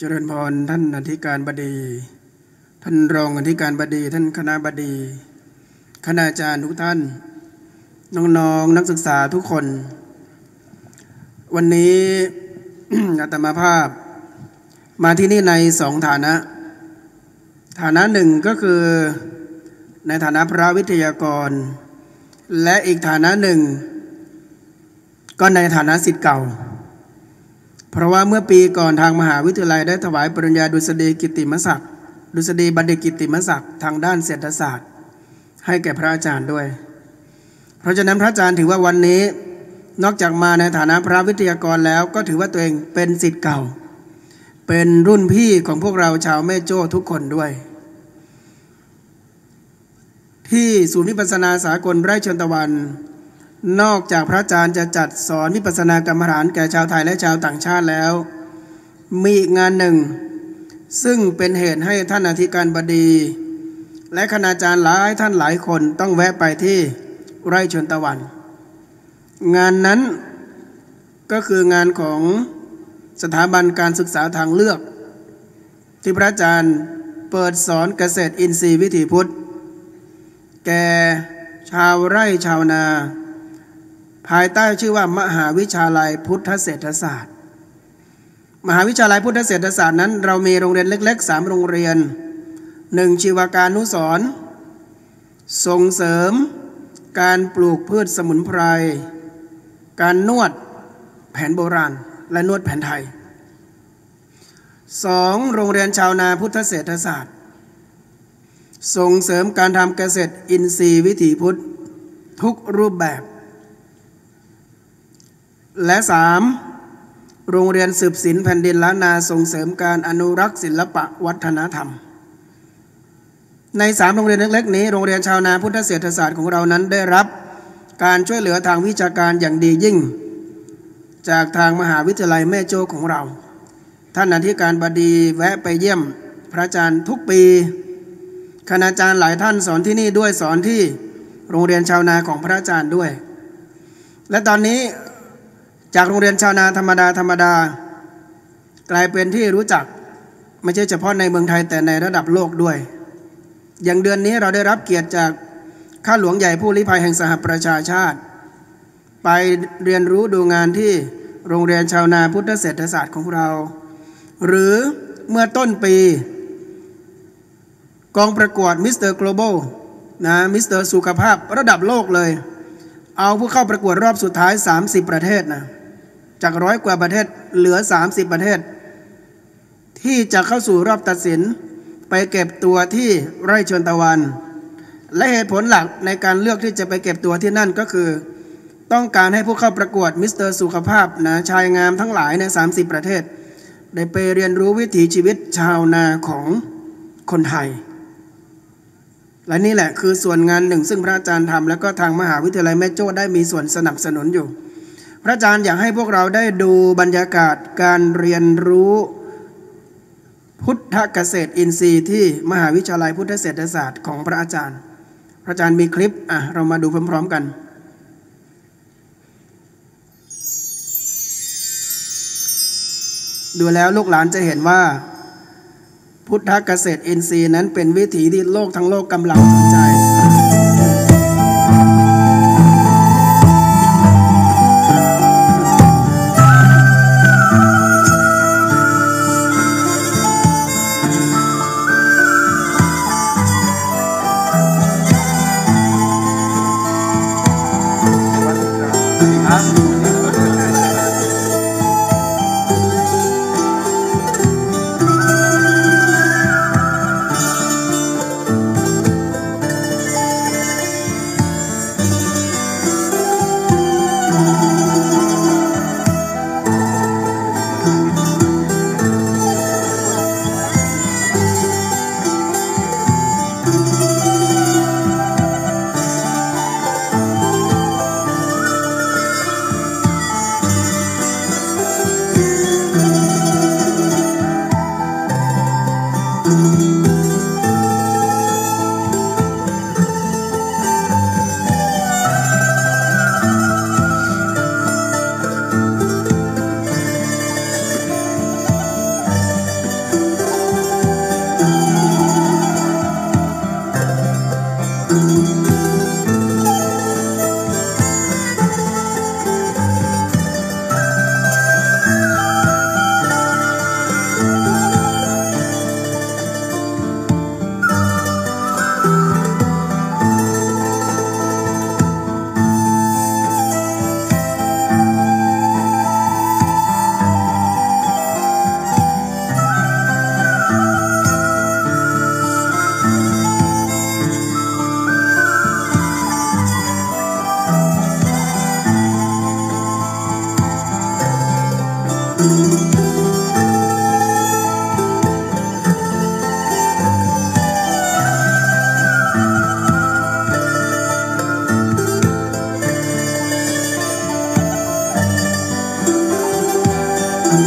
เจริญพรท่านอธิการบดีท่านรองอธิการบดีท่านคณบดีคณาจารย์ทุกท่านน้องๆนักศึกษาทุกคนวันนี้ อาตมาภาพมาที่นี่ในสองฐานะหนึ่งก็คือในฐานะพระวิทยากรและอีกฐานะหนึ่งก็ในฐานะศิษย์เก่าเพราะว่าเมื่อปีก่อนทางมหาวิทยาลัยได้ถวายปริญญาดุษฎีกิตติมศักดิ์ดุษฎีบัณฑิตกิตติมศักดิ์ทางด้านเศรษฐศาสตร์ให้แก่พระอาจารย์ด้วยเพราะฉะนั้นพระอาจารย์ถือว่าวันนี้นอกจากมาในฐานะพระวิทยากรแล้วก็ถือว่าตัวเองเป็นศิษย์เก่าเป็นรุ่นพี่ของพวกเราชาวแม่โจ้ทุกคนด้วยที่ศูนย์วิปัสสนาสากลไร่ชลตะวันนอกจากพระอาจารย์จะจัดสอนวิปัสสนากรรมฐานแก่ชาวไทยและชาวต่างชาติแล้วมีอีกงานหนึ่งซึ่งเป็นเหตุให้ท่านอธิการบดีและคณาจารย์หลายท่านหลายคนต้องแวะไปที่ไร่ชลตะวันงานนั้นก็คืองานของสถาบันการศึกษาทางเลือกที่พระอาจารย์เปิดสอนเกษตรอินทรีย์วิถีพุทธแก่ชาวไร่ชาวนาภายใต้ชื่อว่ามหาวิทยาลัยพุทธเศรษฐศาสตร์มหาวิทยาลัยพุทธเศรษฐศาสตร์นั้นเรามีโรงเรียนเล็กๆ3โรงเรียน1ชีวการนุสรณ์ส่งเสริมการปลูกพืชสมุนไพรการนวดแผนโบราณและนวดแผนไทย2โรงเรียนชาวนาพุทธเศรษฐศาสตร์ส่งเสริมการทำเกษตรอินทรีย์วิถีพุทธทุกรูปแบบและ3โรงเรียนสืบศิลป์แผ่นดินล้านนาส่งเสริมการอนุรักษ์ศิลปะวัฒนธรรมใน3โรงเรียนเล็กๆนี้โรงเรียนชาวนาพุทธเศรษฐศาสตร์ของเรานั้นได้รับการช่วยเหลือทางวิชาการอย่างดียิ่งจากทางมหาวิทยาลัยแม่โจ้ของเราท่านอธิการบดีแวะไปเยี่ยมพระอาจารย์ทุกปีคณาจารย์หลายท่านสอนที่นี่ด้วยสอนที่โรงเรียนชาวนาของพระอาจารย์ด้วยและตอนนี้จากโรงเรียนชาวนาธรรมดากลายเป็นที่รู้จักไม่ใช่เฉพาะในเมืองไทยแต่ในระดับโลกด้วยอย่างเดือนนี้เราได้รับเกียรติจากข้าหลวงใหญ่ผู้ลี้ภัยแห่งสหประชาชาติไปเรียนรู้ดูงานที่โรงเรียนชาวนาพุทธเศรษฐศาสตร์ของเราหรือเมื่อต้นปีกองประกวดมิสเตอร์ Global นะมิสเตอร์สุขภาพระดับโลกเลยเอาผู้เข้าประกวดรอบสุดท้าย30ประเทศนะจาก100 กว่าประเทศเหลือ30ประเทศที่จะเข้าสู่รอบตัดสินไปเก็บตัวที่ไร่ชลตะวันและเหตุผลหลักในการเลือกที่จะไปเก็บตัวที่นั่นก็คือต้องการให้ผู้เข้าประกวดมิสเตอร์สุขภาพนะชายงามทั้งหลายใน30ประเทศได้ไปเรียนรู้วิถีชีวิตชาวนาของคนไทยและนี่แหละคือส่วนงานหนึ่งซึ่งพระอาจารย์ทำแล้วก็ทางมหาวิทยาลัยแม่โจ้ได้มีส่วนสนับสนุนอยู่พระอาจารย์อยากให้พวกเราได้ดูบรรยากาศการเรียนรู้พุทธเกษตรอินทรีย์ที่มหาวิทยาลัยพุทธเศรษฐศาสตร์ของพระอาจารย์มีคลิปเรามาดูพร้อมๆกันดูแล้วลูกหลานจะเห็นว่าพุทธเกษตรอินทรีย์นั้นเป็นวิถีที่โลกทั้งโลกกำลังสนใจ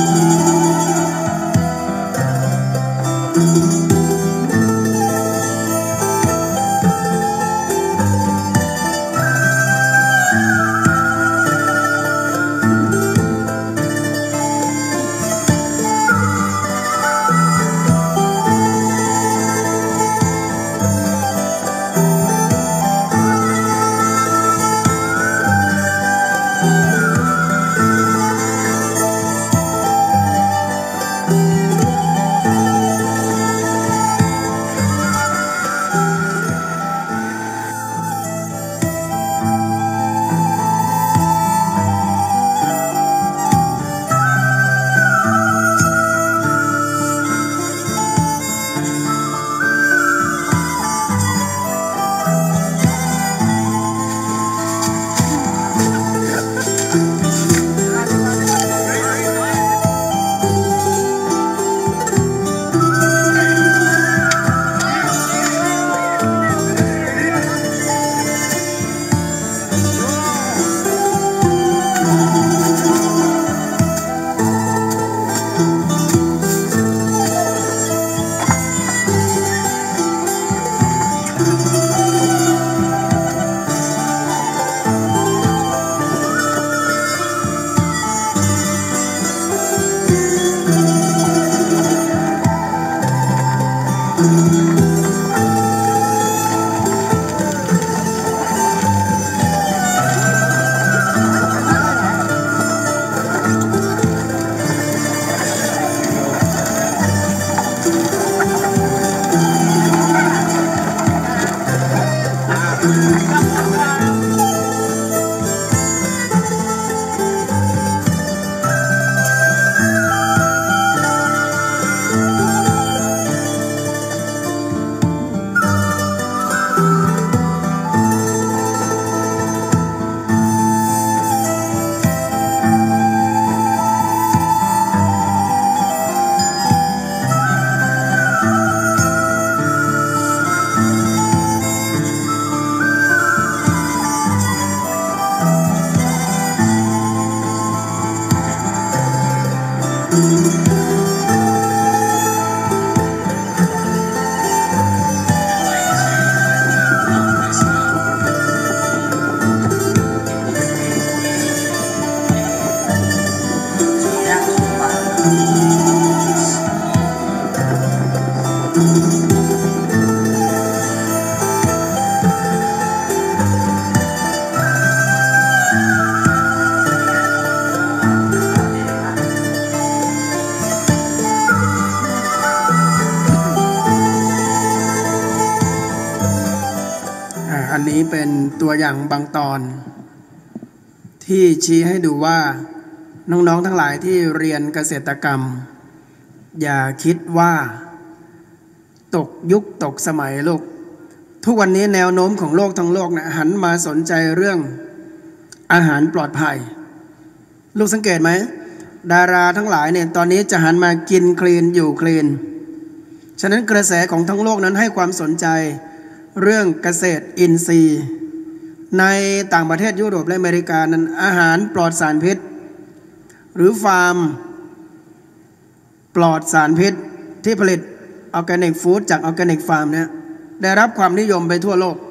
อันนี้เป็นตัวอย่างบางตอนที่ชี้ให้ดูว่าน้องๆทั้งหลายที่เรียนเกษตรกรรมอย่าคิดว่าตกยุคตกสมัยโลกทุกวันนี้แนวโน้มของโลกทั้งโลกนะหันมาสนใจเรื่องอาหารปลอดภัยลูกสังเกตไหมดาราทั้งหลายเนี่ยตอนนี้จะหันมากินคลีนอยู่คลีนฉะนั้นกระแสของทั้งโลกนั้นให้ความสนใจเรื่องเกษตรอินทรีย์ในต่างประเทศยุโรปและอเมริกานั้นอาหารปลอดสารพิษหรือฟาร์มปลอดสารพิษที่ผลิตออร์แกนิกฟู้ดจากออร์แกนิกฟาร์มเนี่ยได้รับความนิยมไปทั่วโลก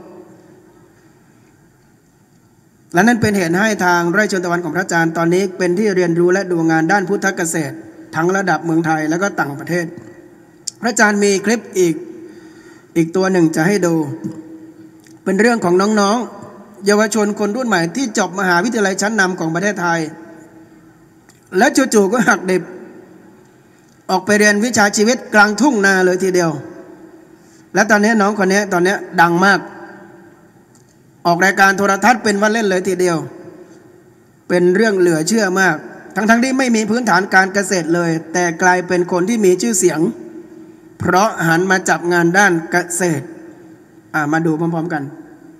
และนั่นเป็นเหตุให้ทางไร่ชนตะวันของพระอาจารย์ตอนนี้เป็นที่เรียนรู้และดูงานด้านพุทธเกษตรทั้งระดับเมืองไทยและก็ต่างประเทศพระอาจารย์มีคลิปอีกตัวหนึ่งจะให้ดูเป็นเรื่องของน้องๆเยาวชนคนรุ่นใหม่ที่จบมหาวิทยาลัยชั้นนำของประเทศไทยและจู่ๆก็หักดิบออกไปเรียนวิชาชีวิตกลางทุ่งนาเลยทีเดียวและตอนนี้น้องคนนี้ตอนนี้ดังมากออกรายการโทรทัศน์เป็นว่าเล่นเลยทีเดียวเป็นเรื่องเหลือเชื่อมากทั้งที่ไม่มีพื้นฐานการเกษตรเลยแต่กลายเป็นคนที่มีชื่อเสียงเพราะหันมาจับงานด้านเกษตรมาดูพร้อมๆกัน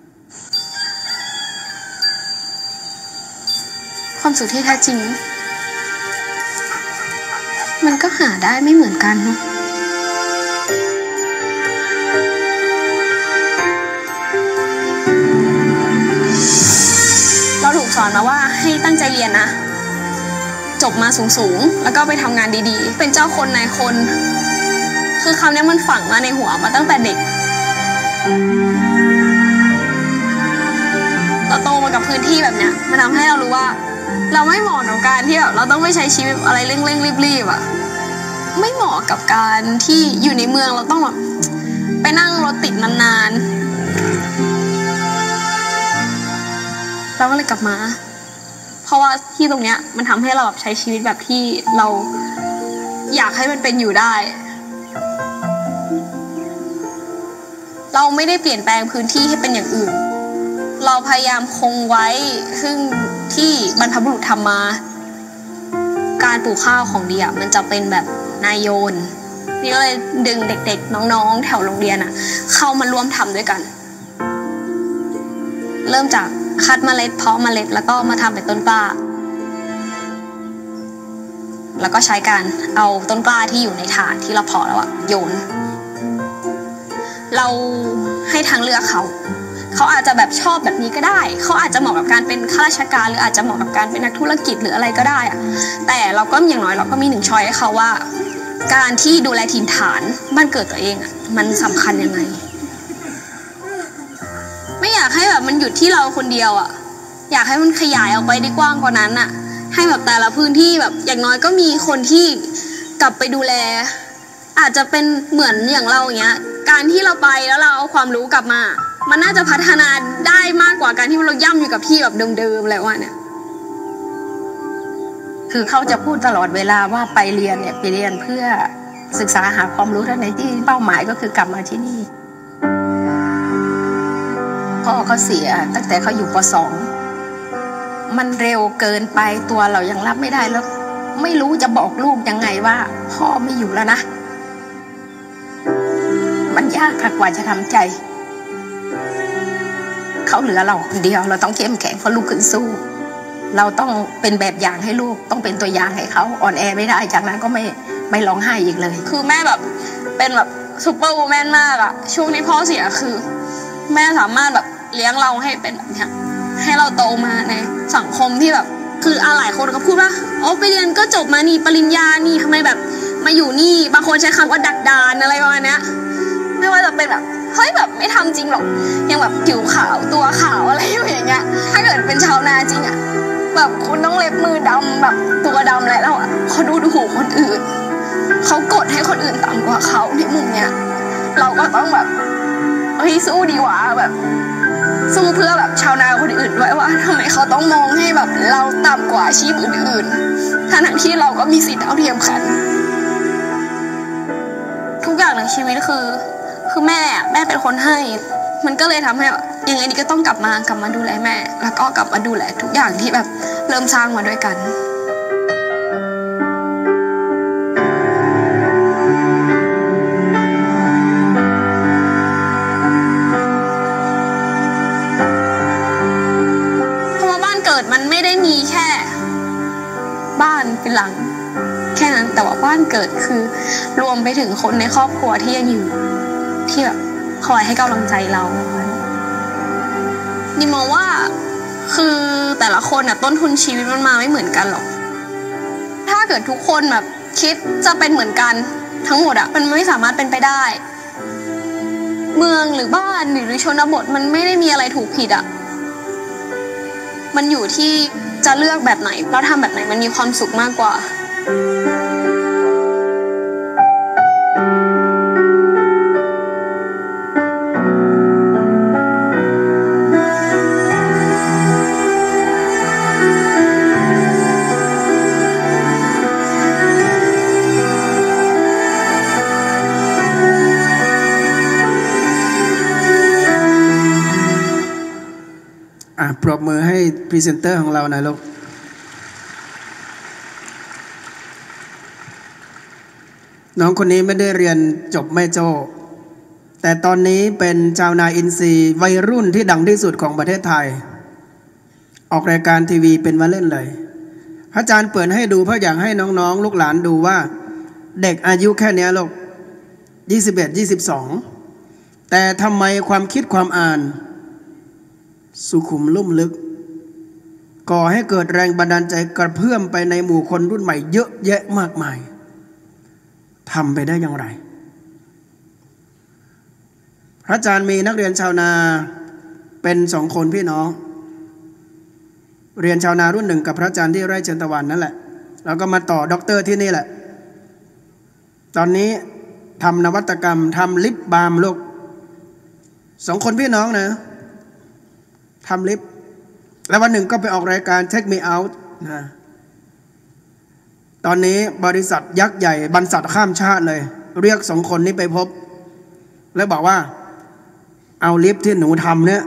ความสุขที่แท้จริงมันก็หาได้ไม่เหมือนกันเนาะเราถูกสอนมาว่าให้ตั้งใจเรียนนะจบมาสูงๆแล้วก็ไปทำงานดีๆเป็นเจ้าคนนายคนคือคำนี้มันฝังมาในหัวมาตั้งแต่เด็กเราโตมากับพื้นที่แบบเนี้ยมันทำให้เรารู้ว่าเราไม่เหมาะกับการที่แบบเราต้องไปใช้ชีวิตอะไรเร่งๆรีบๆอ่ะไม่เหมาะกับการที่อยู่ในเมืองเราต้องแบบไปนั่งรถติดนานๆเราก็เลยกลับมาเพราะว่าที่ตรงเนี้ยมันทำให้เราแบบใช้ชีวิตแบบที่เราอยากให้มันเป็นอยู่ได้เราไม่ได้เปลี่ยนแปลงพื้นที่ให้เป็นอย่างอื่นเราพยายามคงไว้ซึ่งที่บรรพบุรุษทำมาการปลูกข้าวของเดียมันจะเป็นแบบนายโยนนี่ก็เลยดึงเด็กๆน้องๆแถวโรงเรียนอ่ะเข้ามาร่วมทำด้วยกันเริ่มจากคัดเมล็ดเพาะเมล็ดแล้วก็มาทำเป็นต้นกล้าแล้วก็ใช้การเอาต้นกล้าที่อยู่ในถาดที่เราเพาะแล้วอะโยนเราให้ทางเลือกเขาอาจจะแบบชอบแบบนี้ก็ได้เขาอาจจะเหมาะกับการเป็นข้าราชการหรืออาจจะเหมาะกับการเป็นนักธุรกิจหรืออะไรก็ได้อะแต่เราก็อย่างน้อยเราก็มี1 ช้อยให้เขาว่าการที่ดูแลถิ่นฐานบ้านเกิดตัวเองอะมันสำคัญยังไงไม่อยากให้แบบมันหยุดที่เราคนเดียวอะอยากให้มันขยายออกไปได้กว้างกว่านั้นอะให้แบบแต่ละพื้นที่แบบอย่างน้อยก็มีคนที่กลับไปดูแลอาจจะเป็นเหมือนอย่างเราอย่างเงี้ยการที่เราไปแล้วเราเอาความรู้กลับมามันน่าจะพัฒนาได้มากกว่าการที่เราย่ำอยู่กับที่แบบเดิมๆอะไรว่าเนี่ยคือเขาจะพูดตลอดเวลาว่าไปเรียนเนี่ยไปเรียนเพื่อศึกษาหาความรู้ท่านในที่เป้าหมายก็คือกลับมาที่นี่พ่อเขาเสียตั้งแต่เขาอยู่ป.2 มันเร็วเกินไปตัวเรายังรับไม่ได้แล้วไม่รู้จะบอกลูกยังไงว่าพ่อไม่อยู่แล้วนะมันยากกว่าจะทำใจเขาเหลือเราคนเดียวเราต้องเข้มแข็งเพราะลูกขึ้นสู้เราต้องเป็นแบบอย่างให้ลูกต้องเป็นตัวอย่างให้เขาอ่อนแอไม่ได้จากนั้นก็ไม่ร้องไห้อีกเลยคือแม่แบบเป็นแบบซูเปอร์วูแมนมากอะช่วงที่พ่อเสียคือแม่สามารถแบบเลี้ยงเราให้เป็นแบบนี้ให้เราโตมาในสังคมที่แบบคือหลายคนก็พูดว่าอ๋อไปเรียนก็จบมานี่ปริญญานี่ทำไมแบบมาอยู่นี่บางคนใช้คำว่าดักดานอะไรประมาณนี้ไม่ว่าจะเป็นแบบเฮ้ยแบบไม่ทำจริงหรอกยังแบบผิวขาวตัวขาวอะไรอย่างเงี้ยถ้าเกิดเป็นชาวนาจริงอะแบบคุณต้องเล็บมือดำแบบตัวดำแล้วอะเขาดูถูกคนอื่นเขากดให้คนอื่นต่ำกว่าเขาในมุมเนี้ยเราก็ต้องแบบเฮ้ยสู้ดีกว่าแบบสู้เพื่อแบบชาวนาคนอื่นด้วยว่าทำไมเขาต้องมองให้แบบเราต่ำกว่าอาชีพอื่นๆทั้งที่เราก็มีสิทธิ์เท่าเทียมกันทุกอย่างในชีวิตคือแม่เป็นคนให้มันก็เลยทำให้ยังไงดีก็ต้องกลับมาดูแลแม่แล้วก็กลับมาดูแลทุกอย่างที่แบบเริ่มสร้างมาด้วยกันเพราะว่าบ้านเกิดมันไม่ได้มีแค่บ้านเป็นหลังแค่นั้นแต่ว่าบ้านเกิดคือรวมไปถึงคนในครอบครัวที่ยังอยู่ที่แบบคอยให้กำลังใจเรานี่มองว่าคือแต่ละคนต้นทุนชีวิตมันมาไม่เหมือนกันหรอกถ้าเกิดทุกคนแบบคิดจะเป็นเหมือนกันทั้งหมดมันไม่สามารถเป็นไปได้เมืองหรือบ้านหรือชนบทมันไม่ได้มีอะไรถูกผิดมันอยู่ที่จะเลือกแบบไหนแล้วทำแบบไหนมันมีความสุขมากกว่าปรบมือให้พรีเซนเตอร์ของเราหน่อยลูกน้องคนนี้ไม่ได้เรียนจบแม่โจ้แต่ตอนนี้เป็นชาวนาอินทรีย์วัยรุ่นที่ดังที่สุดของประเทศไทยออกรายการทีวีเป็นมาเล่นเลยพระอาจารย์เปิดให้ดูเพราะอยากให้น้องๆลูกหลานดูว่าเด็กอายุแค่นี้ลูก21-22แต่ทำไมความคิดความอ่านสุขุมลุ่มลึกก่อให้เกิดแรงบันดาลใจกระเพื่อมไปในหมู่คนรุ่นใหม่เยอะแยะมากมายทำไปได้อย่างไรพระอาจารย์มีนักเรียนชาวนาเป็น2 คนพี่น้องเรียนชาวนารุ่น 1กับพระอาจารย์ที่ไร่เชิญตะวันนั่นแหละแล้วก็มาต่อด็อกเตอร์ที่นี่แหละตอนนี้ทำนวัตกรรมทำลิปบาล์มลูก2 คนพี่น้องนะทำลิปแล้ววันหนึ่งก็ไปออกรายการ Take Me Out นะตอนนี้บริษัทยักษ์ใหญ่บรรษัทข้ามชาติเลยเรียก2 คนนี้ไปพบแล้วบอกว่าเอาลิปที่หนูทำเนี่ย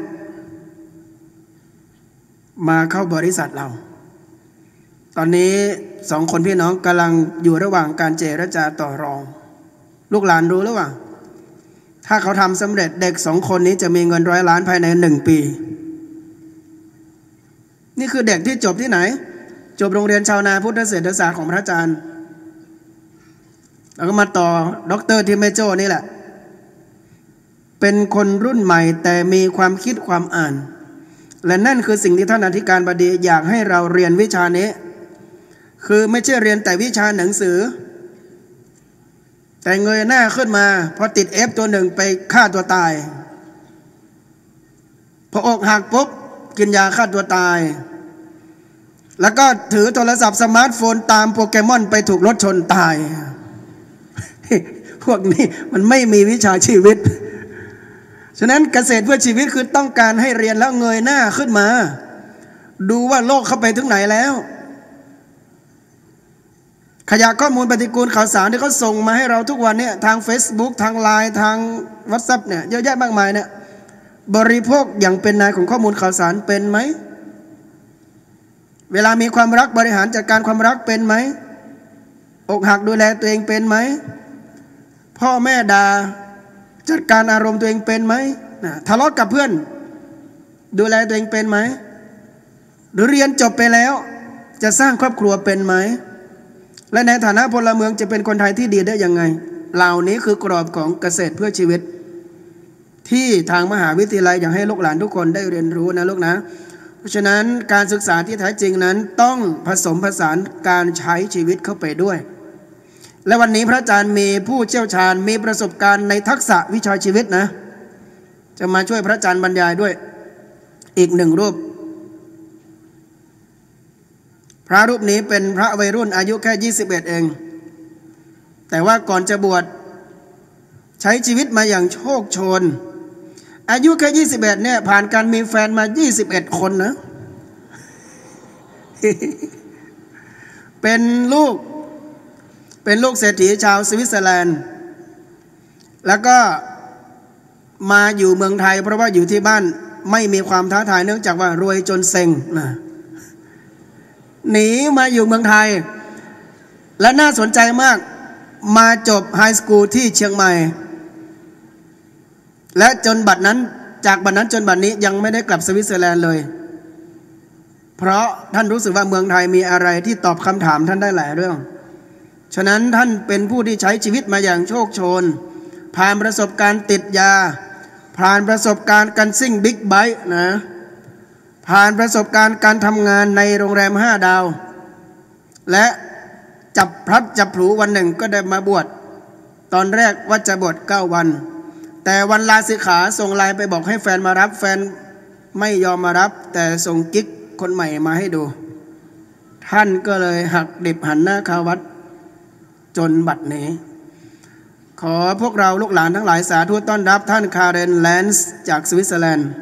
มาเข้าบริษัทเราตอนนี้2 คนพี่น้องกำลังอยู่ระหว่างการเจรจาต่อรองลูกหลานรู้หรือเปล่าถ้าเขาทำสำเร็จเด็ก2 คนนี้จะมีเงิน100 ล้านภายใน1 ปีนี่คือเด็กที่จบที่ไหนจบโรงเรียนชาวนาพุทธเศรษฐศาสตร์ของพระอาจารย์แล้วก็มาต่อด็อกเตอร์ที่แม่โจ้นี่แหละเป็นคนรุ่นใหม่แต่มีความคิดความอ่านและนั่นคือสิ่งที่ท่านอธิการบดีอยากให้เราเรียนวิชานี้คือไม่ใช่เรียนแต่วิชาหนังสือแต่เงยหน้าขึ้นมาพอติด F ตัวหนึ่งไปฆ่าตัวตายพออกหักปุ๊บกินยาฆ่าตัวตายแล้วก็ถือโทรศัพท์สมาร์ทโฟนตามโปเกมอนไปถูกรถชนตายพวกนี้มันไม่มีวิชาชีวิตฉะนั้นเกษตรเพื่อชีวิตคือต้องการให้เรียนแล้วเงยหน้าขึ้นมาดูว่าโลกเข้าไปถึงไหนแล้วขยะข้อมูลปฏิกูลข่าวสารที่เขาส่งมาให้เราทุกวันเนี่ยทาง Facebook ทาง LINE ทาง WhatsApp เนี่ยเยอะแยะมากมายเนี่ยบริโภคอย่างเป็นนายของข้อมูลข่าวสารเป็นไหมเวลามีความรักบริหารจัดการความรักเป็นไหมอกหักดูแลตัวเองเป็นไหมพ่อแม่ด่าจัดการอารมณ์ตัวเองเป็นไหมทะเลาะกับเพื่อนดูแลตัวเองเป็นไหมหรือเรียนจบไปแล้วจะสร้างครอบครัวเป็นไหมและในฐานะพลเมืองจะเป็นคนไทยที่ดีได้ยังไงเหล่านี้คือกรอบของเกษตรเพื่อชีวิตที่ทางมหาวิทยาลัยอยากให้ลูกหลานทุกคนได้เรียนรู้นะลูกนะเพราะฉะนั้นการศึกษาที่แท้จริงนั้นต้องผสมผสานการใช้ชีวิตเข้าไปด้วยและวันนี้พระอาจารย์มีผู้เชี่ยวชาญมีประสบการณ์ในทักษะวิชาชีวิตนะจะมาช่วยพระอาจารย์บรรยายด้วยอีก1 รูปพระรูปนี้เป็นพระวัยรุ่นอายุแค่21เองแต่ว่าก่อนจะบวชใช้ชีวิตมาอย่างโชคโชนอายุแค่21เนี่ยผ่านการมีแฟนมา21 คนนะ เป็นลูกเศรษฐีชาวสวิตเซอร์แลนด์แล้วก็มาอยู่เมืองไทยเพราะว่าอยู่ที่บ้านไม่มีความท้าทายเนื่องจากว่ารวยจนเซ็งนะหนีมาอยู่เมืองไทยและน่าสนใจมากมาจบไฮสคูลที่เชียงใหม่และจนบัดนั้นจากบัดนั้นจนบัดนี้ยังไม่ได้กลับสวิตเซอร์แลนด์เลยเพราะท่านรู้สึกว่าเมืองไทยมีอะไรที่ตอบคำถามท่านได้หลายเรื่องฉะนั้นท่านเป็นผู้ที่ใช้ชีวิตมาอย่างโชคโชนผ่านประสบการณ์ติดยาผ่านประสบการณ์การซิ่งบิ๊กไบค์นะผ่านประสบการณ์การทำงานในโรงแรม5 ดาวและจับพลัดจับผลูวันหนึ่งก็ได้มาบวชตอนแรกว่าจะบวช9 วันแต่วันลาสิกขาส่งไลน์ไปบอกให้แฟนมารับแฟนไม่ยอมมารับแต่ส่งกิ๊กคนใหม่มาให้ดูท่านก็เลยหักดิบหันหน้าเข้าวัดจนบัดนี้ขอพวกเราลูกหลานทั้งหลายสาธุต้อนรับท่านคาเรนแลนซ์จากสวิตเซอร์แลนด์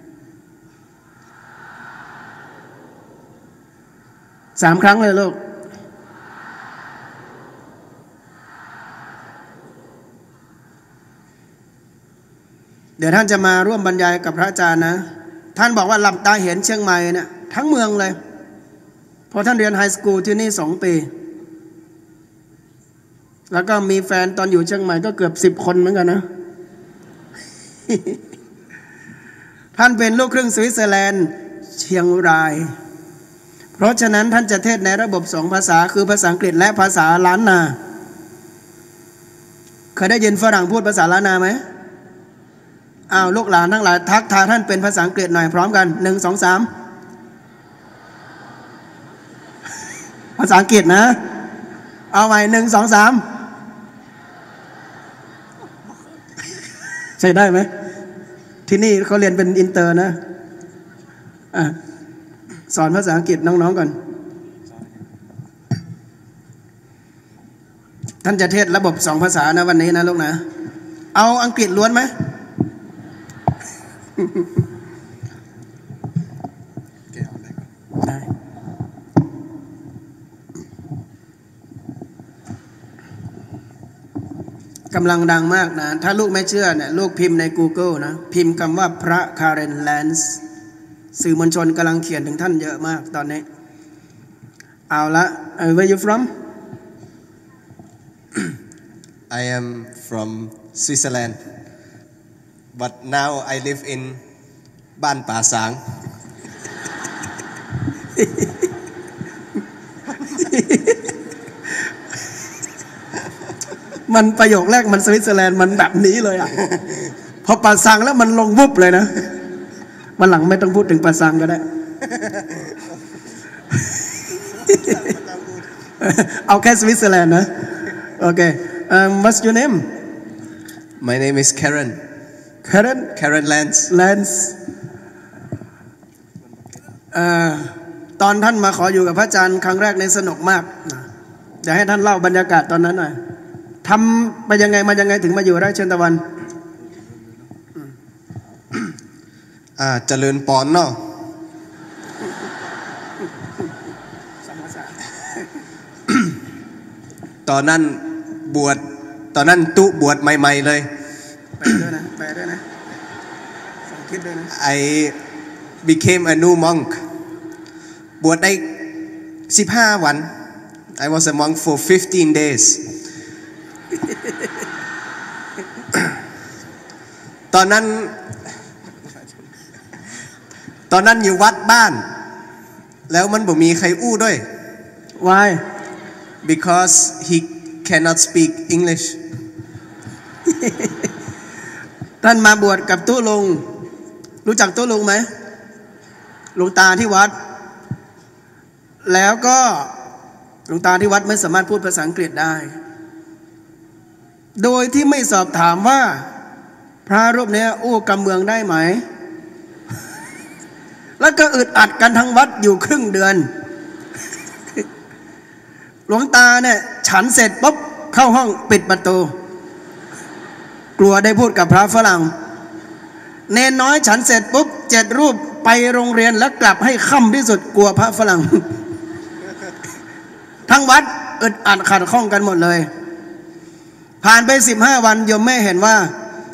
3 ครั้งเลยลูกเดี๋ยวท่านจะมาร่วมบรรยายกับพระอาจารย์นะท่านบอกว่าหลับตาเห็นเชียงใหม่เนี่ยทั้งเมืองเลยพอท่านเรียนไฮสคูลที่นี่2 ปีแล้วก็มีแฟนตอนอยู่เชียงใหม่ก็เกือบ10 คนเหมือนกันนะ ท่านเป็นลูกครึ่งสวิตเซอร์แลนด์เชียงรายเพราะฉะนั้นท่านจะเทศในระบบ2 ภาษาคือภาษาอังกฤษและภาษาล้านนาเคยได้ยินฝรั่งพูดภาษาล้านนาไหมลูกหลานทั้งหลายทักทายท่านเป็นภาษาอังกฤษหน่อยพร้อมกัน1 2 3 ภาษาอังกฤษนะเอาใหม่1 2 3ใช่ได้ไหมที่นี่เขาเรียนเป็นอินเตอร์นะสอนภาษาอังกฤษน้องๆก่อนท่านจะเทศระบบ2 ภาษานะวันนี้นะลูกนะเอาอังกฤษล้วนไหมได้กำลังดังมากนะถ้าลูกไม่เชื่อเนี่ยลูกพิมพ์ใน Google นะพิมพ์คำว่าพระคาเรนแลนซ์สื่อมวลชนกำลังเขียนถึงท่านเยอะมากตอนนี้เอาละ Where you from I am from Switzerland but now I live in บ้านป่าสางมันประโยคแรกมันสวิตเซอร์แลนด์มันแบบนี้เลยอ่ะ พอป่าซังแล้วมันลงวุบเลยนะวันหลังไม่ต้องพูดถึงป่าซังก็ได้ เอาแค่สวิตเซอร์แลนด์นะโอเคwhat's your name My name is Karen Karen Lance Lance ตอนท่านมาขออยู่กับพระอาจารย์ครั้งแรกในสนุกมากเดี๋ยวให้ท่านเล่าบรรยากาศตอนนั้นหน่อยทำไปยังไงมายังไงถึงมาอยู่ไร่เชิญตะวันเจริญปอนเนาะ ตอนนั้นตุบวชใหม่ๆเลยไปด้วยนะสังคิดด้วยนะ I became a new monk บวชได้15 วัน I was a monk for 15 days ตอนนั้นอยู่วัดบ้านแล้วมันบ่มีใครอู้ด้วย Why because he cannot speak English ท่านมาบวชกับตู้ลุงรู้จักตู้ลุงไหมหลวงตาที่วัดแล้วก็หลวงตาที่วัดไม่สามารถพูดภาษาอังกฤษได้โดยที่ไม่สอบถามว่าพระรูปนี้อู้กำเมืองได้ไหมแล้วก็อึดอัดกันทั้งวัดอยู่ครึ่งเดือนหลวงตาเนี่ยฉันเสร็จปุ๊บเข้าห้องปิดประตูกลัวได้พูดกับพระฝรั่งเนนน้อยฉันเสร็จปุ๊บ7 รูปไปโรงเรียนแล้วกลับให้ค่ำที่สุดกลัวพระฝรั่ง ทั้งวัดอึดอัดขัดข้องกันหมดเลยผ่านไป15 วันโยมแม่เห็นว่า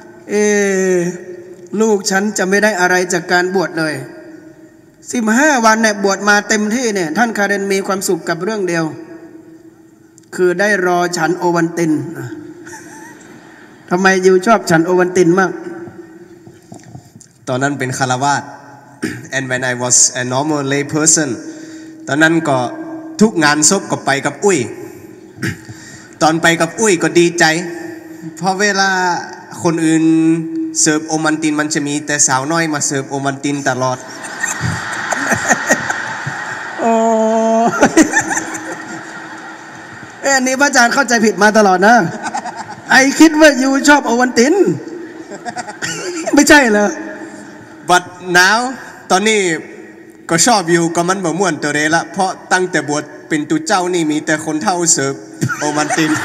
ลูกฉันจะไม่ได้อะไรจากการบวชเลย15 วันเนี่ยบวชมาเต็มที่เนี่ยท่านคาเรนมีความสุขกับเรื่องเดียวคือได้รอฉันโอวัลตินทำไมยูชอบฉันโอวัลตินมากตอนนั้นเป็นคารวาส and when I was a normal lay person ตอนนั้นก็ทุกงานศพก็ไปกับอุ้ย ตอนไปกับอุ้ยก็ดีใจเพราะเวลาคนอื่นเสิร์ฟโอวัลตินมันจะมีแต่สาวน้อยมาเสิร์ฟโอวัลตินตลอดโอ้อันนี้พระอาจารย์เข้าใจผิดมาตลอดนะไอคิดว่ายูชอบโอวัลติน ไม่ใช่เหรอ but now ตอนนี้ก็ชอบอยู่ก็มันบ่ม่วนตัวเรละเพราะตั้งแต่บวชเป็นตุเจ้านี่มีแต่คนเท่าเสิร์ฟโอวัลติน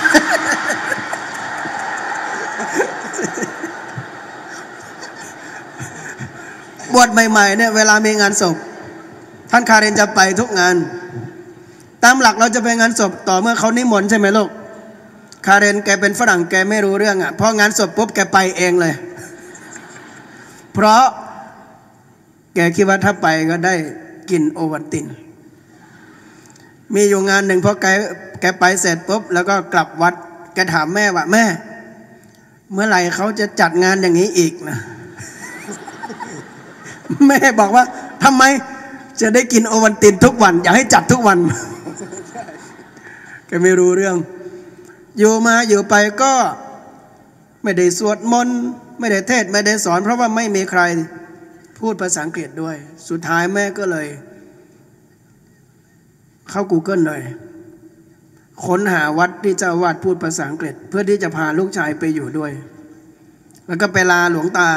บวชใหม่ๆเนี่ยเวลามีงานศพท่านคาเรนจะไปทุกงานตามหลักเราจะไปงานศพต่อเมื่อเขานิมนต์ใช่ไหมลูกคาเรนแกเป็นฝรั่งแกไม่รู้เรื่องอ่ะพองานศพปุ๊บแกไปเองเลยเพราะแกคิดว่าถ้าไปก็ได้กินโอวัลตินมีอยู่งานหนึ่งพอแกไปเสร็จปุ๊บแล้วก็กลับวัดแกถามแม่ว่าแม่เมื่อไหร่เขาจะจัดงานอย่างนี้อีกนะแม่บอกว่าทำไมจะได้กินโอวัลตินทุกวันอยากให้จัดทุกวัน แกไม่รู้เรื่องอยู่มาอยู่ไปก็ไม่ได้สวดมนต์ไม่ได้เทศน์ไม่ได้สอนเพราะว่าไม่มีใครพูดภาษาอังกฤษด้วยสุดท้ายแม่ก็เลยเข้า Google เลยค้นหาวัดที่เจ้าวาดพูดภาษาอังกฤษเพื่อที่จะพาลูกชายไปอยู่ด้วยแล้วก็ไปลาหลวงตา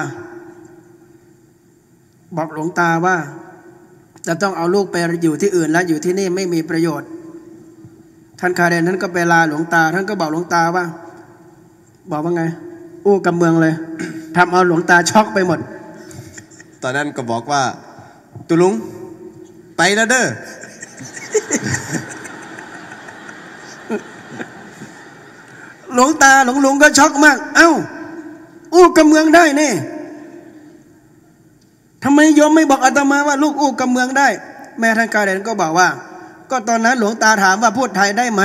บอกหลวงตาว่าจะต้องเอาลูกไปอยู่ที่อื่นแล้วอยู่ที่นี่ไม่มีประโยชน์ท่านคาเรนท่านก็ไปลาหลวงตาท่านก็บอกหลวงตาว่าบอกว่าไงอู้กับเมืองเลยทำเอาหลวงตาช็อกไปหมดตอนนั้นก็บอกว่าตุลุงไปแล้วเด้อหลวงตาหลวงลุงก็ช็อกมากเอ้าอู้กับเมืองได้นี่ทำไมโยมไม่บอกอาตมาว่าลูกอู้กับเมืองได้แม่ท่านคาเรนก็บอกว่าก็ตอนนั้นหลวงตาถามว่าพูดไทยได้ไหม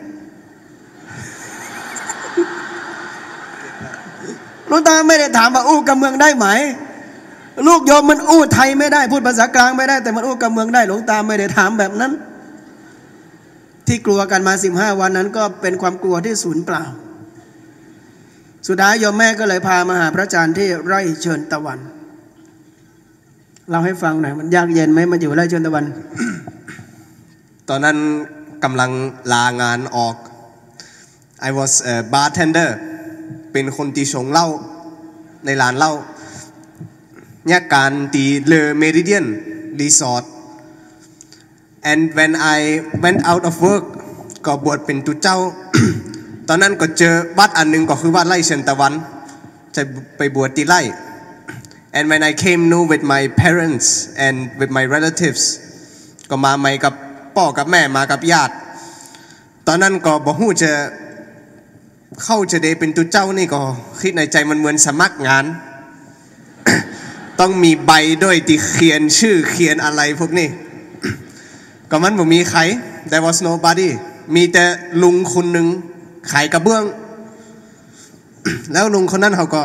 หลวงตาไม่ได้ถามว่าอู้กับเมืองได้ไหมลูกโยมมันอู้ไทยไม่ได้พูดภาษากลางไม่ได้แต่มันอู้กับเมืองได้หลวงตาไม่ได้ถามแบบนั้นที่กลัวกันมา15 วันนั้นก็เป็นความกลัวที่สูญเปล่าสุดท้ายโยมแม่ก็เลยพามาหาพระอาจารย์ที่ไร่เชิญตะวันเราให้ฟังหน่อยมันยากเย็นไหมมาอยู่ไร่เชิญตะวันตอนนั้นกำลังลางานออก I was a bartender เป็นคนที่ชงเหล้าในร้านเหล้าเนี่ยการตีเลอเมริเดียนรีสอร์ท and when I went out of work ก็บวชเป็นตุเจ้า ตอนนั้นก็เจอวัดอันหนึ่งก็คือวัดไร่เชิญตะวันจะไปบวชที่ไร่ and when I came new with my parents and with my relatives ก็มาใหม่กับพ่อกับแม่มากับญาติตอนนั้นก็บอกฮู้จะเข้าจะได้เป็นตุเจ้านี่ก็คิดในใจมันเหมือนสมัครงาน ต้องมีใบด้วยที่เขียนชื่อเขียนอะไรพวกนี้ก็มันบ่มีใคร there was nobody มีแต่ลุงคนหนึ่งขายกระเบื้อง แล้วลุงคนนั้นเขา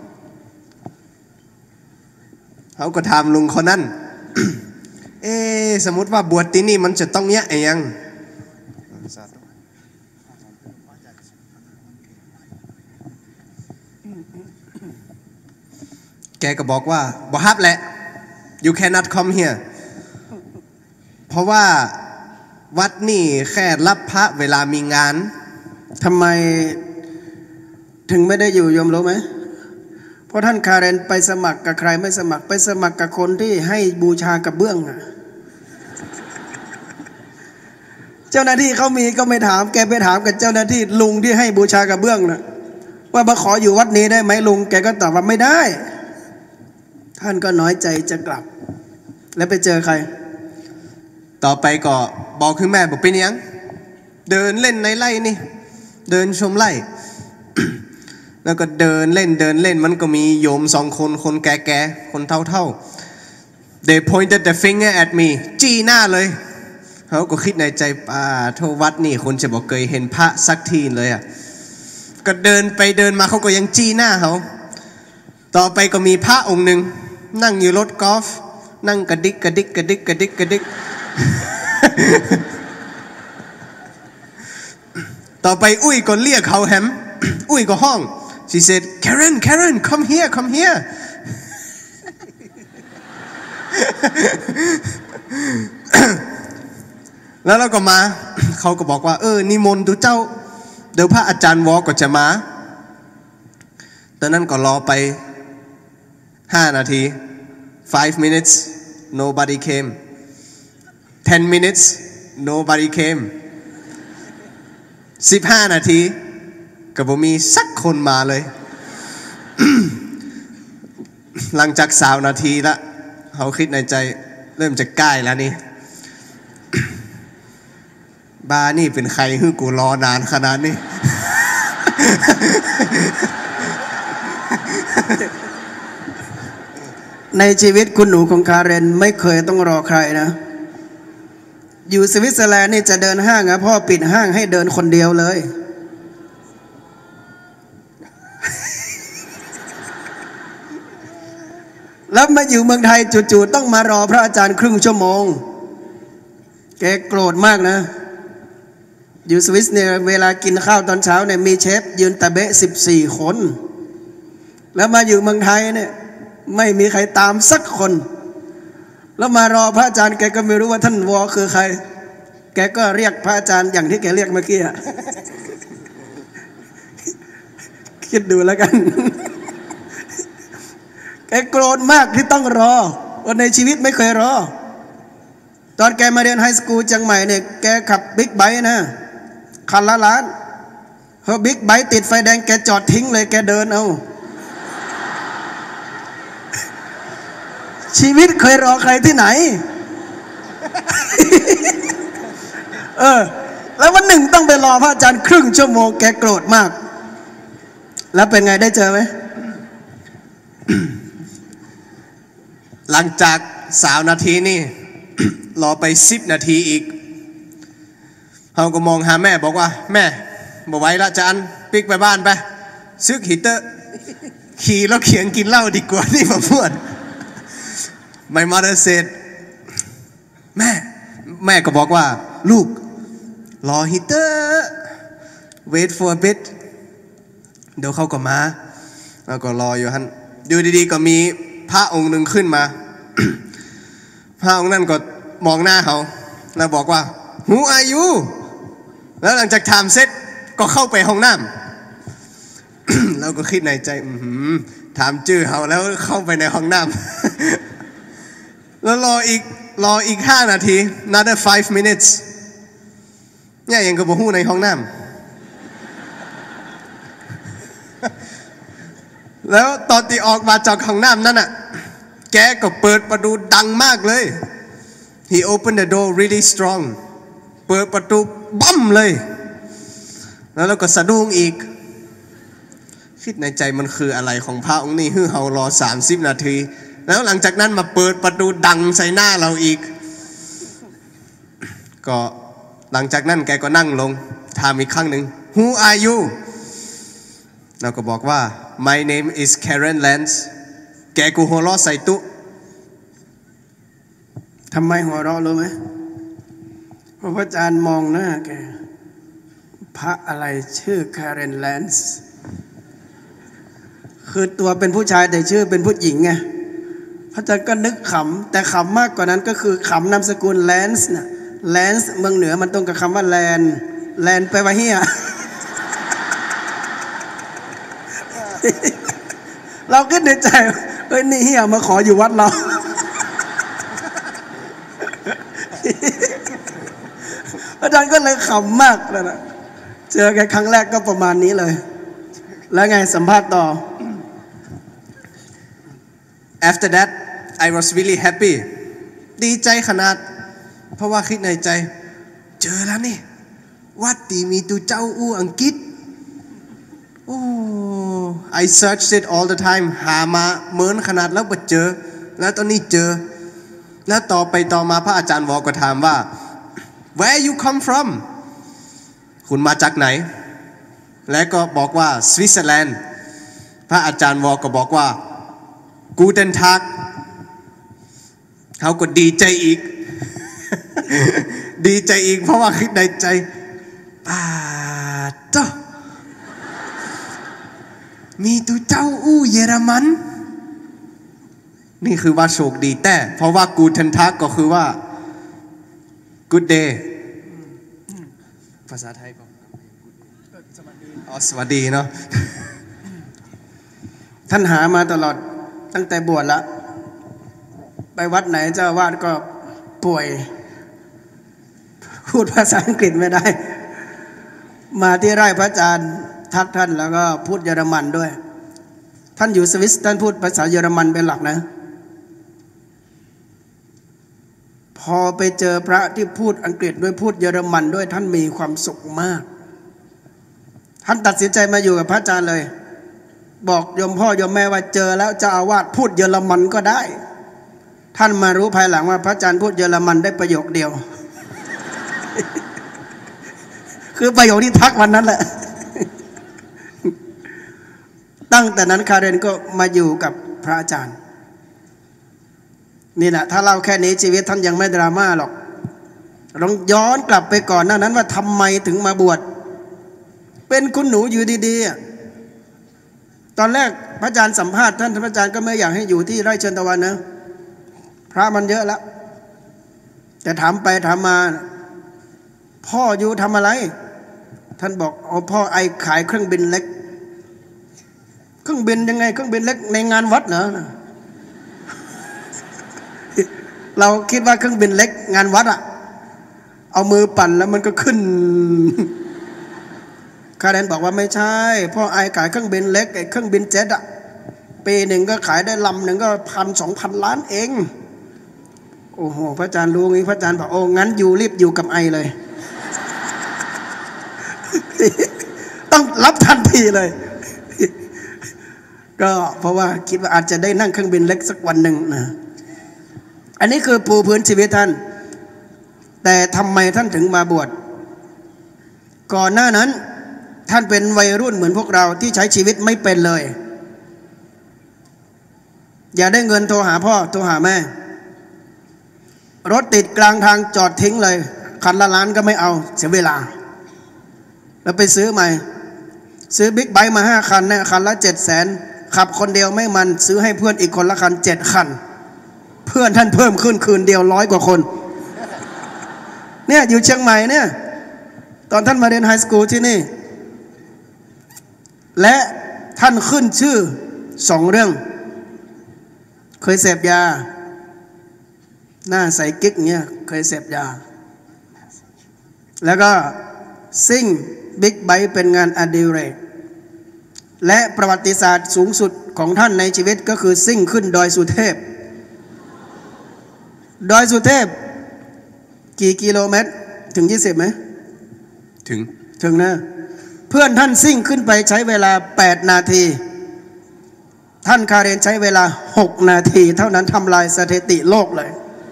ก็ถามลุงคนนั้น สมมติว่าบวชที่นี่มันจะต้องเนี้ยไอ้ยังแกก็บอกว่าบ่ฮับแหละ you cannot come here เพราะว่าวัดนี่แค่รับพระเวลามีงานทำไมถึงไม่ได้อยู่โยมรู้ไหมเพราะท่านคาเรนไปสมัครกับใครไม่สมัครไปสมัครกับคนที่ให้บูชากระเบื้องเจ้าหน้าที่เขามีก็ไม่ถามแกไปถามกับเจ้าหน้าที่ลุงที่ให้บูชากระเบื้องนะว่ามาขออยู่วัดนี้ได้ไหมลุงแกก็ตอบว่าไม่ได้ท่านก็น้อยใจจะกลับแล้วไปเจอใครต่อไปก็บอกคือแม่บอกเป็นยังเดินเล่นในไร่นี่เดินชมไร่ แล้วก็เดินเล่นมันก็มีโยม2 คนแก่ๆคนเท่า they pointed the finger at me จี้หน้าเลยเขาก็คิดในใจโทวัดนี่คนจะบอกเคยเห็นพระสักทีเลยอ่ะก็เดินไปเดินมาเขาก็ยังจี้หน้าเขาต่อไปก็มีพระองค์หนึ่งนั่งอยู่รถกอล์ฟนั่งกระดิก ต่อไปอุ้ยก็เรียกเขาแฮมอุ้ยก็ห้อง she said Karen come here แล้วเราก็มาเขาก็บอกว่านิมนต์ดูเจ้าเดี๋ยวพระอาจารย์วอก็จะมาตอนนั้นก็รอไป5 นาที 5 minutes nobody came 10 minutes nobody came 15 นาทีก็บ่มีสักคนมาเลย หลังจาก20 นาทีละเขาคิดในใจเริ่มจะใกล้แล้วนี่ บ้านี่เป็นใครฮื้อกูรอนานขนาดนี้ในชีวิตคุณหนูของคาเรนไม่เคยต้องรอใครนะอยู่สวิตเซอร์แลนด์นี่จะเดินห้างพ่อปิดห้างให้เดินคนเดียวเลย แล้วมาอยู่เมืองไทยจู่ๆต้องมารอพระอาจารย์ครึ่งชั่วโมงแกโกรธมากนะอยู่สวิสเนี่ยเวลากินข้าวตอนเช้าเนี่ยมีเชฟยืนตะเบะ14 คนแล้วมาอยู่เมืองไทยเนี่ยไม่มีใครตามสักคนแล้วมารอพระอาจารย์แกก็ไม่รู้ว่าท่านวอคือใครแกก็เรียกพระอาจารย์อย่างที่แกเรียกเมื่อกี้อะคิดดูแล้วกัน แกโกรธมากที่ต้องรอวันในชีวิตไม่เคยรอตอนแกมาเรียนไฮสคูลเชียงใหม่เนี่ยแกขับบิ๊กไบค์นะคันละล้านพอบิ๊กไบค์ติดไฟแดงแกจอดทิ้งเลยแกเดินเอา ชีวิตเคยรอใครที่ไหน แล้ววันหนึ่งต้องไปรอพระอาจารย์ครึ่งชั่วโมงแกโกรธมากแล้วเป็นไงได้เจอไหมหลังจาก3 นาทีนี่ รอไป10 นาทีอีกเขาก็มองหาแม่บอกว่าแม่บ่ไหวละจานปิกไปบ้านไปซึกฮีเตอร์ขี่แล้วเขียนกินเหล้าดีกว่านี่มาพูด My mother said แม่ก็บอกว่าลูกรอฮีเตอร์ wait for a bit เดี๋ยวเขาก็มาแล้วก็รออยู่ฮันดูดีๆก็มีพระองค์หนึ่งขึ้นมา พระองค์นั่นก็มองหน้าเขาแล้วบอกว่า Who are you แล้วหลังจากถามเสร็จก็เข้าไปห้องน้ำ แล้วก็คิดในใจถามชื่อเขาแล้วเข้าไปในห้องน้ำ แล้วรออีก5 นาที another 5 minutes เนี่ยยังก็บอกหู้ในห้องน้ำ แล้วตอนที่ออกมาจากห้องน้ำนั่นน่ะแกก็เปิดประตูดังมากเลย He opened the door really strong เปิดประตูบั้มเลยแล้วเราก็สะดุ้งอีกคิดในใจมันคืออะไรของพระองค์นี่ฮือเรารอ30 นาทีแล้วหลังจากนั้นมาเปิดประตูดังใส่หน้าเราอีกก็หลังจากนั้นแกก็นั่งลงถามอีกครั้งหนึ่ง Who are you เราก็บอกว่า My name is Karen Lance แกกูหัวเราะใส่ตุทำไมหัวเราะรู้ไหมเพราะพระอาจารย์มองหน้าแกพระอะไรชื่อ Karen Lance คือตัวเป็นผู้ชายแต่ชื่อเป็นผู้หญิงไงพระอาจารย์ก็นึกขำแต่ขำมากกว่านั้นก็คือขำนามสกุล Lance น่ะ Lance เมืองเหนือมันตรงกับคำว่าแลนแปลว่าเฮีย เราคิดในใจเฮ้ยนี่เฮียมาขออยู่วัดเรา อาจารย์ก็เลยขำมากเลยนะเจอกันครั้งแรกก็ประมาณนี้เลยแล้วไงสัมภาษณ์ต่อ After that I was really happy ดีใจขนาดเพราะว่าคิดในใจเจอแล้วนี่วัดดีมีตูเจ้าอู้อังกฤษโอ้ I searched it all the time หามาเหมือนขนาดแล้วบ่เจอแล้วตอนนี้เจอแล้วต่อไปต่อมาพระอาจารย์วอก็ถามว่า Where you come from คุณมาจากไหนและก็บอกว่าสวิตเซอร์แลนด์พระอาจารย์วอก็บอกว่า Guten Tag เขาก็ดีใจอีก ดีใจอีกเพราะว่าคิดในใจเจ้ามีตูเจ้าอู้เยอรมันนี่คือว่าโชคดีแต่เพราะว่า Guten Tag ก็คือว่า Good day ภาษาไทยก็สวัสดีเนาะท่านหามาตลอดตั้งแต่บวชละไปวัดไหนเจ้าวาดก็ป่วยพูดภาษาอังกฤษไม่ได้มาที่ไร่พระอาจารย์ทักท่านแล้วก็พูดเยอรมันด้วยท่านอยู่สวิสท่านพูดภาษาเยอรมันเป็นหลักนะพอไปเจอพระที่พูดอังกฤษด้วยพูดเยอรมันด้วยท่านมีความสุขมากท่านตัดสินใจมาอยู่กับพระอาจารย์เลยบอกโยมพ่อโยมแม่ว่าเจอแล้วเจ้าอาวาสพูดเยอรมันก็ได้ท่านมารู้ภายหลังว่าพระอาจารย์พูดเยอรมันได้ประโยคเดียว คือประโยคที่ทักวันนั้นแหละ ตั้งแต่นั้นคาเรนก็มาอยู่กับพระอาจารย์นี่แหละถ้าเล่าแค่นี้ชีวิตท่านยังไม่ดราม่าหรอกลองย้อนกลับไปก่อนหน้านั้นว่าทำไมถึงมาบวชเป็นคุณหนูอยู่ดีๆตอนแรกพระอาจารย์สัมภาษณ์ท่านพระอาจารย์ก็ไม่อยากให้อยู่ที่ไร่เชิญตะวันนะพระมันเยอะแล้วแต่ถามไปถามมาพ่ออยู่ทำอะไรท่านบอกอ๋อพ่อไอขายเครื่องบินเล็กเครื่องบินยังไงเครื่องบินเล็กในงานวัดเหรอเราคิดว่าเครื่องบินเล็กงานวัดอะเอามือปั่นแล้วมันก็ขึ้นคาเรนบอกว่าไม่ใช่พ่อไอขายเครื่องบินเล็กไอเครื่องบินเจ็ตอะปีหนึ่งก็ขายได้ลำหนึ่งก็1,000-2,000 ล้านเองโอ้โหพระอาจารย์รู้งี้พระอาจารย์บอกโอ้งั้นอยู่รีบอยู่กับไอเลย ต้องรับทันทีเลย ก็เพราะว่าคิดว่าอาจจะได้นั่งเครื่องบินเล็กสักวันหนึ่งนะอันนี้คือปูพื้นชีวิตท่านแต่ทำไมท่านถึงมาบวชก่อนหน้านั้นท่านเป็นวัยรุ่นเหมือนพวกเราที่ใช้ชีวิตไม่เป็นเลยอย่าได้เงินโทรหาพ่อโทรหาแม่รถติดกลางทางจอดทิ้งเลยคันละล้านก็ไม่เอาเสียเวลาแล้วไปซื้อใหม่ซื้อบิ๊กไบค์มา5 คันเนี่ยคันละ700,000ขับคนเดียวไม่มันซื้อให้เพื่อนอีกคนละคัน7 คันเพื่อนท่านเพิ่มขึ้นคืนเดียว100 กว่าคนเนี่ยอยู่เชียงใหม่เนี่ยตอนท่านมาเรียนไฮสคูลที่นี่และท่านขึ้นชื่อ2 เรื่องเคยเสพยาหน้าใส่กิ๊กเงี้ยเคยเสพยาแล้วก็ซิ่งบิ๊กไบค์เป็นงานอดิเรกและประวัติศาสตร์สูงสุดของท่านในชีวิตก็คือซิ่งขึ้นดอยสุเทพดอยสุเทพกี่กิโลเมตรถึง20ไหมถึงนะเพื่อนท่านซิ่งขึ้นไปใช้เวลา8 นาทีท่านคาเรนใช้เวลา6 นาทีเท่านั้นทำลายสถิติโลกเลย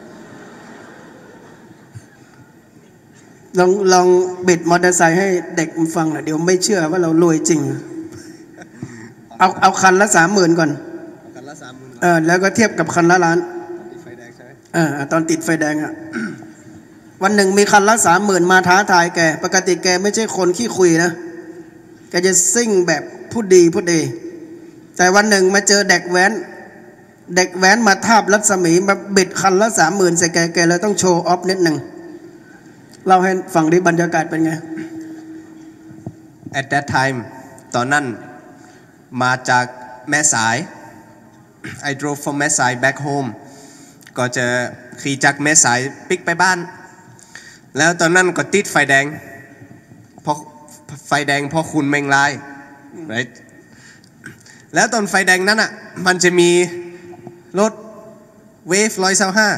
ลองบิดมอเตอร์ไซค์ให้เด็กฟังหน่อยเดี๋ยวไม่เชื่อว่าเรารวยจริงเอาคันละ 30,000ก่อนคันละ 30,000แล้วก็เทียบกับคันละล้านติดไฟแดงใช่ไหมตอนติดไฟแดงอะวันหนึ่งมีคันละ 30,000มาท้าทายแกปกติแกไม่ใช่คนขี้คุยนะแกจะซิ่งแบบพูดดีแต่วันหนึ่งมาเจอเด็กแว้นมาทาบรัศมีมาบิดคันละ 30,000ใส่แกเลยต้องโชว์ออฟนิดหนึ่งเราให้ฟังดิบรรยากาศเป็นไง At that time ตอนนั้นมาจากแม่สาย I drove from แม่สาย back home ก็จะขี่จากแม่สายปิกไปบ้านแล้วตอนนั้นก็ติดไฟแดงเพราะคุณเมงลาย right แล้วตอนไฟแดงนั้นอ่ะมันจะมีรถเวฟ125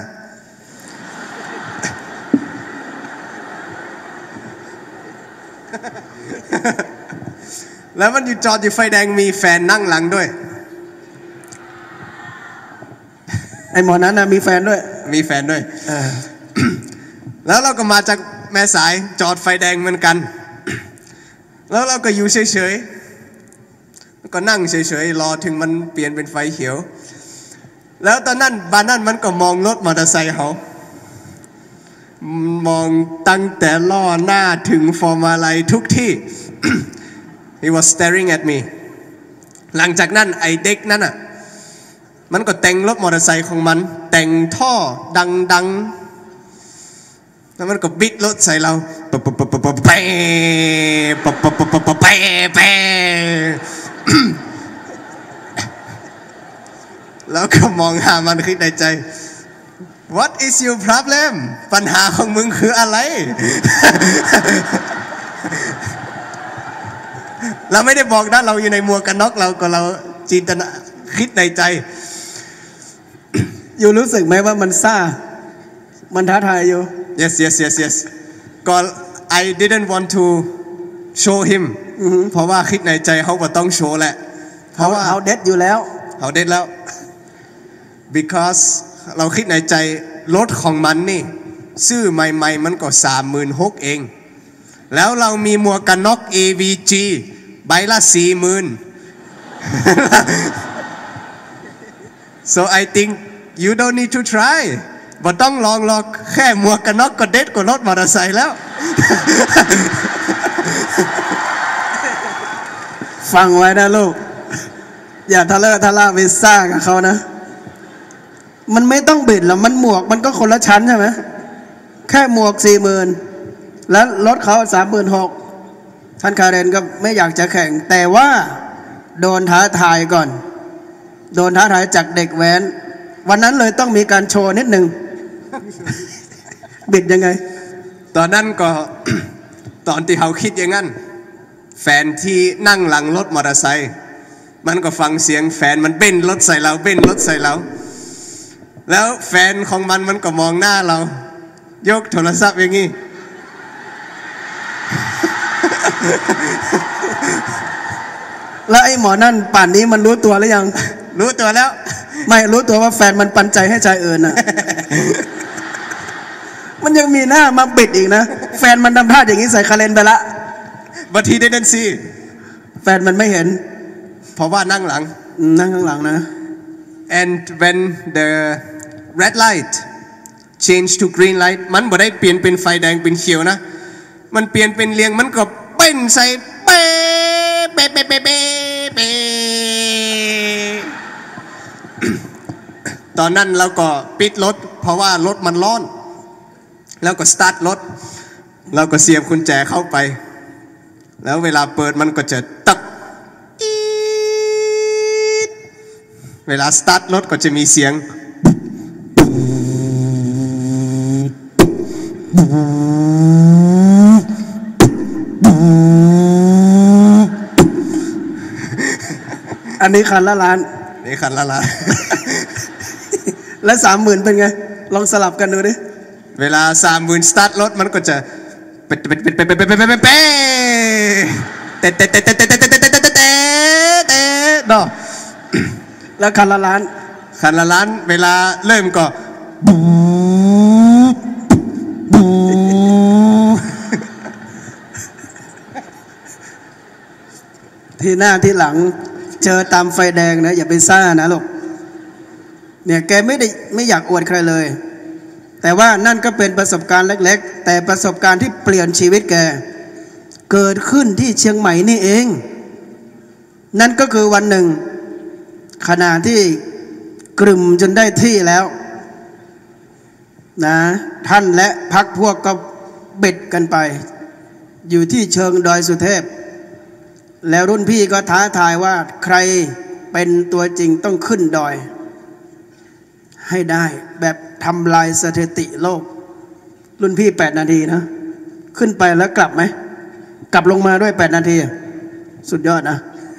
แล้วมันอยู่จอดอยู่ไฟแดงมีแฟนนั่งหลังด้วยไอหมอนั้นนะมีแฟนด้วยแล้วเราก็มาจากแม่สายจอดไฟแดงเหมือนกันแล้วเราก็อยู่เฉยๆก็นั่งเฉยๆรอถึงมันเปลี่ยนเป็นไฟเขียวแล้วตอนนั้นบ้านนั้นมันก็มองรถมอเตอร์ไซค์เขามองตั้งแต่ล้อหน้าถึงฟอร์มาลัยทุกที่ He was staring at me หลังจากนั้นไอเด็กนั้นอ่ะมันก็แต่งรถมอเตอร์ไซค์ของมันแต่งท่อดังแล้วมันก็บิดรถใส่เราแล้วก็มองหามันคิดในใจ What is your problem ปัญหาของมึงคืออะไร เราไม่ได้บอกนะเราอยู่ในหมวกกันน็อกเราจินตนาคิดในใจอยู่รู้สึกไหมว่ามันซ่ามันท้าทายอยู่ yes ก็ I didn't want to show him เพราะว่าคิดในใจเขาก็ต้องโชว์แหละเพราะว่าเขาเด็ดอยู่แล้ว because เราคิดในใจรถของมันนี่ซื้อใหม่ๆมันก็36,000เองแล้วเรามีหมวกกันน็อก AVG ใบละ 40,000 so I think you don't need to try บ่ต้องลองหรอกแค่หมวกกันน็อกก็เด็ดกว่ารถมอเตอร์ไซค์แล้วฟังไว้นะลูกอย่าทะเลาะทะล่าไปซ่ากับเขานะมันไม่ต้องบิดหรอกมันหมวกมันก็คนละชั้นใช่ไหมแค่หมวก 40,000 แล้วรถเขา36,000ท่านคาเรนก็ไม่อยากจะแข่งแต่ว่าโดนท้าทายก่อนโดนท้าทายจากเด็กแว้นวันนั้นเลยต้องมีการโชว์นิดหนึ่ง บิดยังไงตอนนั้นก็ ตอนที่เขาคิดอย่างนั้นแฟนที่นั่งหลังรถมอเตอร์ไซค์มันก็ฟังเสียงแฟนมันเบ้นรถใส่เราเบ้นรถใส่เราแล้วแฟนของมันก็มองหน้าเรายกโทรศัพท์อย่างนี้แล้วไอ้หมอนั่นป่านนี้มันรู้ตัวหรือยังรู้ตัวแล้วไม่รู้ตัวว่าแฟนมันปันใจให้ชายอื่นนะ มันยังมีหน้ามาบิดอีกนะแฟนมันทำท่าอย่างนี้ใส่คาเลนไปละ But he didn't see แฟนมันไม่เห็นเพราะว่านั่งหลังข้างหลังนะ and when the red light change to green light มันบ่ได้เปลี่ยนเป็นไฟแดงเป็นเขียวนะมันเปลี่ยนเป็นเรียงมันก็เป้นใส่เป๊ะเป๊ะเป๊ะเป๊ะเป๊ะตอนนั้นเราก็ปิดรถเพราะว่ารถมันร้อนแล้วก็สตาร์ทรถเราก็เสียบกุญแจเข้าไปแล้วเวลาเปิดมันก็จะตักเวลาสตาร์ทรถก็จะมีเสียงอันนี้คันละล้านนี่คันละล้านแล้ว30,000เป็นไงลองสลับกันดูดิเวลา30,000สตาร์ทรถมันก็จะเนาะแล้วคันละล้านเวลาเริ่มก็ที่หน้าที่หลังเจอตามไฟแดงนะอย่าไปซ่านะลูกเนี่ยแกไม่อยากอวดใครเลยแต่ว่านั่นก็เป็นประสบการณ์เล็กๆแต่ประสบการณ์ที่เปลี่ยนชีวิตแกเกิดขึ้นที่เชียงใหม่นี่เองนั่นก็คือวันหนึ่งขณะที่กลุ่มจนได้ที่แล้วนะท่านและพรรคพวกก็เบ็ดกันไปอยู่ที่เชิงดอยสุเทพแล้วรุ่นพี่ก็ท้าทายว่าใครเป็นตัวจริงต้องขึ้นดอยให้ได้แบบทำลายสถิติโลกรุ่นพี่8 นาทีนะขึ้นไปแล้วกลับไหมกลับลงมาด้วย8 นาทีสุดยอดนะ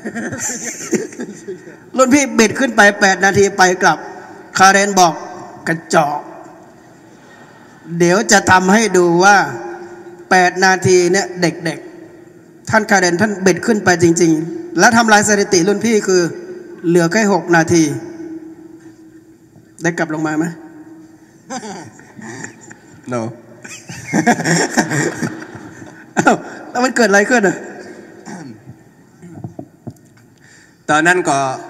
รุ่นพี่บิดขึ้นไป8 นาทีไปกลับคาเรนบอกกระจอกเดี๋ยวจะทำให้ดูว่า8 นาทีเนี่ยเด็กๆท่านคาเรนท่านบิดขึ้นไปจริงๆแล้วทำลายสถิติรุ่นพี่คือเหลือแค่6 นาทีได้กลับลงมาไหม no แล้วมันเกิดอะไรขึ้นอ่ะตอนนั้นก็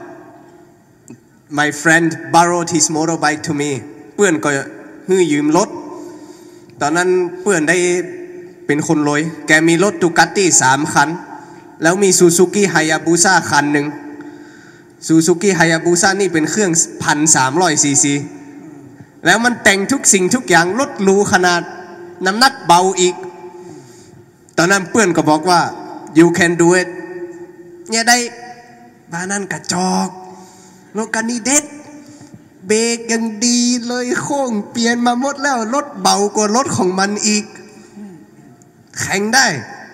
my friend borrowed his motorbike to me เพื่อนก็ให้ยืมรถตอนนั้นเพื่อนได้เป็นคนรวยแกมีรถดูกาตี้3 คันแล้วมีซูซูกิฮายาบุซ่าคันหนึ่งซูซูกิฮายาบุซ่านี่เป็นเครื่อง 1,300 ซีซีแล้วมันแต่งทุกสิ่งทุกอย่างรถหรูขนาดน้ำหนักเบาอีกตอนนั้นเพื่อนก็บอกว่า you can do it เนี่ยได้บ้านนั่นกระจอกรถคันนี้เด็ดเบรกยังดีเลยโค้งเปลี่ยนมาหมดแล้วรถเบากว่ารถของมันอีกแข่งได้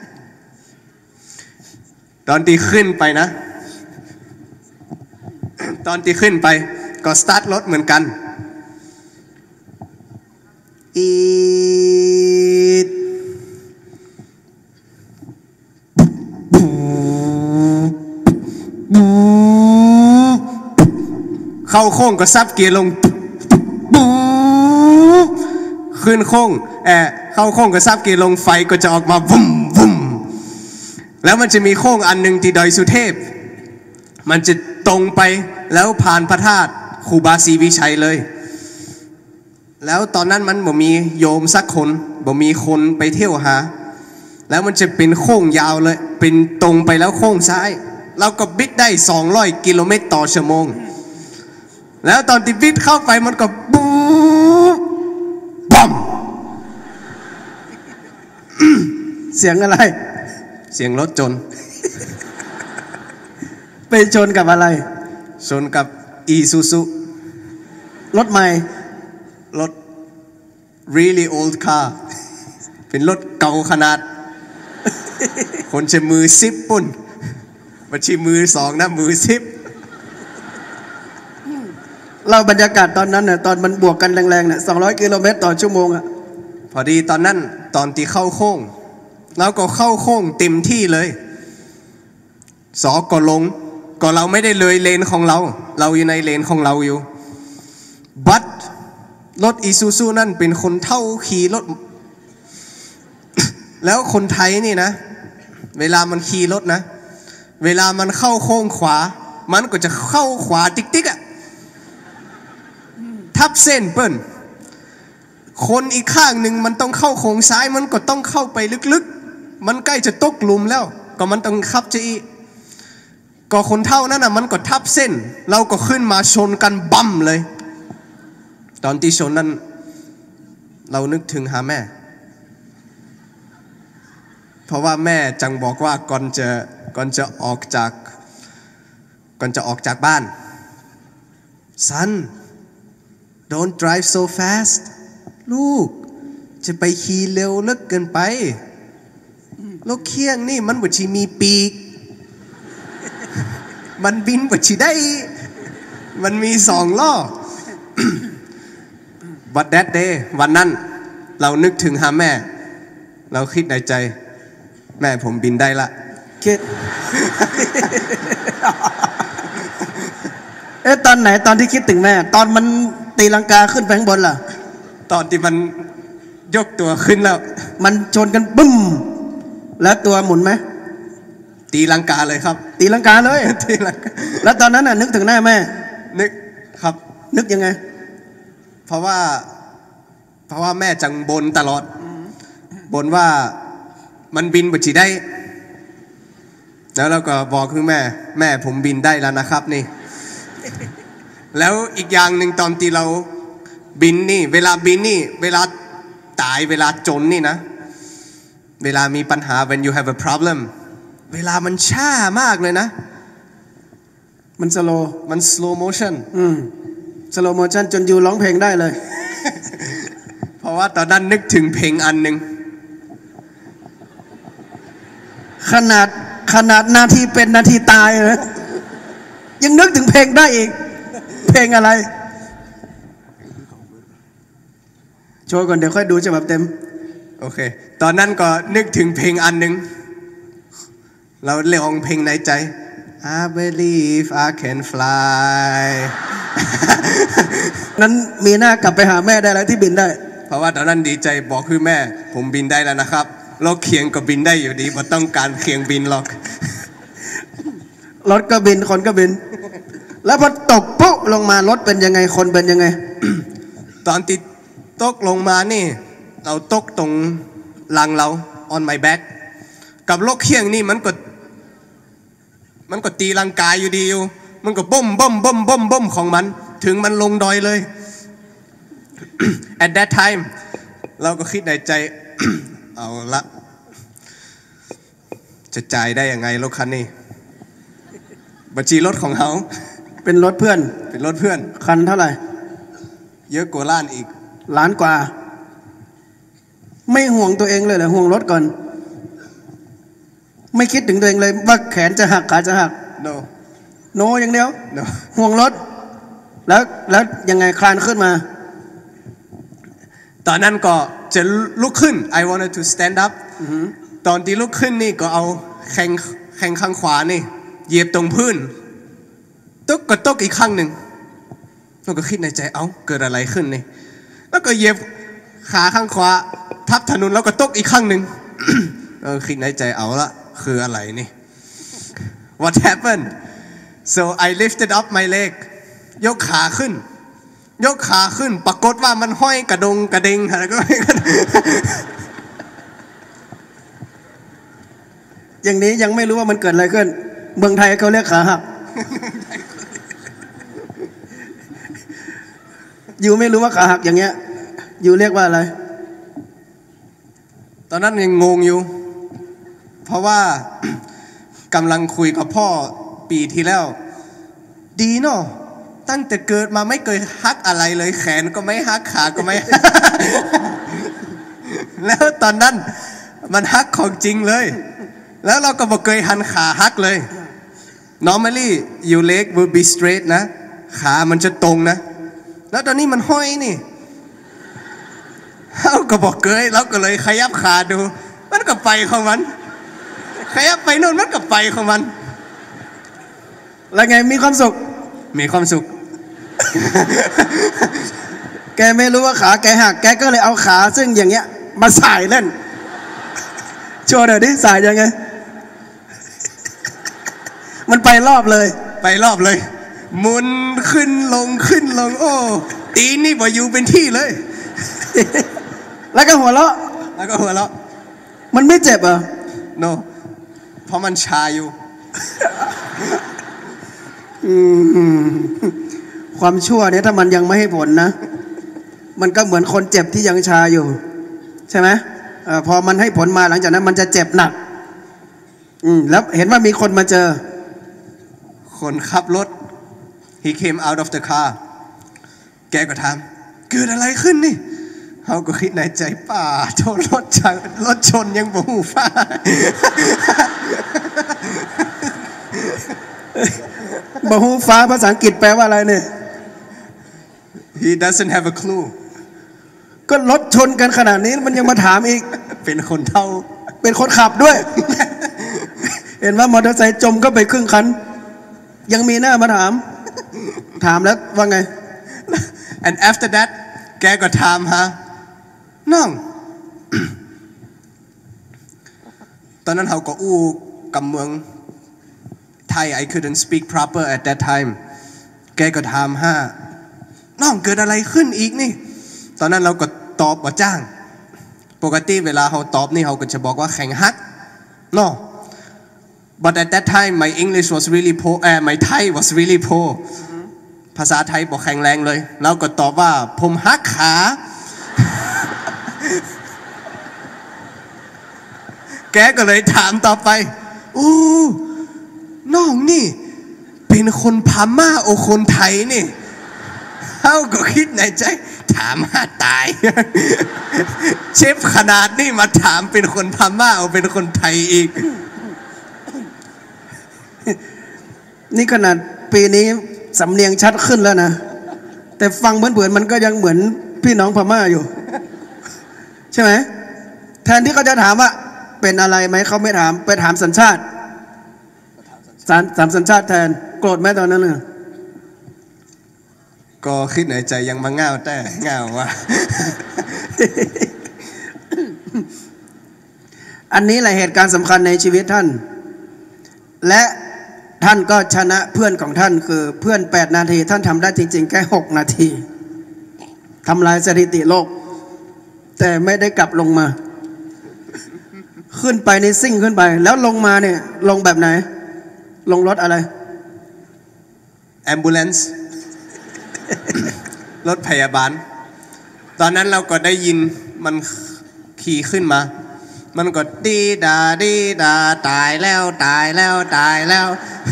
ตอนที่ขึ้นไปนะตอนที่ขึ้นไปก็สตาร์ทรถเหมือนกันเข้าโค้งก็ซับเกียร์ลงขึ้นโค้งเข้าโค้งก็ซับเกียร์ลงไฟก็จะออกมาวุ้มวุ้มแล้วมันจะมีโค้งอันหนึ่งที่ดอยสุเทพมันจะตรงไปแล้วผ่านพระธาตุครูบาศรีวิชัยเลยแล้วตอนนั้นมันบ่มีโยมสักคนบ่มีคนไปเที่ยวหาแล้วมันจะเป็นโค้งยาวเลยเป็นตรงไปแล้วโค้งซ้ายเราก็บิดได้200 กิโลเมตรต่อชั่วโมงแล้วตอนที่บิดเข้าไปมันก็บู๊บอมเสียงอะไรเสียงรถจนไปชนกับอะไรชนกับอีซูซุรถใหม่รถ really old car เป็นรถเก่าขนาด คนใช้มือซิปปุ่นบัญชีมือ2นะมือซิปเราบรรยากาศตอนนั้นน่ะตอนมันบวกกันแรงๆน่ะ200 กิโลเมตรต่อชั่วโมงอ่ะพอดีตอนนั้นตอนที่เข้าโค้งเราก็เข้าโค้งเต็มที่เลยสอก็ลงก็เราไม่ได้เลยเลนของเราอยู่ในเลนของเราอยู่บัดรถอีซูซูนั่นเป็นคนเท่าขี่รถ แล้วคนไทยนี่นะเวลามันขี่รถนะเวลามันเข้าโค้งขวามันก็จะเข้าขวาติ๊กๆอ่ะทับเส้นเปิ้นคนอีกข้างหนึ่งมันต้องเข้าโค้งซ้ายมันก็ต้องเข้าไปลึกๆมันใกล้จะตกหลุมแล้วก็มันต้องขับจะอีก็คนเท่านั้นน่ะมันก็ทับเส้นเราก็ขึ้นมาชนกันบั้มเลยตอนที่ชนนั้นเรานึกถึงหาแม่เพราะว่าแม่จังบอกว่าก่อนจะออกจากบ้าน Son don't drive so fast ลูกจะไปขี่เร็วเลิกเกินไปรถเคียงนี่มันบ่ชีมีปีก มันบินบ่ชีได้มันมี2 ล้อ But that day วันนั้นเรานึกถึงหาแม่เราคิดในใจแม่ผมบินได้ละคิด ตอนไหนตอนที่คิดถึงแม่ตอนมันตีลังกาขึ้นไปข้างบนล่ะตอนที่มันยกตัวขึ้นแล้วมันชนกันบึ้มแล้วตัวหมุนไหมตีลังกาเลยครับตีลังกาเลยตีลังกาแล้วตอนนั้นน่ะนึกถึงหน้าแม่นึกครับนึกยังไงเพราะว่าแม่จังบนตลอดบนว่ามันบินบ่ชีได้แล้วเราก็บอกคือแม่ผมบินได้แล้วนะครับนี่ แล้วอีกอย่างหนึ่งตอนที่เราบินนี่เวลาบินนี่เวลาตายเวลาจนนี่นะเวลามีปัญหา when you have a problem เวลามันช้ามากเลยนะมันสโล slow motion สโลโมชั่นจนยูร้องเพลงได้เลยเพราะว่าตอนนั้นนึกถึงเพลงอันหนึ่งขนาดนาทีเป็นนาทีตายนะยังนึกถึงเพลงได้อีกเพลงอะไรโชว์ก่อนเดี๋ยวค่อยดูฉบับเต็มโอเคตอนนั้นก็นึกถึงเพลงอันหนึ่งเราเรียกเพลงในใจ I believe I can fly นั้นมีหน้ากลับไปหาแม่ได้แล้วที่บินได้เพราะว่าตอนนั้นดีใจบอกคือแม่ผมบินได้แล้วนะครับรถเคียงก็บินได้อยู่ดีไม่ต้องการเคียงบินหรอกรถก็บินคนก็บินแล้วพอตกปุ๊บลงมารถเป็นยังไงคนเป็นยังไงตอนติดตกลงมานี่เราตกตรงหลังเรา on my back กับรถเคียงนี่มันก็ตีลังกายอยู่ดีอยู่มันก็บ่มของมันถึงมันลงดอยเลย at that time เราก็คิดในใจ เอาละจะจ่ายได้ยังไงรถคันนี้บัญชีรถของเขาเป็นรถเพื่อนคันเท่าไหร่เยอะกว่าล้านอีกล้านกว่าไม่ห่วงตัวเองเลยเหรอห่วงรถก่อนไม่คิดถึงตัวเองเลยว่าแขนจะหักขาจะหัก no อย่างเดียว no ห่วงรถแล้วยังไงคลานขึ้นมาตอนนั้นก็จะลุกขึ้น I wanted to stand up ตอนที่ลุกขึ้นนี่ก็เอาแข้งข้างขวานี่เหยียบตรงพื้นตกอีกข้างหนึ่งเราก็คิดในใจเกิดอะไรขึ้นนี่แล้วก็เหยียบขาข้างขวาทับถนนแล้วก็ตกอีกข้างหนึ่ง คิดในใจเอาละคืออะไรนี่ What happened so I lifted up my leg ยกขาขึ้นปรากฏว่ามันห้อยกระดงกระเด้งอะไรก็อย่างนี้ยังไม่รู้ว่ามันเกิดอะไรขึ้นเมืองไทยเขาเรียกขาหัก อยู่ไม่รู้ว่าขาหักอย่างเงี้ยอยู่เรียกว่าอะไรตอนนั้นยังงงอยู่ เพราะว่ากำลังคุยกับพ่อปีที่แล้ว ดีเนาะตั้งแต่เกิดมาไม่เคยฮักอะไรเลยแขนก็ไม่ฮักขาก็ไม่ แล้วตอนนั้นมันฮักของจริงเลย แล้วเราก็บอกเคยหันขาฮักเลย normally your leg will be straight นะขามันจะตรงนะแล้วตอนนี้มันห้อยนี่เราก็บอกเคยเราก็เลยขยับขาดูมันก็ไปของมันขยับไปโน่นมันก็ไปของมันแล้วไงมีความสุขมีความสุขแกไม่รู้ว่าขาแกหักแกก็เลยเอาขาซึ่งอย่างเงี้ยมาสายเล่นโชว์หน่อยดิสายยังไง มันไปรอบเลยไปรอบเลยหมุนขึ้นลงขึ้นลงโอ้ตีนนี่บ่อยู่เป็นที่เลยแล้วก็หัวเราะแล้วก็หัวเราะมันไม่เจ็บเหรอ no เพราะมันชาอยู่ความชั่วเนี่ยถ้ามันยังไม่ให้ผลนะ มันก็เหมือนคนเจ็บที่ยังชาอยู่ ใช่ไหมพอมันให้ผลมาหลังจากนั้นมันจะเจ็บหนักแล้วเห็นว่ามีคนมาเจอคนขับรถ he came out of the car แกก็ถามเกิดอะไรขึ้นนี่เขาก็คิดในใจป่าโทษรถชนยังบ่หูฟ้าบหูฟ้าภาษาอังกฤษแปลว่าอะไรเนี่ย he doesn't have a clue ก็รถชนกันขนาดนี้มันยังมาถามอีกเป็นคนเท่าเป็นคนขับด้วย เห็นว่ามอเตอร์ไซค์จมก็ไปครึ่งคัน ยังมีหน้ามาถาม ถามแล้วว่าไง and after that แกก็ถามฮะน้อง ตอนนั้นเขาก็อู้กำเมืองไทย I couldn't speak proper at that time แกก็ถามฮะน้องเกิดอะไรขึ้นอีกนี่ตอนนั้นเราก็ตอบว่าจ้างปกติเวลาเขาตอบนี่เขาก็จะบอกว่าแข่งฮักเนาะ but at that time my English was really poor my Thai was really poor ภาษาไทยบอกแข็งแรงเลยเราก็ตอบว่าผมฮักขา แกก็เลยถามต่อไปอู้น้องนี่เป็นคนพม่าโอคนไทยนี่เขาก็คิดในใจถามหาตาย เชฟขนาดนี่มาถามเป็นคนพม่าโอเป็นคนไทยอีกนี่ขนาดปีนี้สำเนียงชัดขึ้นแล้วนะ แต่ฟังเผินๆมันก็ยังเหมือนพี่น้องพม่าอยู่ ใช่ไหมแทนที่เขาจะถามว่าเป็นอะไรไหมเขาไม่ถามไปถามสัญชาติถามสัญชาติแทนโกรธไหมตอนนั้นน่ะก็คิดในใจยังมาง่าวแต่ง่าวว่าอันนี้แหละเหตุการณ์สำคัญในชีวิตท่าน และท่านก็ชนะเพื่อนของท่านคือเพื่อน8นาทีท่านทำได้จริงๆแค่6นาทีทำลายสถิติโลกแต่ไม่ได้กลับลงมา ขึ้นไปในซิ่งขึ้นไปแล้วลงมาเนี่ยลงแบบไหนลงรถอะไร ambulance รถพยาบาลตอนนั้นเราก็ได้ยินมันขี่ขึ้นมามันก็ดีดาตายแล้วตายแล้วตายแล้ว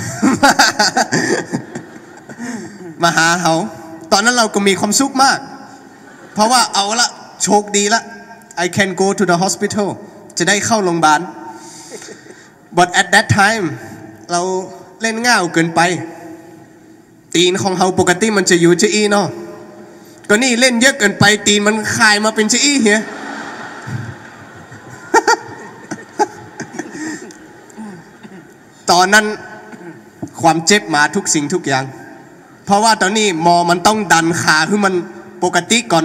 มาหาเขาตอนนั้นเราก็มีความสุขมากเพราะว่าเอาละโชคดีละ I can go to the hospital จะได้เข้าโรงพยาบาล but at that time เราเล่นง่าวเกินไปตีนของเขาปกติมันจะอยู่จะอีเนาะก็นี่เล่นเยอะเกินไปตีนมันคายมาเป็นจะอีเหี้ย ตอนนั้นความเจ็บมาทุกสิ่งทุกอย่างเพราะว่าตอนนี้หมอมันต้องดันขาคือมันปกติก่อน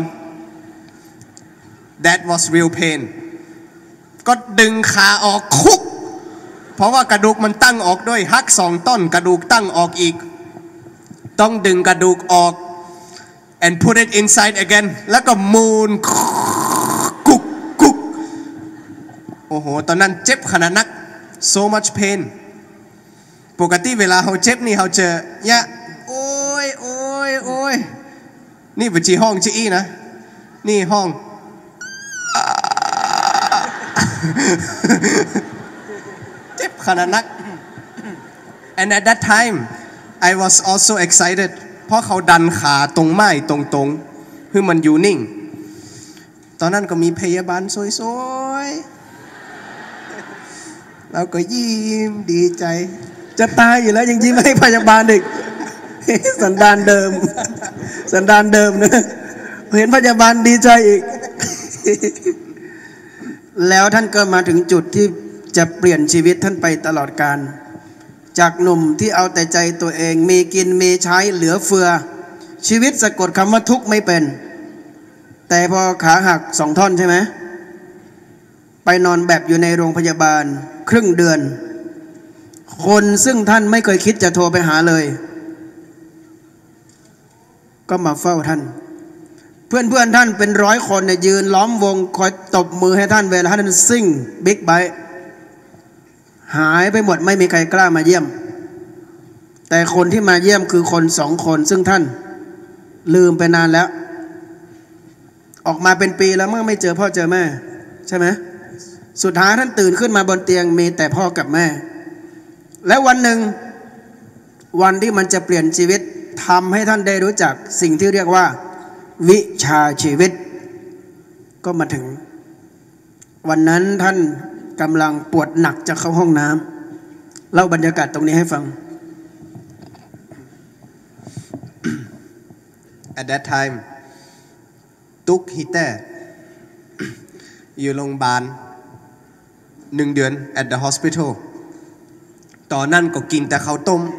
that was real pain ก็ดึงขาออกคุกเพราะว่ากระดูกมันตั้งออกด้วยหัก2ต้นกระดูกตั้งออกอีกต้องดึงกระดูกออก and put it inside again แล้วก็มูนกุกโอ้โหตอนนั้นเจ็บขนาดนัก so much pain ปกติเวลาเขาเจ็บนี่เขาจะเนี่ยโอ้ยนี่เป็นจีห้องจีอีนะนี่ห้องเจ็บขนาดนัก and at that time I was also excited เพราะเขาดันขาตรงไม้ตรงๆคือมันอยู่นิ่งตอนนั้นก็มีพยาบาลสวยๆเราก็ยิ้มดีใจจะตายอยู่แล้วยังยิ้มให้พยาบาลอีก สันดานเดิมสันดานเดิมนะเห็นพยาบาลดีใจอีก แล้วท่านก็มาถึงจุดที่จะเปลี่ยนชีวิตท่านไปตลอดกาลจากหนุ่มที่เอาแต่ใจตัวเองมีกินมีใช้เหลือเฟือชีวิตสะกดคำว่าทุกข์ไม่เป็นแต่พอขาหัก2 ท่อนใช่ไหมไปนอนแบบอยู่ในโรงพยาบาลครึ่งเดือนคนซึ่งท่านไม่เคยคิดจะโทรไปหาเลยก็มาเฝ้าท่านเพื่อนท่านเป็น100 คนเนี่ยยืนล้อมวงคอยตบมือให้ท่านเวลาท่านซิ่งบิ๊กไบค์หายไปหมดไม่มีใครกล้ามาเยี่ยมแต่คนที่มาเยี่ยมคือคน2 คนซึ่งท่านลืมไปนานแล้วออกมาเป็นปีแล้วเมื่อไม่เจอพ่อเจอแม่ใช่ไหมสุดท้ายท่านตื่นขึ้นมาบนเตียงมีแต่พ่อกับแม่และวันหนึ่งวันที่มันจะเปลี่ยนชีวิตทำให้ท่านได้รู้จักสิ่งที่เรียกว่าวิชาชีวิตก็มาถึงวันนั้นท่านกำลังปวดหนักจะเข้าห้องน้ำเล่าบรรยากาศตรงนี้ให้ฟัง At that time ตุกฮิเต้อยู่โรงพยาบาล1 เดือน at the hospital ตอนนั้นก็กินแต่ข้าวต้ม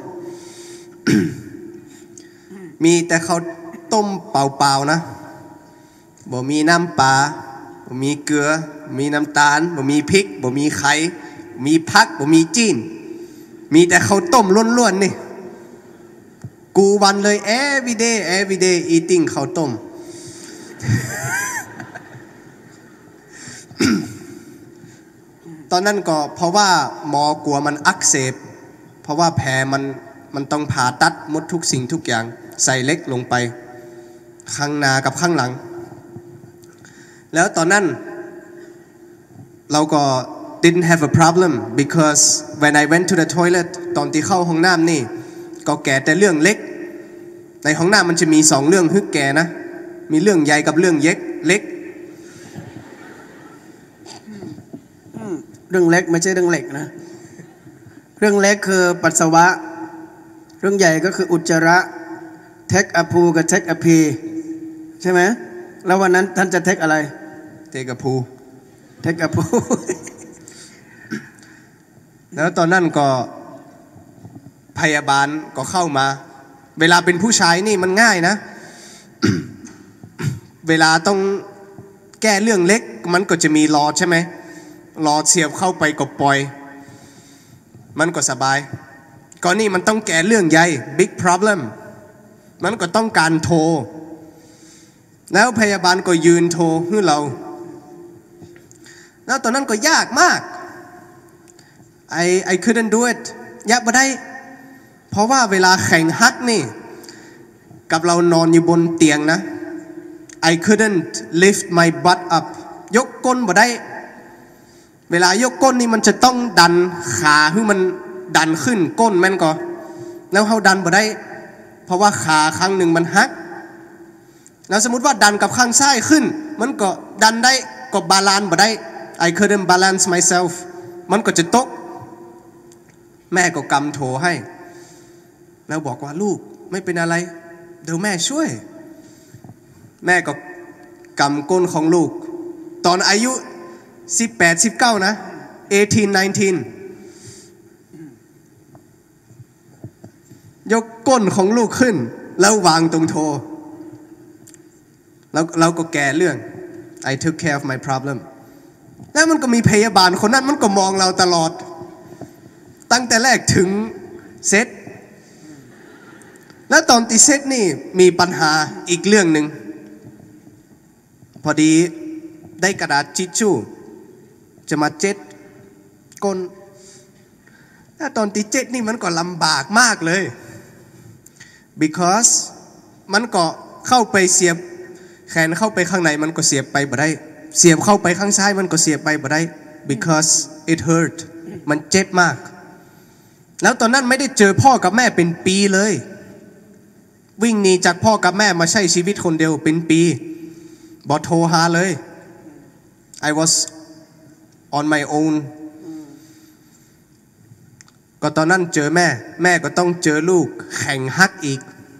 มีแต่ข้าวต้มเปล่าๆนะบ่มีน้ำปลาบ่มีเกลือมีน้ำตาลบ่มีพริกบ่มีไข่มีผักบ่มีจีนมีแต่ข้าวต้มล้วนๆนี่กูวันเลย every day eating ข้าวต้ม ตอนนั้นก็เพราะว่าหมอกลัวมันอักเสบเพราะว่าแผลมันต้องผ่าตัดหมดทุกสิ่งทุกอย่างใส่เหล็กลงไปข้างหน้ากับข้างหลังแล้วตอนนั้นเราก็ didn't have a problem because when I went to the toilet ตอนที่เข้าห้องน้ำนี่ก็แก่แต่เรื่องเล็กในห้องน้ำมันจะมี2 เรื่องฮึกแก่นะมีเรื่องใหญ่กับเรื่องเล็กเรื่องเล็กไม่ใช่เรื่องเล็กนะเรื่องเล็กคือปัสสาวะเรื่องใหญ่ก็คืออุจจาระเทคอะพูกับเทคอะพีใช่ไหมแล้ววันนั้นท่านจะเทคอะไรเทคอะพู แล้วตอนนั้นก็พยาบาลก็เข้ามาเวลาเป็นผู้ชายนี่มันง่ายนะ เวลาต้องแก้เรื่องเล็กมันก็จะมีหลอดใช่ไหมหลอดเสียบเข้าไปก็ปล่อยมันก็สบายก่อนนี่มันต้องแก้เรื่องใหญ่ big problem มันก็ต้องการโทรแล้วพยาบาลก็ยืนโทรให้เราแล้วตอนนั้นก็ยากมาก I couldn't do it ยากบ่ได้เพราะว่าเวลาแข่งฮักนี่กับเรานอนอยู่บนเตียงนะ I couldn't lift my butt up ยกก้นบ่ได้เวลายกก้นนี่มันจะต้องดันขาให้มันดันขึ้นก้นแม่นก็แล้วเขาดันบ่ได้เพราะว่าขาข้างหนึ่งมันหักแล้วสมมุติว่าดันกับข้างซ้ายขึ้นมันก็ดันได้ก็บาลานซ์บ่ได้ I couldn't balance myself มันก็จะตกแม่ก็กำโถให้แล้วบอกว่าลูกไม่เป็นอะไรเดี๋ยวแม่ช่วยแม่ก็กำก้นของลูกตอนอายุ18-19นะ18-19ยกก้นของลูกขึ้นแล้ววางตรงโถแล้วเราก็แก้เรื่อง I took care of my problem แล้วมันก็มีพยาบาลคนนั้นมันก็มองเราตลอดตั้งแต่แรกถึงเซตแล้วตอนที่เซตนี่มีปัญหาอีกเรื่องหนึ่งพอดีได้กระดาษทิชชู่จะมาเจ็ดก้นแล้วตอนที่เจ็ดนี่มันก็ลำบากมากเลย because มันก็เข้าไปเสียบแขนเข้าไปข้างในมันก็เสียบไปบ่ได้เสียบเข้าไปข้างซ้ายมันก็เสียบไปบ่ได้ because it hurt มันเจ็บมากแล้วตอนนั้นไม่ได้เจอพ่อกับแม่เป็นปีเลยวิ่งหนีจากพ่อกับแม่มาใช้ชีวิตคนเดียวเป็นปีบอโทรหาเลย I was on my own ก็ตอนนั้นเจอแม่ก็ต้องเจอลูกแข่งฮักอีก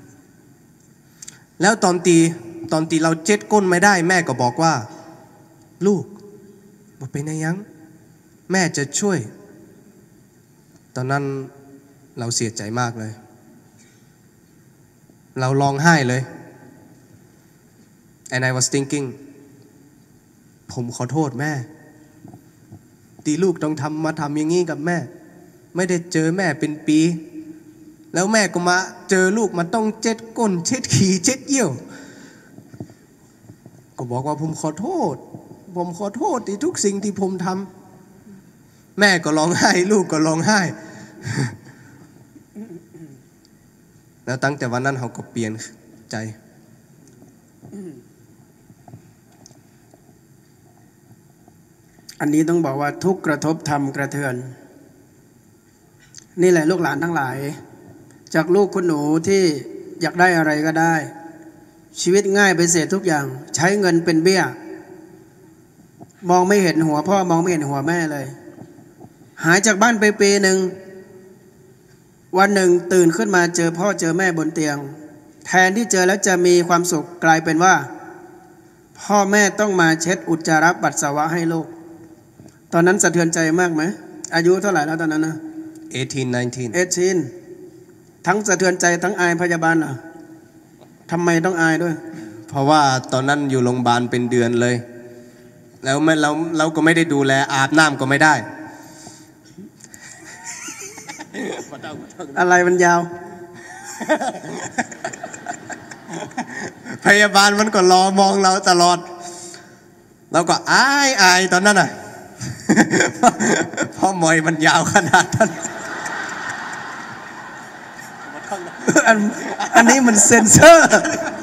แล้วตอนตีเราเจ็ดก้นไม่ได้แม่ก็บอกว่าลูกบ่เป็นยัง แม่จะช่วยตอนนั้นเราเสียใจมากเลยเราร้องไห้เลย and I was thinking ผมขอโทษแม่ที่ลูกต้องมาทำอย่างนี้กับแม่ไม่ได้เจอแม่เป็นปีแล้วแม่ก็มาเจอลูกมันต้องเจ็ดก้นเจ็ดขี่เจ็ดเยี่ยวก็บอกว่าผมขอโทษที่ทุกสิ่งที่ผมทำแม่ก็ร้องไห้ลูกก็ร้องไห้ แล้วตั้งแต่วันนั้นเขาก็เปลี่ยนใจอันนี้ต้องบอกว่าทุกกระทบทำกระเทือนนี่แหละลูกหลานทั้งหลายจากลูกคุณหนูที่อยากได้อะไรก็ได้ชีวิตง่ายไปเสียทุกอย่างใช้เงินเป็นเบี้ยมองไม่เห็นหัวพ่อมองไม่เห็นหัวแม่เลยหายจากบ้านไปปีหนึ่งวันหนึ่งตื่นขึ้นมาเจอพ่อเจอแม่บนเตียงแทนที่เจอแล้วจะมีความสุขกลายเป็นว่าพ่อแม่ต้องมาเช็ดอุจจาระปัสสาวะให้ลูกตอนนั้นสะเทือนใจมากไหมอายุเท่าไหร่แล้วตอนนั้นนะ18 ทั้งสะเทือนใจทั้งอายพยาบาลเหรอทำไมต้องอายด้วยเพราะว่าตอนนั้นอยู่โรงพยาบาลเป็นเดือนเลยแล้วเราก็ไม่ได้ดูแลอาบน้ำก็ไม่ได้อะไรมันยาวพยาบาลมันก็รอมองเราตลอดเราก็อายตอนนั้นน่ะ เพราะมอยมันยาวขนาดนั้นอันนี้มันเซ็นเซอร์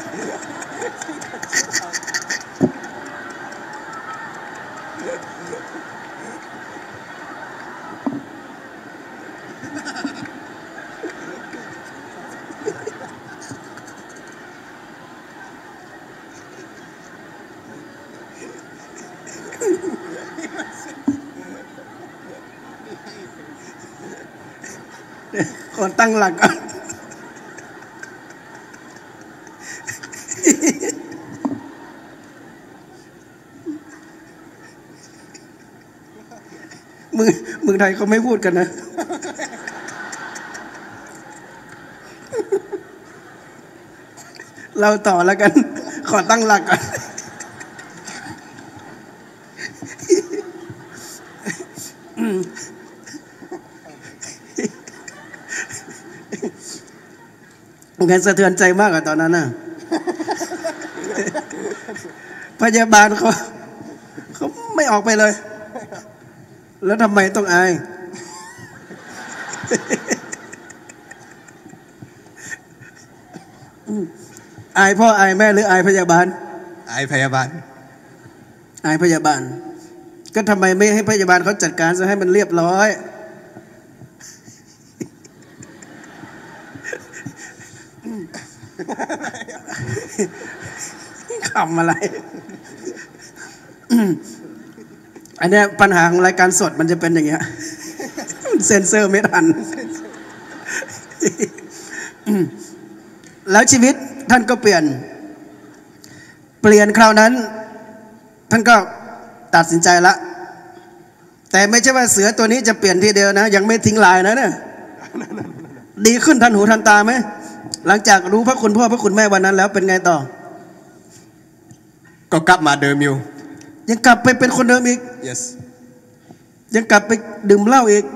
คนตั้งหลักก่อนเมืองไทยเขาไม่พูดกันนะเราต่อแล้วกันขอตั้งหลักก่อนงั้นสะเทือนใจมากอะตอนนั้นน่ะพยาบาลเขาไม่ออกไปเลยแล้วทำไมต้องอายอายพ่ออายแม่หรืออายพยาบาลอายพยาบาลก็ทำไมไม่ให้พยาบาลเขาจัดการซะให้มันเรียบร้อยขำอะไรอันนี้ปัญหาของรายการสดมันจะเป็นอย่างเงี้ยเซ็นเซอร์ไม่ทันแล้วชีวิตท่านก็เปลี่ยนคราวนั้นท่านก็ตัดสินใจละแต่ไม่ใช่ว่าเสือตัวนี้จะเปลี่ยนทีเดียวนะยังไม่ทิ้งลายนะเนี่ยดีขึ้นทันหูทันตาไหมหลังจากรู้พระคุณพ่อพระคุณแม่วันนั้นแล้วเป็นไงต่อก็กลับมาเดิมอยู่ยังกลับไปเป็นคนเดิมอีก yes ยังกลับไปดื่มเหล้าอีก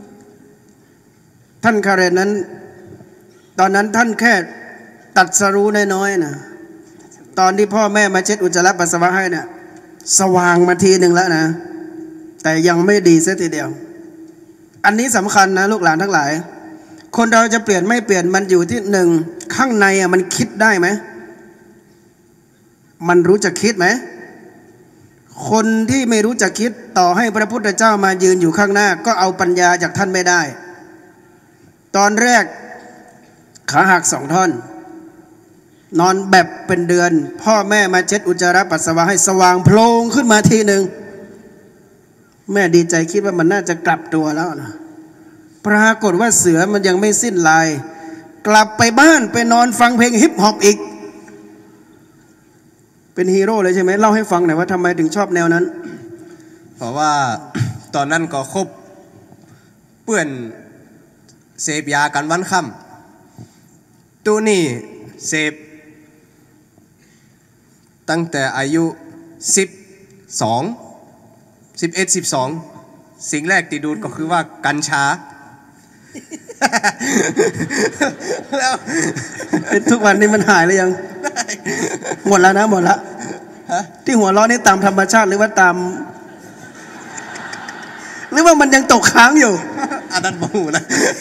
ท่านคาเรนนั้นตอนนั้นท่านแค่ตัดสรู้น้อยๆนะตอนที่พ่อแม่มาเช็ดอุจจาระปัสสาวะให้เนี่ยสว่างมาทีหนึ่งแล้วนะแต่ยังไม่ดีเสียทีเดียวอันนี้สำคัญนะลูกหลานทั้งหลายคนเราจะเปลี่ยนไม่เปลี่ยนมันอยู่ที่หนึ่งข้างในมันคิดได้ไหมมันรู้จะคิดไหมคนที่ไม่รู้จักคิดต่อให้พระพุทธเจ้ามายืนอยู่ข้างหน้าก็เอาปัญญาจากท่านไม่ได้ ตอนแรกขาหัก2 ท่อนนอนแบบเป็นเดือนพ่อแม่มาเช็ดอุจจาระปัสสาวะให้สว่างโพลงขึ้นมาทีหนึ่งแม่ดีใจคิดว่ามันน่าจะกลับตัวแล้วนะปรากฏว่าเสือมันยังไม่สิ้นลายกลับไปบ้านไปนอนฟังเพลงฮิปฮอปอีกเป็นฮีโร่เลยใช่ไหมเล่าให้ฟังหน่อยว่าทำไมถึงชอบแนวนั้นเพราะว่าตอนนั้นก็คบเปื่อนเสพยากันวันค่ำตัวนี่เสพตั้งแต่อายุ11 12สิ่งแรกที่ดูดก็คือว่ากัญชา แล้วทุกวันนี้มันหายหรือยังหมดแล้วนะหมดแล้วที่หัวเราะนี่ตามธรรมชาติหรือว่าตามหรือว่ามันยังตกค้างอยู่อันนั้นบ่ฮู้นะ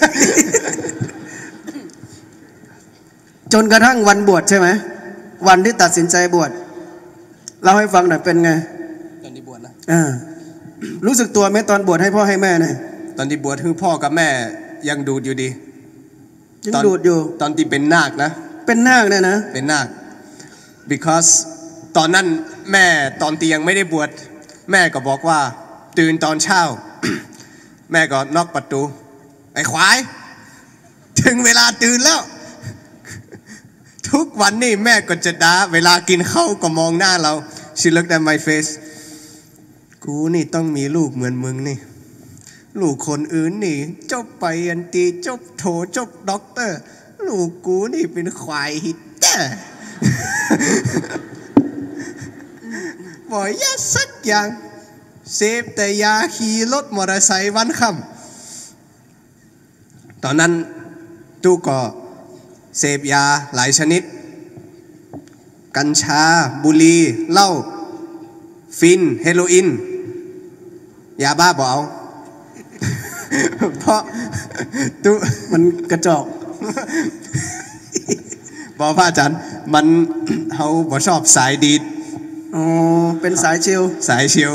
จนกระทั่งวันบวชใช่ไหมวันที่ตัดสินใจบวชเล่าให้ฟังหน่อยเป็นไงตอนที่บวชนะรู้สึกตัวไหมตอนบวชให้พ่อให้แม่เนี่ยตอนที่บวชคือพ่อกับแม่ยังดูดอยู่ดียังดูดอยู่ตอนที่เป็นนาคนะเป็นนาคเนี่ยนะเป็นนาค because ตอนนั้นแม่ตอนที่ยังไม่ได้บวชแม่ก็บอกว่าตื่นตอนเช้า แม่ก็น็อกประตูไอ้ควายถึงเวลาตื่นแล้ว ทุกวันนี่แม่ก็จะด่าเวลากินข้าวก็มองหน้าเรา She looked at my face กูนี่ต้องมีลูกเหมือนมึงนี่ลูกคนอื่นนี่จบไปอันตีจบโทจบด็อกเตอร์ลูกกูนี่เป็นควายฮิตเตอร์ บอกยาสักอย่างเสพแต่ยาขี่รถมอเตอร์ไซค์วันค่ำตอนนั้นตู้ก็เสพยาหลายชนิดกัญชาบุหรี่เหล้าฟินเฮโรอีนยาบ้าบ่เอา เพราะตู้มันกระจอกบอกพระอาจารย์มันเขาบ่ชอบสายดีดอ๋อเป็นสายชิลสายชิล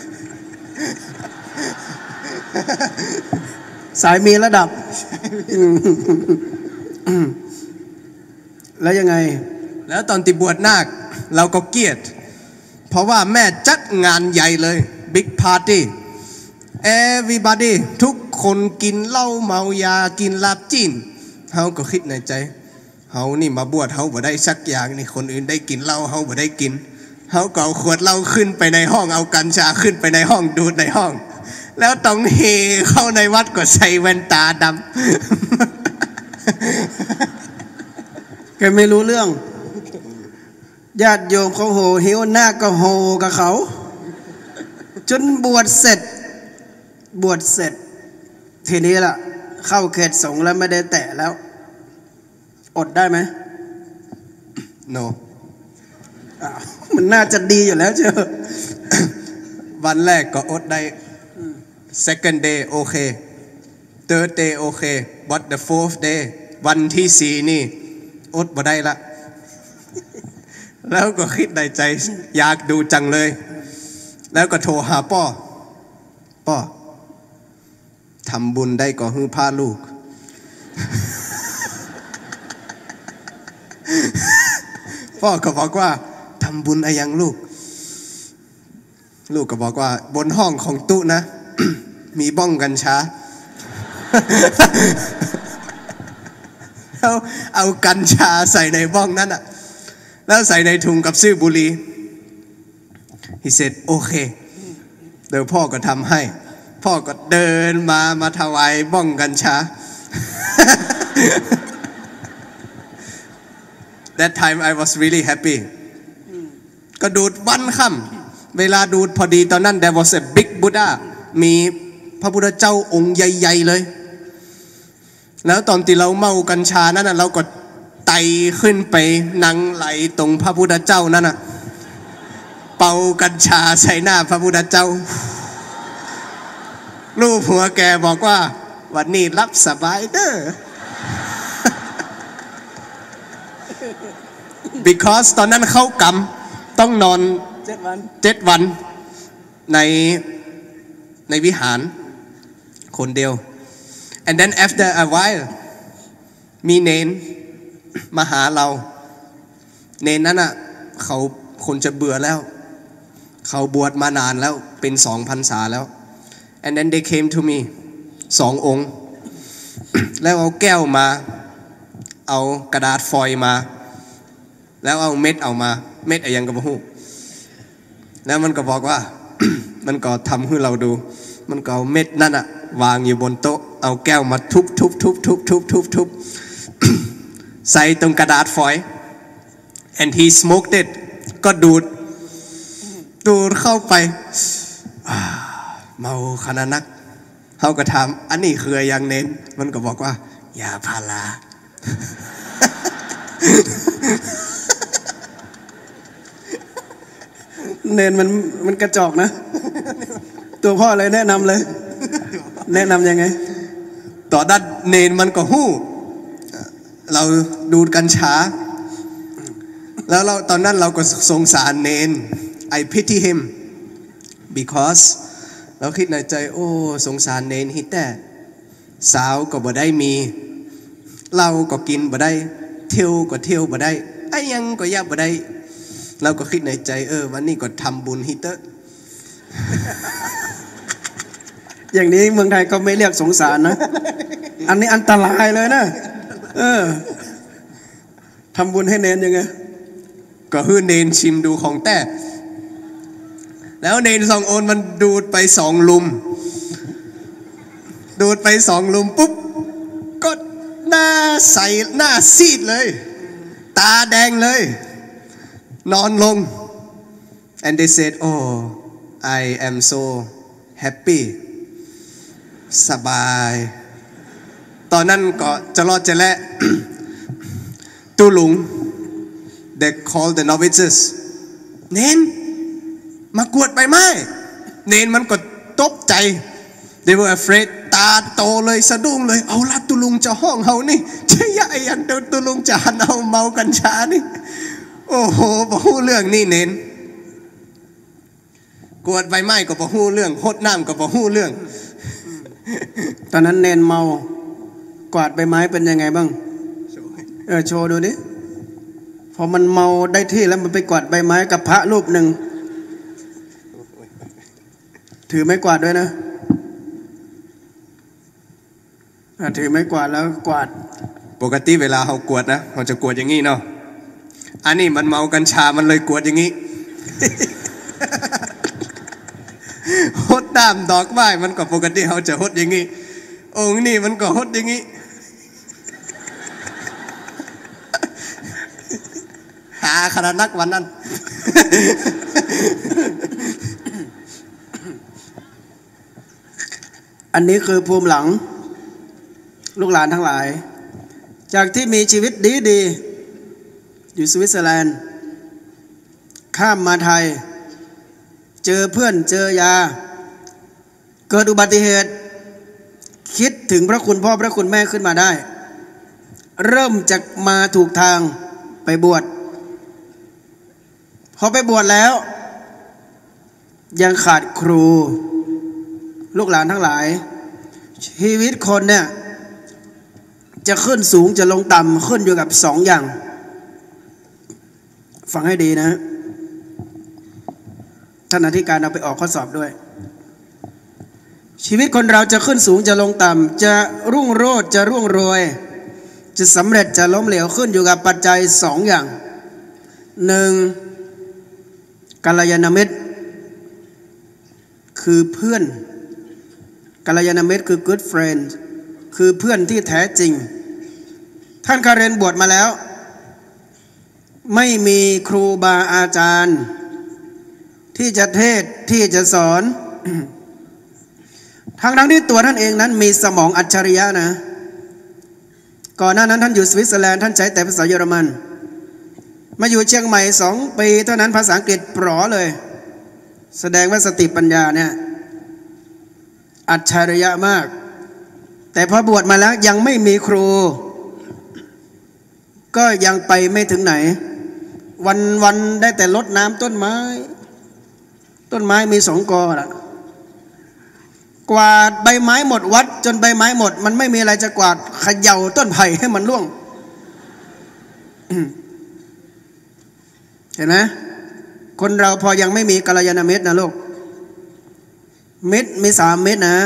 สายมีระดับ แล้วยังไงแล้วตอนที่บวชนาคเราก็เกลียดเพราะว่าแม่จัดงานใหญ่เลยบิ๊กปาร์ตี้ everybody ทุกคนกินเหล้าเมายากินลาบจีนเขาก็คิดในใจเขานี่มาบวชเขาบ่ได้สักอย่างนี่คนอื่นได้กินเหล้าเขาบ่ได้กินเขาก็เอาขวดเหล้าขึ้นไปในห้องเอากัญชาขึ้นไปในห้องดูดในห้องแล้วต้องเฮเข้าในวัดก็ใส่แว่นตาดำแกไม่รู้เรื่องญาติโยมเขาโหหิวหน้าก็โหกับเขาจนบวชเสร็จทีนี้ล่ะเข้าเขตสงฆ์แล้วไม่ได้แตะแล้วอดได้ไหม no มันน่าจะดีอยู่แล้วเจ้าวันแรกก็อดได้ second day โอเค third day โอเค but the fourth day วันที่4นี่อดบ่ได้ละ แล้วก็คิดในใจอยากดูจังเลยแล้วก็โทรหาป้อทำบุญได้ก็ฮือพาลูก พ่อก็บอกว่าทำบุญอะไรยังลูกก็บอกว่าบนห้องของตุ๊นะ มีบ้องกัญชา แล้วเอากัญชาใส่ในบ้องนั้นอ่ะแล้วใส่ในถุงกับซื้อบุหรี่ He said โอเคเดี๋ยวพ่อก็ทำให้พ่อก็เดินมาถวายบ้องกัญชา That time I was really happy ก็ดูดวันค่ำเวลาดูดพอดีตอนนั้น there was a big Buddha มีพระพุทธเจ้าองค์ใหญ่ๆเลยแล้วตอนที่เราเมากัญชานั้นเราก็ไต่ขึ้นไปนั่งไหลตรงพระพุทธเจ้านั่นน่ะเป่ากัญชาใส่หน้าพระพุทธเจ้าลูกหัวแกบอกว่าวันนี้รับสบายเด้อ because ตอนนั้นเข้ากรรมต้องนอน7 วันในวิหารคนเดียว and then after a while มีเนนมาหาเราเนนนั้นอ่ะเขาคนจะเบื่อแล้วเขาบวชมานานแล้วเป็น2 พรรษาแล้ว and then they came to me 2 องค์ แล้วเอาแก้วมาเอากระดาษฟอยล์มาแล้วเอาเม็ดเอามาเม็ดอะไรยังกระหูแล้วมันก็บอกว่า มันก็ทำให้เราดูมันก็เอาเม็ดนั่นอะวางอยู่บนโต๊ะเอาแก้วมาทุบ ใส่ตรงกระดาษฟอยล์ and he smoked it ก็ดูดเข้าไปเมาขนาดนักเขาก็ถามอันนี้คืออย่างเน้นมันก็บอกว่ายาพาราเนนมันกระจอกนะ ตัวพ่อเลยแนะนำเลย แนะนำยังไงต่อด้านเนนมันก็หู้เราดูดกัญชาแล้วเราตอนนั้นเราก็สงสารเนน I pity him because เราคิดในใจโอ้สงสารเนนฮิตแต่สาวก็บ่ได้มีเหล้าก็กินบ่ได้เที่ยวก็เที่ยวบ่ได้ไอ้ยังก็ยับบ่ได้เราก็คิดในใจวันนี้ก็ทำบุญฮิตเตอร์อย่างนี้เมืองไทยก็ไม่เรียกสงสารนะ อันนี้อันตรายเลยนะทำบุญให้เนนยังไงก็คือเนนชิมดูของแต่แล้วเนน2 องค์มันดูดไป2 ลุมปุ๊บก็หน้าใสหน้าซีดเลยตาแดงเลยนอนลง and they said oh I am so happy สบายตอนนั้นก็จะรอดจะและตุลุง they call the novices เนนมากวดไปไหมเนนมันก็ตกใจ they were afraid ตาโตเลยสะดุ้งเลยเอาละตุลุงจะห้องเฮานี่ใช่ยะอย่างเดินตุลุงจะหันเอาเมากัญชานี่โอ้โหบ่ฮู้เรื่องนี่เนนกวดใบไม้ก็บ่ฮู้เรื่องหดน้ำก็บ่ฮู้เรื่องตอนนั้นเนนเมากวาดใบไม้เป็นยังไงบ้างโชว์ดูดิพอมันเมาได้ที่แล้วมันไปกวาดใบไม้กับพระรูปหนึ่งถือไม้กวาดด้วยนะถือไม้กวาดแล้วกวาดปกติเวลาเขากวดนะเขาจะกวดอย่างนี้เนาะอันนี้มันเมากัญชามันเลยกวดอย่างนี้ หดตามดอกไม้มันก็ปกติเขาจะหดอย่างนี้องค์นี่มันก็หดอย่างนี้ หาขนาดนักวันนั้นอันนี้คือภูมิหลังลูกหลานทั้งหลายจากที่มีชีวิตดีอยู่สวิตเซอร์แลนด์ข้ามมาไทยเจอเพื่อนเจอยาเกิดอุบัติเหตุคิดถึงพระคุณพ่อพระคุณแม่ขึ้นมาได้เริ่มจากมาถูกทางไปบวชพอไปบวชแล้วยังขาดครูลูกหลานทั้งหลายชีวิตคนเนี่ยจะขึ้นสูงจะลงต่ำขึ้นอยู่กับ2 อย่างฟังให้ดีนะท่านอธิการเอาไปออกข้อสอบด้วยชีวิตคนเราจะขึ้นสูงจะลงต่ำจะรุ่งโรจน์จะร่วงโรยจะสำเร็จจะล้มเหลวขึ้นอยู่กับปัจจัย2 อย่าง 1. กัลยาณมิตรคือเพื่อนกัลยาณมิตรคือ good friend คือเพื่อนที่แท้จริงท่านคาเรนบวชมาแล้วไม่มีครูบาอาจารย์ที่จะเทศที่จะสอน ทั้งที่ตัวท่านเองนั้นมีสมองอัจฉริยะนะก่อนหน้านั้นท่านอยู่สวิตเซอร์แลนด์ท่านใช้แต่ภาษาเยอรมันมาอยู่เชียงใหม่2 ปีเท่านั้นภาษาอังกฤษปรอเลยแสดงว่าสติปัญญาเนี่ยอัจฉริยะมากแต่พอบวชมาแล้วยังไม่มีครูก็ยังไปไม่ถึงไหนวันได้แต่รดน้ำต้นไม้ต้นไม้มี2 กอล่ะกวาดใบไม้หมดวัดจนใบไม้หมดมันไม่มีอะไรจะกวาดเขย่าต้นไผ่ให้มันร่วงเห็นไหมคนเราพอยังไม่มีกัลยาณมิตรนะลูกมิตรมี3 มิตรนะ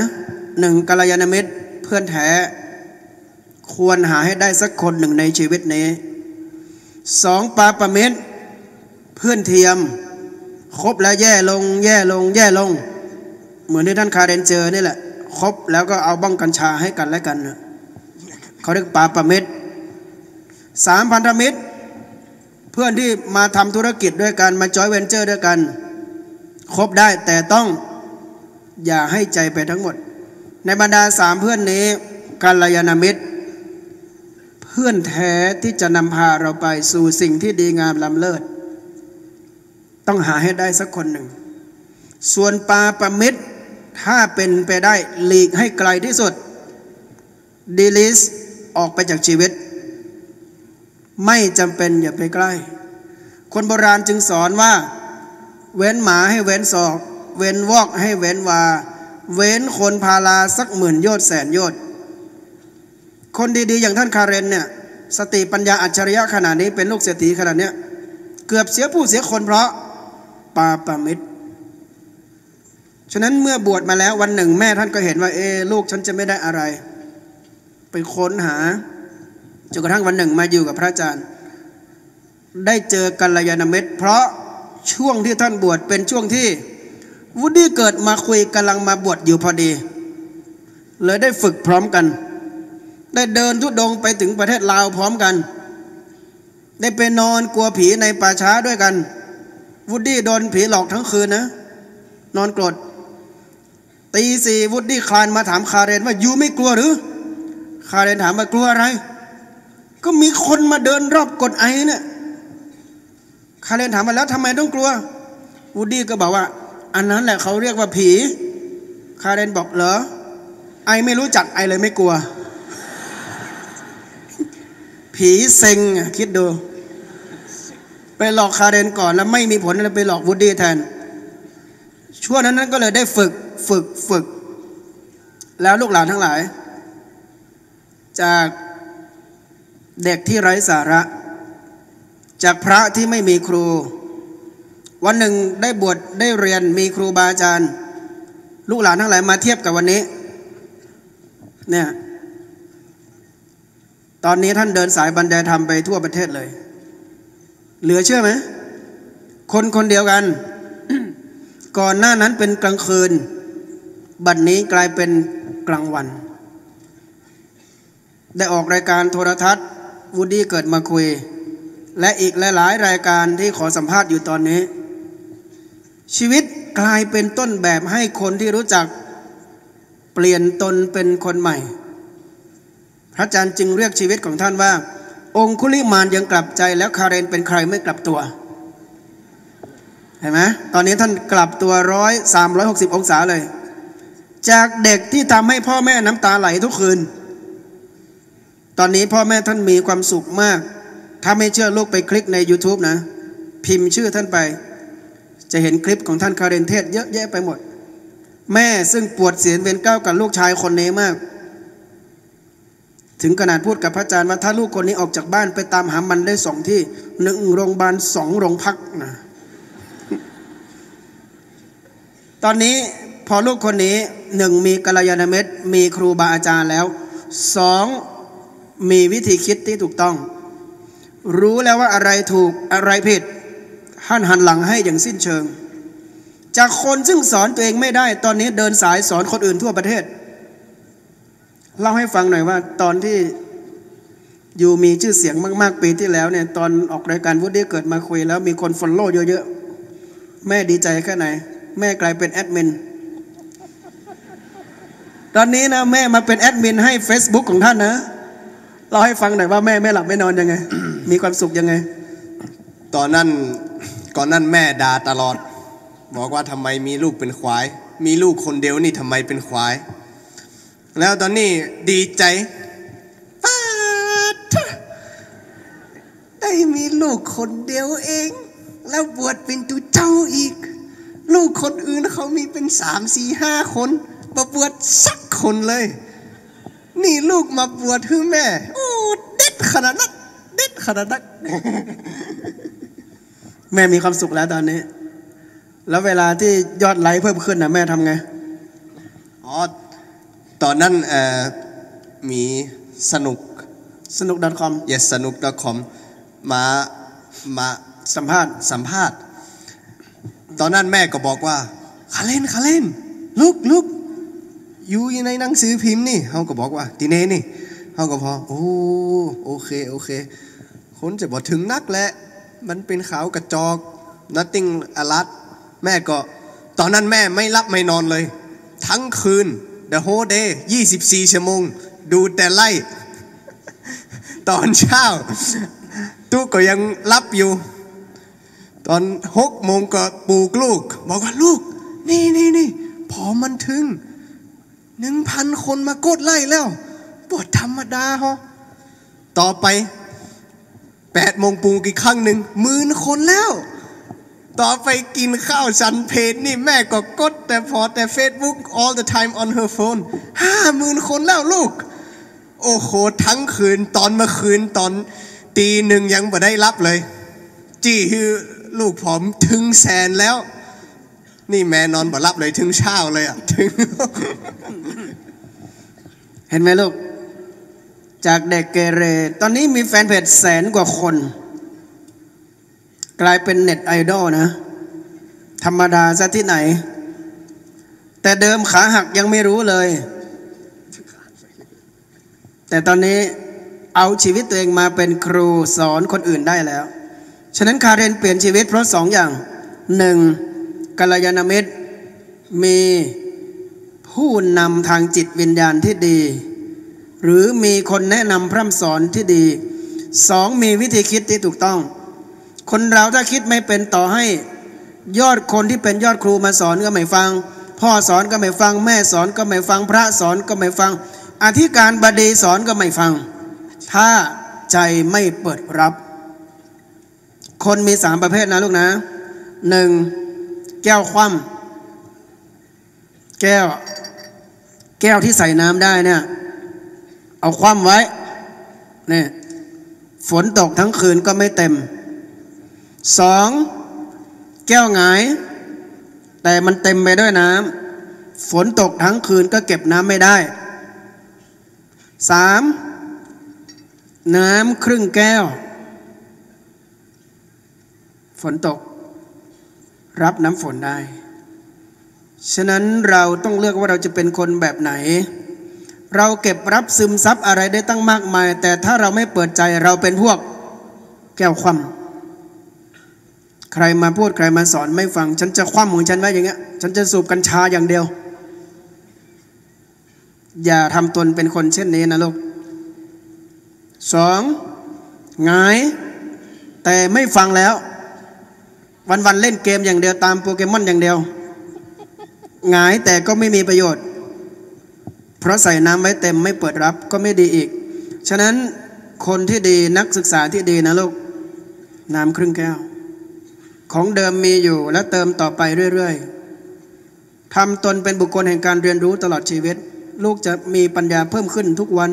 1กัลยาณมิตรเพื่อนแท้ควรหาให้ได้สักคนหนึ่งในชีวิตนี้2ปาปมิตรเพื่อนเทียมคบแล้วแย่ลงแย่ลงแย่ลงเหมือนที่ท่านคาเรนเจอนี่แหละคบแล้วก็เอาบ้องกัญชาให้กันและกันนะเขาเรียกปาปมิตร3พันธมิตรเพื่อนที่มาทำธุรกิจด้วยกันมาจอยเวนเจอร์ด้วยกันคบได้แต่ต้องอย่าให้ใจไปทั้งหมดในบรรดา3เพื่อนนี้กัลยาณมิตรเพื่อนแท้ที่จะนำพาเราไปสู่สิ่งที่ดีงามล้ำเลิศต้องหาให้ได้สักคนหนึ่งส่วนปาปมิตรถ้าเป็นไปได้หลีกให้ไกลที่สุดดีลิสออกไปจากชีวิตไม่จำเป็นอย่าไปใกล้คนโบราณจึงสอนว่าเว้นหมาให้เว้นศอกเว้นวอกให้เว้นวาเว้นคนพาลาสัก10,000 โยชน์แสนโยชน์คนดีๆอย่างท่านคาเรนเนี่ยสติปัญญาอัจฉริยะขนาดนี้เป็นลูกเศรษฐีขนาดนี้เกือบเสียผู้เสียคนเพราะปาปมิตรฉะนั้นเมื่อบวชมาแล้ววันหนึ่งแม่ท่านก็เห็นว่าลูกฉันจะไม่ได้อะไรไปค้นหาจนกระทั่งวันหนึ่งมาอยู่กับพระอาจารย์ได้เจอกัลยาณมิตรเพราะช่วงที่ท่านบวชเป็นช่วงที่วูดดี้เกิดมาคุยกำลังมาบวชอยู่พอดีเลยได้ฝึกพร้อมกันได้เดินธุดงค์ไปถึงประเทศลาวพร้อมกันได้ไปนอนกลัวผีในป่าช้าด้วยกันวูดดี้โดนผีหลอกทั้งคืนนะนอนกรดตี 4วูดดี้คลานมาถามคาเรนว่ายูไม่กลัวหรือคาเรนถามว่ากลัวอะไรก็มีคนมาเดินรอบกดไอเนี่ยคาเรนถามมาแล้วทำไมต้องกลัววูดดี้ก็บอกว่าอันนั้นแหละเขาเรียกว่าผีคาเรนบอกเหรอไอไม่รู้จักไอเลยไม่กลัวผีเซ็งคิดดูไปหลอกคาเรนก่อนแล้วไม่มีผลแล้วไปหลอกวูดดี้แทนช่วงนั้นก็เลยได้ฝึกแล้วลูกหลานทั้งหลายจากเด็กที่ไร้สาระจากพระที่ไม่มีครูวันหนึ่งได้บวชได้เรียนมีครูบาอาจารย์ลูกหลานทั้งหลายมาเทียบกับวันนี้เนี่ยตอนนี้ท่านเดินสายบรรยายธรรมไปทั่วประเทศเลยเหลือเชื่อไหมคนเดียวกัน ก่อนหน้านั้นเป็นกลางคืนบัดนี้กลายเป็นกลางวันได้ออกรายการโทรทัศน์วูดดี้เกิดมาคุยและอีกหลายๆรายการที่ขอสัมภาษณ์อยู่ตอนนี้ชีวิตกลายเป็นต้นแบบให้คนที่รู้จักเปลี่ยนตนเป็นคนใหม่พระอาจารย์จึงเรียกชีวิตของท่านว่าองคุลิมานยังกลับใจแล้วคาเรนเป็นใครไม่กลับตัวเห็นไหมตอนนี้ท่านกลับตัว360 องศาเลยจากเด็กที่ทำให้พ่อแม่น้ำตาไหลทุกคืนตอนนี้พ่อแม่ท่านมีความสุขมากถ้าไม่เชื่อลูกไปคลิกใน YouTube นะพิมพ์ชื่อท่านไปจะเห็นคลิปของท่านคาเรนเทศเยอะแยะไปหมดแม่ซึ่งปวดเสียนเวรเก้ากับลูกชายคนนี้มากถึงขนาดพูดกับพระอาจารย์ว่าถ้าลูกคนนี้ออกจากบ้านไปตามหามันได้2 ที่1โรงพยาบาล2โรงพักนะตอนนี้พอลูกคนนี้1มีกัลยาณมิตรมีครูบาอาจารย์แล้ว2มีวิธีคิดที่ถูกต้องรู้แล้วว่าอะไรถูกอะไรผิดท่านหันหลังให้อย่างสิ้นเชิงจากคนซึ่งสอนตัวเองไม่ได้ตอนนี้เดินสายสอนคนอื่นทั่วประเทศเล่าให้ฟังหน่อยว่าตอนที่อยู่มีชื่อเสียงมากๆปีที่แล้วเนี่ยตอนออกรายการวูดดี้เกิดมาคุยแล้วมีคนฟอลโล่เยอะๆแม่ดีใจแค่ไหนแม่กลายเป็นแอดมินตอนนี้นะแม่มาเป็นแอดมินให้ Facebook ของท่านนะเล่าให้ฟังหน่อยว่าแม่ไม่หลับไม่นอนยังไง มีความสุขยังไงก่อนนั้นแม่ด่าตลอดบอกว่าทำไมมีลูกเป็นควายมีลูกคนเดียวนี่ทำไมเป็นควายแล้วตอนนี้ดีใจได้มีลูกคนเดียวเองแล้วบวชเป็นตุเจ้าอีกลูกคนอื่นเขามีเป็น3 4 5 คนมาบวชสักคนเลย นี่ลูกมาบวชคือแม่โอ้เด็ดขนาดนั้นเด็ดขนาดนั้นแม่มีความสุขแล้วตอนนี้ แล้วเวลาที่ยอดไลค์เพิ่มขึ้นนะแม่ทำไงอ๋อตอนนั้นมีสนุก .com yes สนุก .com มาสัมภาษณ์สัมภาษณ์ตอนนั้นแม่ก็บอกว่าขาเล่นลูกอยู่ในหนังสือพิมพ์นี่เขาก็บอกว่าทีเน่นี่เขาก็พอโอเคคนจะบอกถึงนักแหละมันเป็นขาวกระจอก nothing อลัดแม่ก็ตอนนั้นแม่ไม่รับไม่นอนเลยทั้งคืน the whole day 24 ชั่วโมงดูแต่ไล่ตอนเช้าตู้ก็ยังรับอยู่ตอน6 โมงก็ปลูกลูกบอกว่าลูกนี่พอมันถึง 1,000 คนมากดไล่แล้วปวดธรรมดาฮะต่อไป8 โมงปลูกอีกครั้งหนึ่ง10,000 คนแล้วต่อไปกินข้าวสันเพจนี่แม่ก็กดแต่ Facebook all the time on her phone 50,000 คนแล้วลูกโอ้โหทั้งคืนตอนเมื่อคืนตอนตี 1ยังไม่ได้รับเลยจี้คือลูกผมถึง100,000แล้วนี่แม่นอนบ่รับเลยถึงเช้าเลยอ่ะถึงเห็นไหมลูกจากเด็กเกเรตอนนี้มีแฟนเพจ100,000 กว่าคนกลายเป็นเน็ตไอดอลนะธรรมดาซะที่ไหนแต่เดิมขาหักยังไม่รู้เลยแต่ตอนนี้เอาชีวิตตัวเองมาเป็นครูสอนคนอื่นได้แล้วฉะนั้นคาเรนเปลี่ยนชีวิตเพราะ2 อย่าง 1. กัลยาณมิตรมีผู้นำทางจิตวิญญาณที่ดีหรือมีคนแนะนำพร่ำสอนที่ดี 2. มีวิธีคิดที่ถูกต้องคนเราถ้าคิดไม่เป็นต่อให้ยอดคนที่เป็นยอดครูมาสอนก็ไม่ฟังพ่อสอนก็ไม่ฟังแม่สอนก็ไม่ฟังพระสอนก็ไม่ฟังอธิการบดีสอนก็ไม่ฟังถ้าใจไม่เปิดรับคนมี3 ประเภทนะลูกนะ 1. แก้วคว่ำแก้วที่ใส่น้ำได้เนี่ยเอาคว่ำไว้เนี่ยฝนตกทั้งคืนก็ไม่เต็ม 2. แก้วหงายแต่มันเต็มไปด้วยน้ำฝนตกทั้งคืนก็เก็บน้ำไม่ได้ 3. น้ำครึ่งแก้วฝนตกรับน้ำฝนได้ฉะนั้นเราต้องเลือกว่าเราจะเป็นคนแบบไหนเราเก็บรับซึมซับอะไรได้ตั้งมากมายแต่ถ้าเราไม่เปิดใจเราเป็นพวกแก้วคว่ำใครมาพูดใครมาสอนไม่ฟังฉันจะคว่ำของฉันไว้อย่างเงี้ยฉันจะสูบกัญชาอย่างเดียวอย่าทำตนเป็นคนเช่นนี้นะลูก 2. หงายแต่ไม่ฟังแล้ววันๆเล่นเกมอย่างเดียวตามโปเกมอนอย่างเดียวหงายแต่ก็ไม่มีประโยชน์เพราะใส่น้ำไว้เต็มไม่เปิดรับก็ไม่ดีอีกฉะนั้นคนที่ดีนักศึกษาที่ดีนะลูกน้ำครึ่งแก้วของเดิมมีอยู่และเติมต่อไปเรื่อยๆทำตนเป็นบุคคลแห่งการเรียนรู้ตลอดชีวิตลูกจะมีปัญญาเพิ่มขึ้นทุกวัน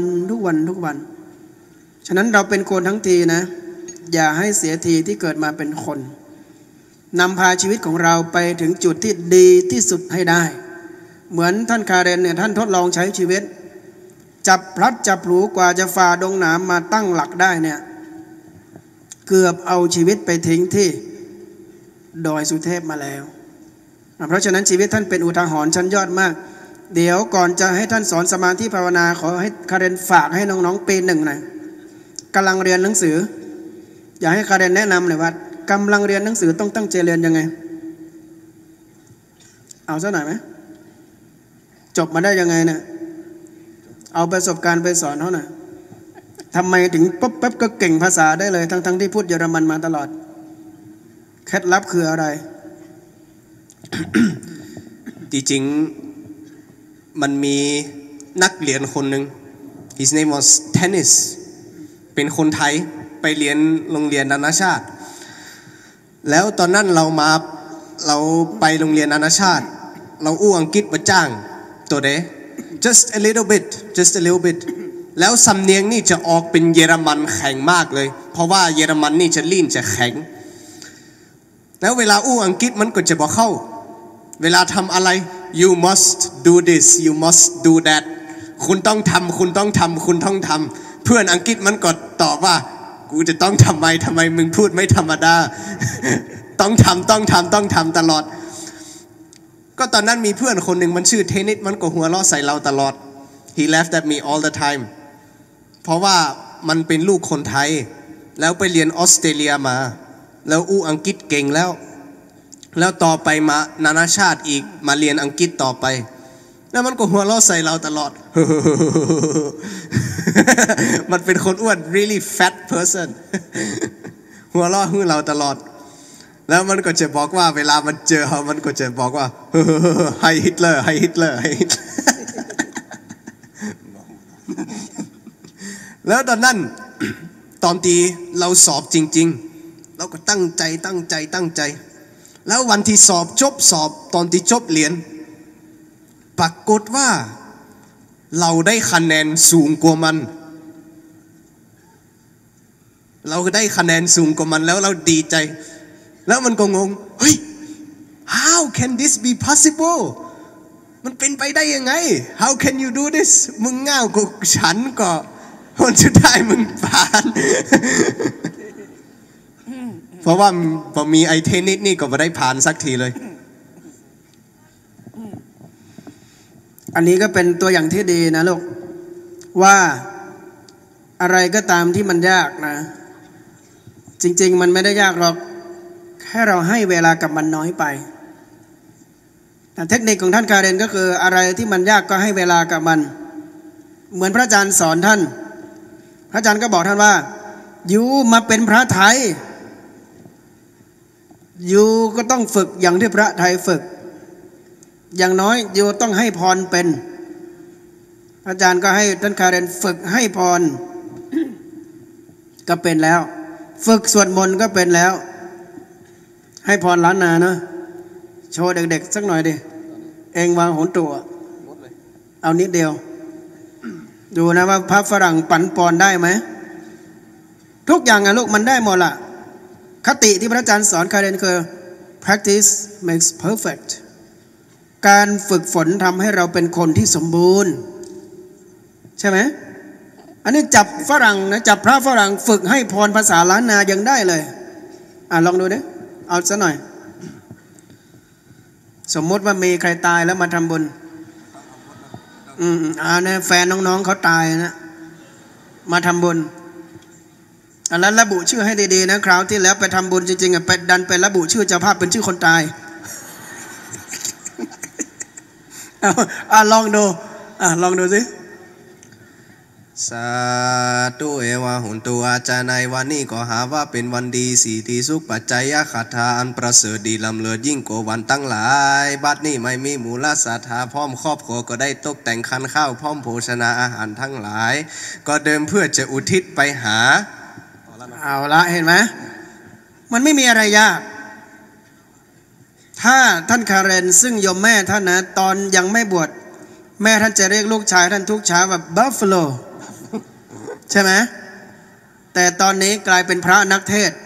ฉะนั้นเราเป็นคนทั้งทีนะอย่าให้เสียทีที่เกิดมาเป็นคนนำพาชีวิตของเราไปถึงจุดที่ดีที่สุดให้ได้เหมือนท่านคาเรนเนี่ยท่านทดลองใช้ชีวิตจับพลัดจับผลูกว่าจะฝ่าดงหนามมาตั้งหลักได้เนี่ยเกือบเอาชีวิตไปทิ้งที่ดอยสุเทพมาแล้วเพราะฉะนั้นชีวิตท่านเป็นอุทาหรณ์ชั้นยอดมากเดี๋ยวก่อนจะให้ท่านสอนสมาธิภาวนาขอให้คาเรนฝากให้น้องๆปี 1หน่อยกำลังเรียนหนังสืออยากให้คาเรนแนะนำหน่อยว่ากำลังเรียนหนังสือต้องตั้งใจเรียนยังไงเอาซะหน่อยไหมจบมาได้ยังไงเนี่ยเอาประสบการณ์ไปสอนเขาหน่อยทำไมถึงปุ๊บปั๊บก็เก่งภาษาได้เลยทั้งที่พูดเยอรมันมาตลอดเคล็ดลับคืออะไรจริงมันมีนักเรียนคนหนึ่ง his name was Tennis เป็นคนไทยไปเรียนโรงเรียนนานาชาติแล้วตอนนั้นเรามาเราไปโรงเรียนนานาชาติเราอู้อังกฤษมาจ้างตัวเด just a little bit แล้วสำเนียงนี่จะออกเป็นเยอรมันแข็งมากเลยเพราะว่าเยอรมันนี่จะลิ้นจะแข็งแล้วเวลาอู้อังกฤษมันก็จะบอกเข้าเวลาทำอะไร you must do this you must do that คุณต้องทำคุณต้องทำเพื่อนอังกฤษมันก็ตอบว่ากูจะต้องทำไมมึงพูดไม่ธรรมดา ต้องทำตลอดก็ตอนนั้นมีเพื่อนคนหนึ่งมันชื่อเทนนิสมันก็หัวเราะใส่เราตลอด he laughed at me all the time เพราะว่ามันเป็นลูกคนไทยแล้วไปเรียนออสเตรเลียมาแล้วอู้อังกฤษเก่งแล้วต่อไปมานานาชาติอีกมาเรียนอังกฤษต่อไปแล้วมันก็หัวเราะใส่เราตลอด มันเป็นคนอ้วน really fat person หัวเราะให้เราตลอดแล้วมันก็จะบอกว่าเวลามันเจอเขามันก็จะบอกว่า ไฮฮิตเลอร์แล้วตอนนั้นตอนที่เราสอบจริงๆเราก็ตั้งใจแล้ววันที่สอบตอนที่จบเรียนปรากฏว่าเราได้คะแนนสูงกว่ามันแล้วเราดีใจแล้วมันก็งงเฮ้ย how can this be possible มันเป็นไปได้ยังไง how can you do this มึงง่าวกว่าฉันก็คนสุดท้ายมึงผ่าน เพราะว่าพอมีไอเทนนิสนี่ก็ไม่ได้ผ่านสักทีเลยอันนี้ก็เป็นตัวอย่างที่ดีนะลูกว่าอะไรก็ตามที่มันยากนะจริงๆมันไม่ได้ยากหรอกแค่เราให้เวลากับมันน้อยไปแต่เทคนิคของท่านคาเรนก็คืออะไรที่มันยากก็ให้เวลากับมันเหมือนพระอาจารย์สอนท่านพระอาจารย์ก็บอกท่านว่ายูมาเป็นพระไทยยูก็ต้องฝึกอย่างที่พระไทยฝึกอย่างน้อยยูต้องให้พรเป็นอาจารย์ก็ให้ท่านคาเรนฝึกให้พร ก็เป็นแล้วฝึกสวดมนต์ก็เป็นแล้วให้พรล้านนาเนาะโชว์เด็กๆสักหน่อยดิเองวางโหนตัวเอานิดเดียวดูนะว่าพระฝรั่งปั่นปอนได้ไหมทุกอย่างอะลูกมันได้หมดล่ะคติที่พระอาจารย์สอนคาเรนคือ practice makes perfect การฝึกฝนทำให้เราเป็นคนที่สมบูรณ์ใช่ไหมอันนี้จับฝรั่งนะจับพระฝรั่งฝึกให้พรภาษาล้านนายังได้เลยลองดูดิเอาซะหน่อยสมมติว่ามีใครตายแล้วมาทำบุญเนี่ยแฟนน้องๆเขาตายนะมาทำบุญแล้วระบุชื่อให้ดีๆนะคราวที่แล้วไปทำบุญจริงๆไปดันไประบุชื่อเจ้าภาพเป็นชื่อคนตายลองดูสิสาธุเอวาหุนตัวอาจารย์ในวันนี้ก็หาว่าเป็นวันดีสีที่สุขปัจจัยคาถาอันประเสริฐดีลำเลิศยิ่งกว่าวันตั้งหลายบัดนี้ไม่มีมูลศรัทธาพร้อมครอบครัวก็ได้ตกแต่งคันข้าวพร้อมโภชนาอาหารทั้งหลายก็เดิมเพื่อจะอุทิศไปหาเอาละเห็นไหมมันไม่มีอะไรยากถ้าท่านคาเรนซึ่งโยมแม่ท่านนะตอนยังไม่บวชแม่ท่านจะเรียกลูกชายท่านทุกเช้าแบบบัฟฟาโลใช่ไหมแต่ตอนนี้กลายเป็นพระนักเทศ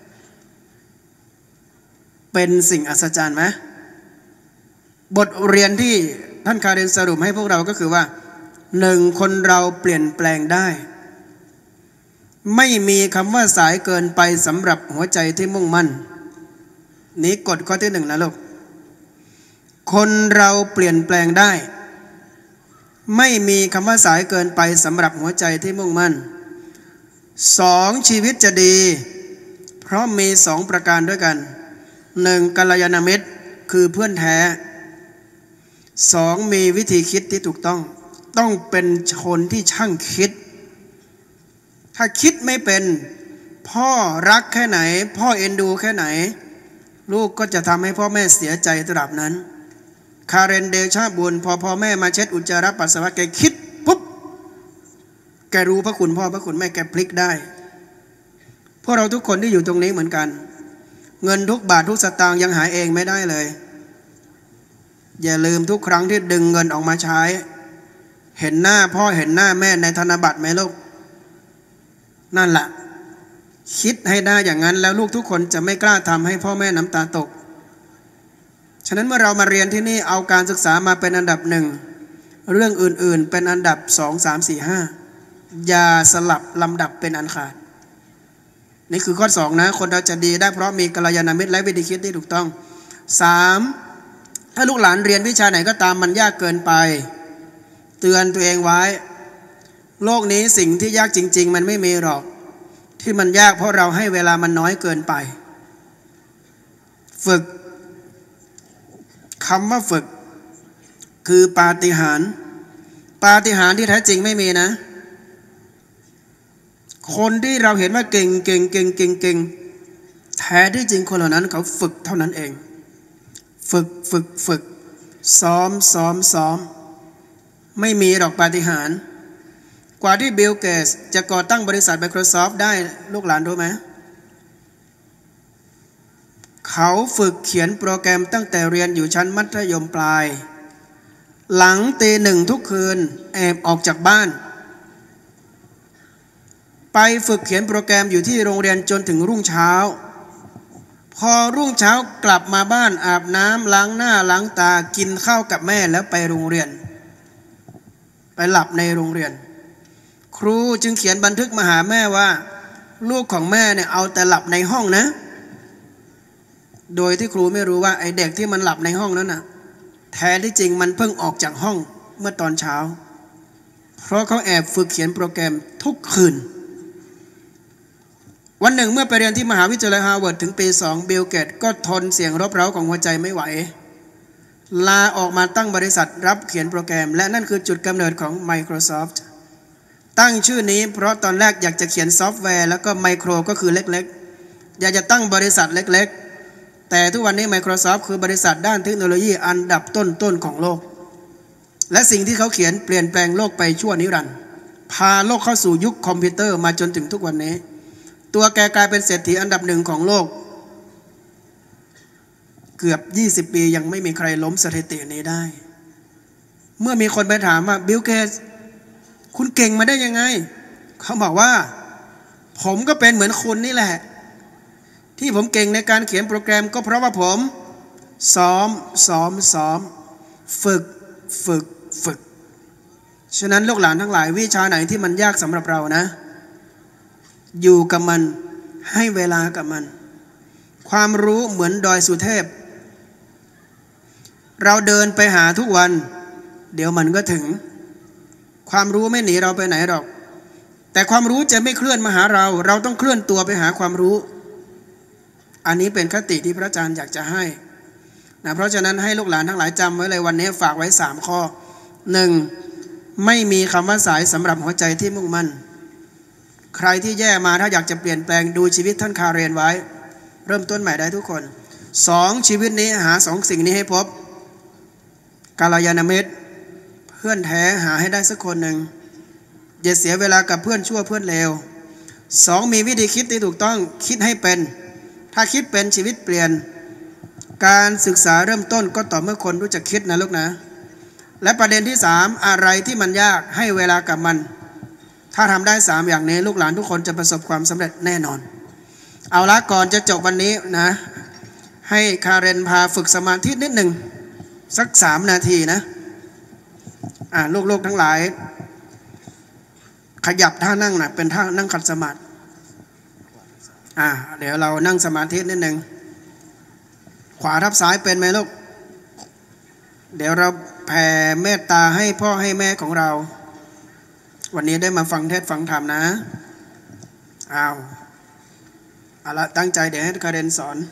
เป็นสิ่งอัศจรรย์ไหมบทเรียนที่ท่านคาเรนสรุปให้พวกเราก็คือว่าหนึ่งคนเราเปลี่ยนแปลงได้ไม่มีคำว่าสายเกินไปสำหรับหัวใจที่มุ่งมั่นนี้กฎข้อที่หนึ่งนะลูกคนเราเปลี่ยนแปลงได้ไม่มีคำว่าสายเกินไปสำหรับหัวใจที่มุ่งมั่นสองชีวิตจะดีเพราะมีสองประการด้วยกันหนึ่งกัลยาณมิตรคือเพื่อนแท้สองมีวิธีคิดที่ถูกต้องเป็นคนที่ช่างคิดถ้าคิดไม่เป็นพ่อรักแค่ไหนพ่อเอ็นดูแค่ไหนลูกก็จะทำให้พ่อแม่เสียใจตราบนั้นคาเรนเดชาบุญพอพ่อแม่มาเช็ดอุจจาระปัสสาวะแกคิดปุ๊บแกรู้พระคุณพ่อพระคุณแม่แกพลิกได้พวกเราทุกคนที่อยู่ตรงนี้เหมือนกันเงินทุกบาททุกสตางค์ยังหาเองไม่ได้เลยอย่าลืมทุกครั้งที่ดึงเงินออกมาใช้เห็นหน้าพ่อเห็นหน้าแม่ในธนบัตรไหมลูกนั่นแหละคิดให้ได้อย่างนั้นแล้วลูกทุกคนจะไม่กล้าทำให้พ่อแม่น้ำตาตกฉะนั้นเมื่อเรามาเรียนที่นี่เอาการศึกษามาเป็นอันดับหนึ่งเรื่องอื่นๆเป็นอันดับ2 3 4 5อย่าสลับลำดับเป็นอันขาดนี่คือข้อ2นะคนเราจะดีได้เพราะมีกัลยาณมิตรและวิธีคิดที่ถูกต้อง3ถ้าลูกหลานเรียนวิชาไหนก็ตามมันยากเกินไปเตือนตัวเองไว้โลกนี้สิ่งที่ยากจริงๆมันไม่มีหรอกที่มันยากเพราะเราให้เวลามันน้อยเกินไปฝึกคำว่าฝึกคือปาฏิหาริย์ที่แท้จริงไม่มีนะคนที่เราเห็นว่าเก่งแท้ที่จริงคนเหล่านั้นเขาฝึกเท่านั้นเองฝึกซ้อมไม่มีหรอกปาฏิหาริย์กว่าที่บิล เกตส์จะก่อตั้งบริษัท Microsoft ได้ลูกหลานรู้ไหมเขาฝึกเขียนโปรแกรมตั้งแต่เรียนอยู่ชั้นมัธยมปลายหลังตี 1ทุกคืนแอบออกจากบ้านไปฝึกเขียนโปรแกรมอยู่ที่โรงเรียนจนถึงรุ่งเช้าพอรุ่งเช้ากลับมาบ้านอาบน้ำล้างหน้าล้างตากินข้าวกับแม่แล้วไปโรงเรียนไปหลับในโรงเรียนครูจึงเขียนบันทึกมาหาแม่ว่าลูกของแม่เนี่ยเอาแต่หลับในห้องนะโดยที่ครูไม่รู้ว่าไอ้เด็กที่มันหลับในห้องนั้นน่ะแท้ที่จริงมันเพิ่งออกจากห้องเมื่อตอนเช้าเพราะเขาแอบฝึกเขียนโปรแกรมทุกคืนวันหนึ่งเมื่อไปเรียนที่มหาวิทยาลัยฮาร์วาร์ดถึงปี 2บิล เกตส์ก็ทนเสียงรบเร้าของหัวใจไม่ไหวลาออกมาตั้งบริษัทรับเขียนโปรแกรมและนั่นคือจุดกำเนิดของ Microsoft ตั้งชื่อนี้เพราะตอนแรกอยากจะเขียนซอฟต์แวร์แล้วก็ไมโครก็คือเล็กๆอยากจะตั้งบริษัทเล็กๆแต่ทุกวันนี้ Microsoft คือบริษัทด้านเทคโนโลยีอันดับต้นๆของโลกและสิ่งที่เขาเขียนเปลี่ยนแปลงโลกไปชั่วนิรันดร์พาโลกเข้าสู่ยุคคอมพิวเตอร์มาจนถึงทุกวันนี้ตัวแกกลายเป็นเศรษฐีอันดับ1ของโลกเกือบ20 ปียังไม่มีใครล้มสถิตินี้ได้เมื่อมีคนไปถามว่าบิล เกตส์คุณเก่งมาได้ยังไงเขาบอกว่าผมก็เป็นเหมือนคุณนี่แหละที่ผมเก่งในการเขียนโปรแกรมก็เพราะว่าผมซ้อมฝึกฉะนั้นลูกหลานทั้งหลายวิชาไหนที่มันยากสำหรับเรานะอยู่กับมันให้เวลากับมันความรู้เหมือนดอยสุเทพเราเดินไปหาทุกวันเดี๋ยวมันก็ถึงความรู้ไม่หนีเราไปไหนหรอกแต่ความรู้จะไม่เคลื่อนมาหาเราต้องเคลื่อนตัวไปหาความรู้อันนี้เป็นคติที่พระอาจารย์อยากจะให้นะเพราะฉะนั้นให้ลูกหลานทั้งหลายจำไว้เลยวันนี้ฝากไว้3ข้อ 1. ไม่มีคำว่าสายสำหรับหัวใจที่มุ่งมั่นใครที่แย่มาถ้าอยากจะเปลี่ยนแปลงดูชีวิตท่านคาเรนไว้เริ่มต้นใหม่ได้ทุกคน 2. ชีวิตนี้หา2สิ่งนี้ให้พบกัลยาณมิตรเพื่อนแท้หาให้ได้สักคนหนึ่งอย่าเสียเวลากับเพื่อนชั่วเพื่อนเลว 2. มีวิธีคิดที่ถูกต้องคิดให้เป็นถ้าคิดเป็นชีวิตเปลี่ยนการศึกษาเริ่มต้นก็ต่อเมื่อคนรู้จักคิดนะลูกนะและประเด็นที่3อะไรที่มันยากให้เวลากับมันถ้าทำได้3อย่างนี้ลูกหลานทุกคนจะประสบความสำเร็จแน่นอนเอาละก่อนจะจบวันนี้นะให้คาเรนพาฝึกสมาธินิดหนึ่งสัก3 นาทีนะลูกๆทั้งหลายขยับท่านั่งนะเป็นท่านั่งขัดสมาธิเดี๋ยวเรานั่งสมาธินิดหนึ่งขวาทับซ้ายเป็นไหมลูกเดี๋ยวเราแผ่เมตตาให้พ่อให้แม่ของเราวันนี้ได้มาฟังเทศน์ฟังธรรมนะเอาละตั้งใจเดี๋ยวให้คาเรนสอน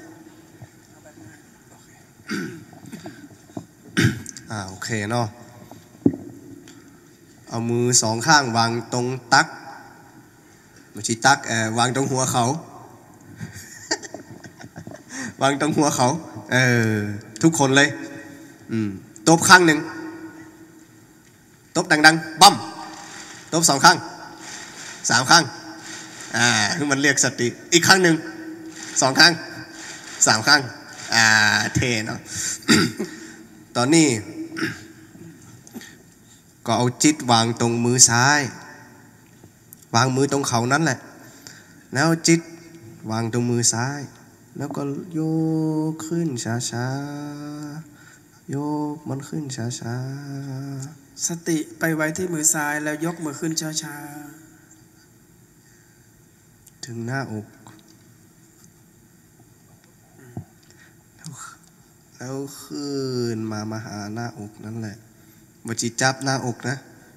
โอเคเนาะเอามือ2ข้างวางตรงตักไม่ใช่ตักวางตรงหัวเขาวางตรงหัวเขาทุกคนเลยตบข้างหนึ่งตบดังๆปั๊มตบ2 ข้าง3 ข้างคือมันเรียกสติอีกครั้งหนึ่ง2 ข้าง 3 ครั้งเทเนาะ ตอนนี้ ก็เอาจิตวางตรงมือซ้าย วางมือตรงเขานั่นแหละ แล้วจิตวางตรงมือซ้าย แล้วก็โยกขึ้นช้าๆโยกมันขึ้นช้าๆสติไปไว้ที่มือซ้ายแล้วยกมือขึ้นช้าถึงหน้าอก แล้วขึ้นมาหาหน้าอกนั่นแหละบ่จิจับหน้าอกนะ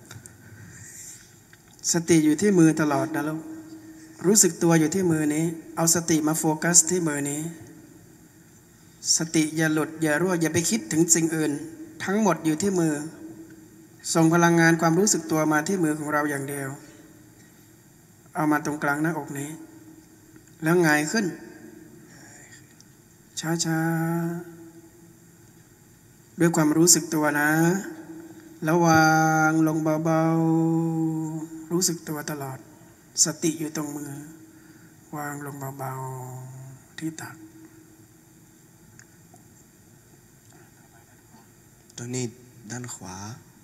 ๆสติอยู่ที่มือตลอดนะลูกรู้สึกตัวอยู่ที่มือนี้ เอาสติมาโฟกัสที่มือนี้ สติอย่าหลุดอย่ารั่วอย่าไปคิดถึงสิ่งอื่น ทั้งหมดอยู่ที่มือ ส่งพลังงานความรู้สึกตัวมาที่มือของเราอย่างเดียว เอามาตรงกลางหน้าอกนี้ แล้วหงายขึ้น ช้าๆด้วยความรู้สึกตัวนะแล้ววางลงเบาๆรู้สึกตัวตลอดสติอยู่ตรงมือวางลงเบาๆที่ตักตัวนี้ด้านขวา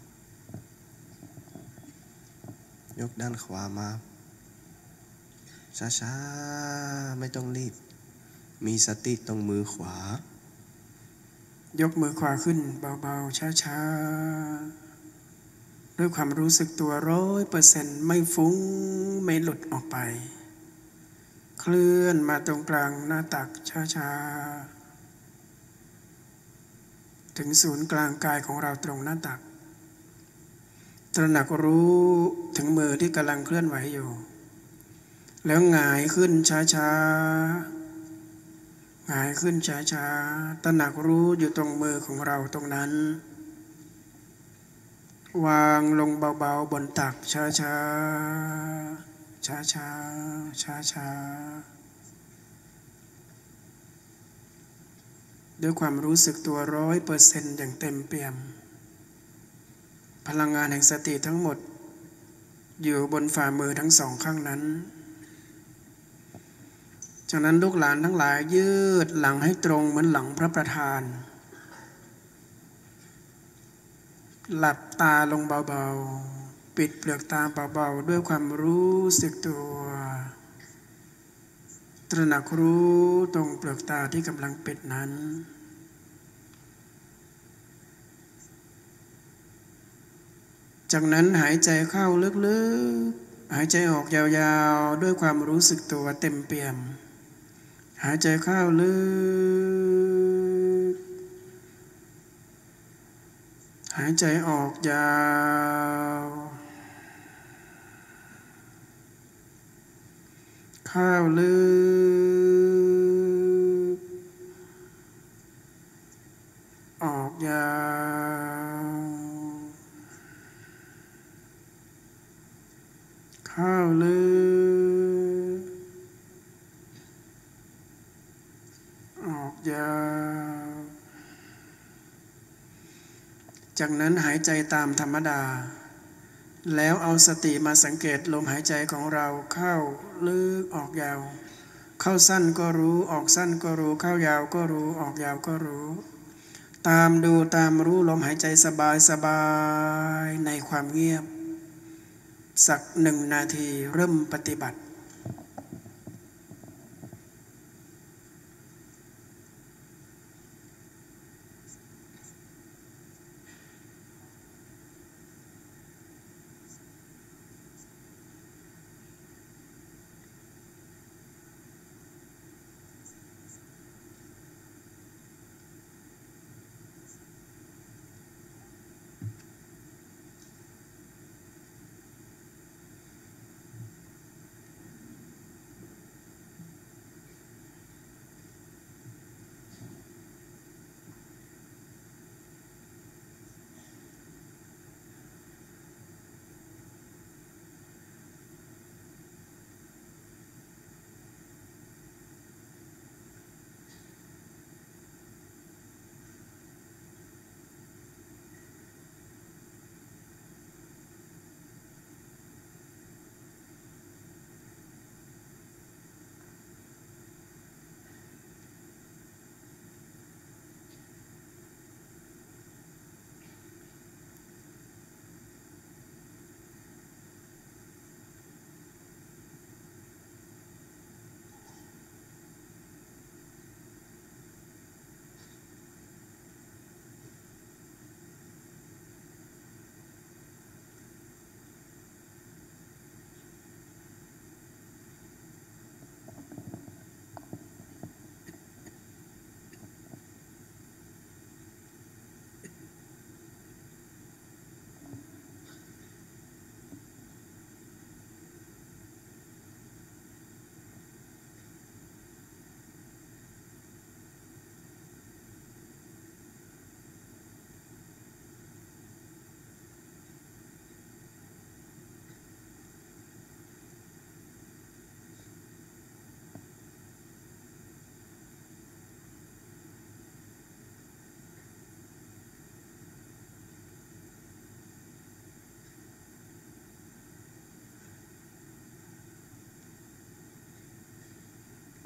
ยกด้านขวามาช้าๆไม่ต้องรีบมีสติตรงมือขวายกมือขวาขึ้นเบาๆช้าๆด้วยความรู้สึกตัว100%ไม่ฟุ้งไม่หลุดออกไปเคลื่อนมาตรงกลางหน้าตักช้าๆถึงศูนย์กลางกายของเราตรงหน้าตักตระหนักรู้ถึงมือที่กำลังเคลื่อนไหวอยู่แล้วหงายขึ้นช้าๆหงายขึ้นช้าๆตระหนักรู้อยู่ตรงมือของเราตรงนั้นวางลงเบาๆบนตักช้าๆช้าๆช้าๆด้วยความรู้สึกตัว100%อย่างเต็มเปี่ยมพลังงานแห่งสติทั้งหมดอยู่บนฝ่ามือทั้งสองข้างนั้นจากนั้นลูกหลานทั้งหลายยืดหลังให้ตรงเหมือนหลังพระประธานหลับตาลงเบาๆปิดเปลือกตาเบาๆด้วยความรู้สึกตัวตระหนักรู้ตรงเปลือกตาที่กำลังปิดนั้นจากนั้นหายใจเข้าลึกๆหายใจออกยาวๆด้วยความรู้สึกตัวเต็มเปี่ยมหายใจเข้าลึกหายใจออกยาวเข้าลึกออกยาวเข้าลึกออกยาวจากนั้นหายใจตามธรรมดาแล้วเอาสติมาสังเกตลมหายใจของเราเข้าลึกออกยาวเข้าสั้นก็รู้ออกสั้นก็รู้เข้ายาวก็รู้ออกยาวก็รู้ตามดูตามรู้ลมหายใจสบายๆในความเงียบสัก1 นาทีเริ่มปฏิบัติ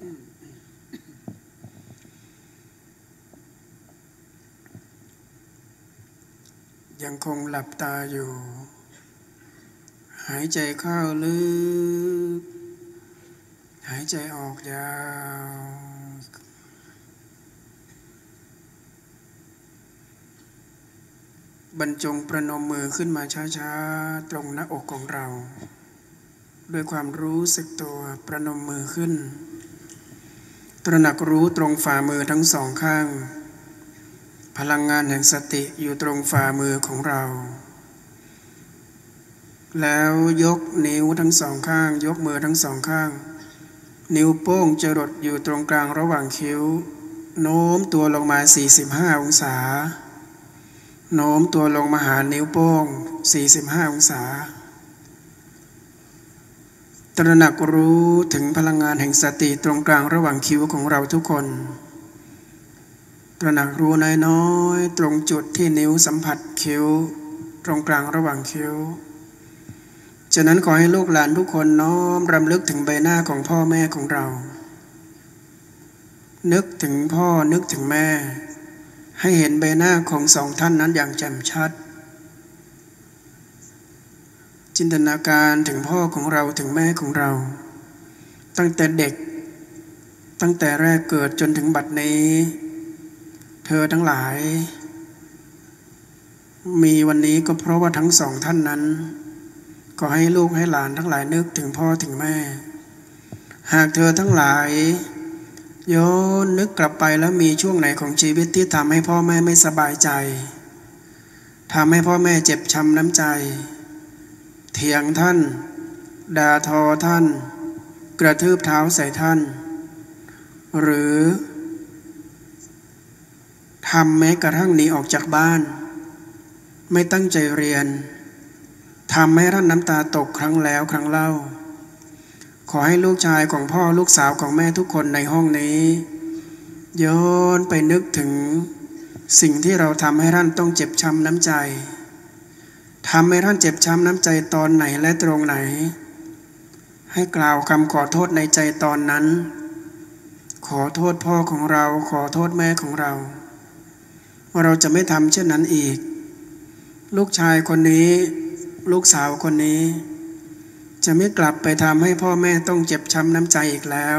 ยังคงหลับตาอยู่หายใจเข้าลึกหายใจออกยาวบรรจงประนมมือขึ้นมาช้าๆตรงหน้าอกของเราด้วยความรู้สึกตัวประนมมือขึ้นตระหนักรู้ตรงฝ่ามือทั้งสองข้างพลังงานแห่งสติอยู่ตรงฝ่ามือของเราแล้วยกนิ้วทั้งสองข้างยกมือทั้งสองข้างนิ้วโป้งจรดอยู่ตรงกลางระหว่างคิ้วโน้มตัวลงมา45องศาโน้มตัวลงมาหานิ้วโป้ง45องศาตระหนักรู้ถึงพลังงานแห่งสติตรงกลางระหว่างคิ้วของเราทุกคนตระหนักรู้น้อยๆตรงจุดที่นิ้วสัมผัสคิ้วตรงกลางระหว่างคิ้วฉะนั้นขอให้ลูกหลานทุกคนน้อมรำลึกถึงใบหน้าของพ่อแม่ของเรานึกถึงพ่อนึกถึงแม่ให้เห็นใบหน้าของสองท่านนั้นอย่างแจ่มชัดจินตนาการถึงพ่อของเราถึงแม่ของเราตั้งแต่เด็กตั้งแต่แรกเกิดจนถึงบัดนี้เธอทั้งหลายมีวันนี้ก็เพราะว่าทั้งสองท่านนั้นขอให้ลูกให้หลานทั้งหลายนึกถึงพ่อถึงแม่หากเธอทั้งหลายย้อนนึกกลับไปแล้วมีช่วงไหนของชีวิตที่ทำให้พ่อแม่ไม่สบายใจทำให้พ่อแม่เจ็บช้ำน้ำใจเถียงท่านด่าทอท่านกระทืบเท้าใส่ท่านหรือทำแม้กระทั่งหนีออกจากบ้านไม่ตั้งใจเรียนทำให้ท่านน้ำตาตกครั้งแล้วครั้งเล่าขอให้ลูกชายของพ่อลูกสาวของแม่ทุกคนในห้องนี้ย้อนไปนึกถึงสิ่งที่เราทำให้ท่านต้องเจ็บช้ำน้ำใจทำให้ท่านเจ็บช้ำน้ำใจตอนไหนและตรงไหนให้กล่าวคำขอโทษในใจตอนนั้นขอโทษพ่อของเราขอโทษแม่ของเราว่าเราจะไม่ทำเช่นนั้นอีกลูกชายคนนี้ลูกสาวคนนี้จะไม่กลับไปทำให้พ่อแม่ต้องเจ็บช้ำน้ำใจอีกแล้ว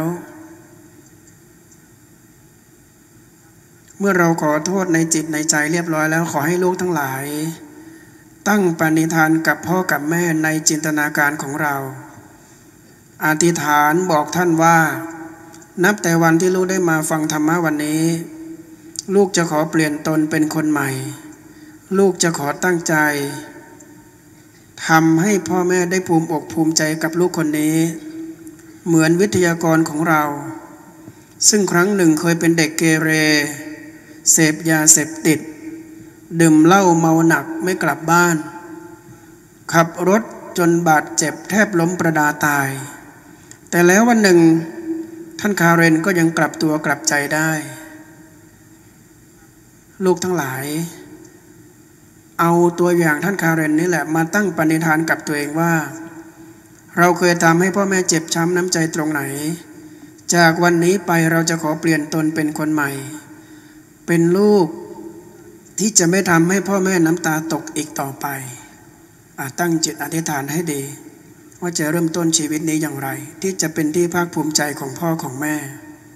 เมื่อเราขอโทษในจิตในใจเรียบร้อยแล้วขอให้ลูกทั้งหลายตั้งปณิธานกับพ่อกับแม่ในจินตนาการของเราอธิษฐานบอกท่านว่านับแต่วันที่ลูกได้มาฟังธรรมะวันนี้ลูกจะขอเปลี่ยนตนเป็นคนใหม่ลูกจะขอตั้งใจทำให้พ่อแม่ได้ภูมิอกภูมิใจกับลูกคนนี้เหมือนวิทยากรของเราซึ่งครั้งหนึ่งเคยเป็นเด็กเกเรเสพยาเสพติดดื่มเหล้าเมาหนักไม่กลับบ้านขับรถจนบาดเจ็บแทบล้มประดาตายแต่แล้ววันหนึ่งท่านคาเรนก็ยังกลับตัวกลับใจได้ลูกทั้งหลายเอาตัวอย่างท่านคาเรนนี่แหละมาตั้งปณิธานกับตัวเองว่าเราเคยทำให้พ่อแม่เจ็บช้ำน้ำใจตรงไหนจากวันนี้ไปเราจะขอเปลี่ยนตนเป็นคนใหม่เป็นลูกที่จะไม่ทำให้พ่อแม่น้ำตาตกอีกต่อไปตั้งจิตอธิษฐานให้ดีว่าจะเริ่มต้นชีวิตนี้อย่างไรที่จะเป็นที่ภาคภูมิใจของพ่อของแม่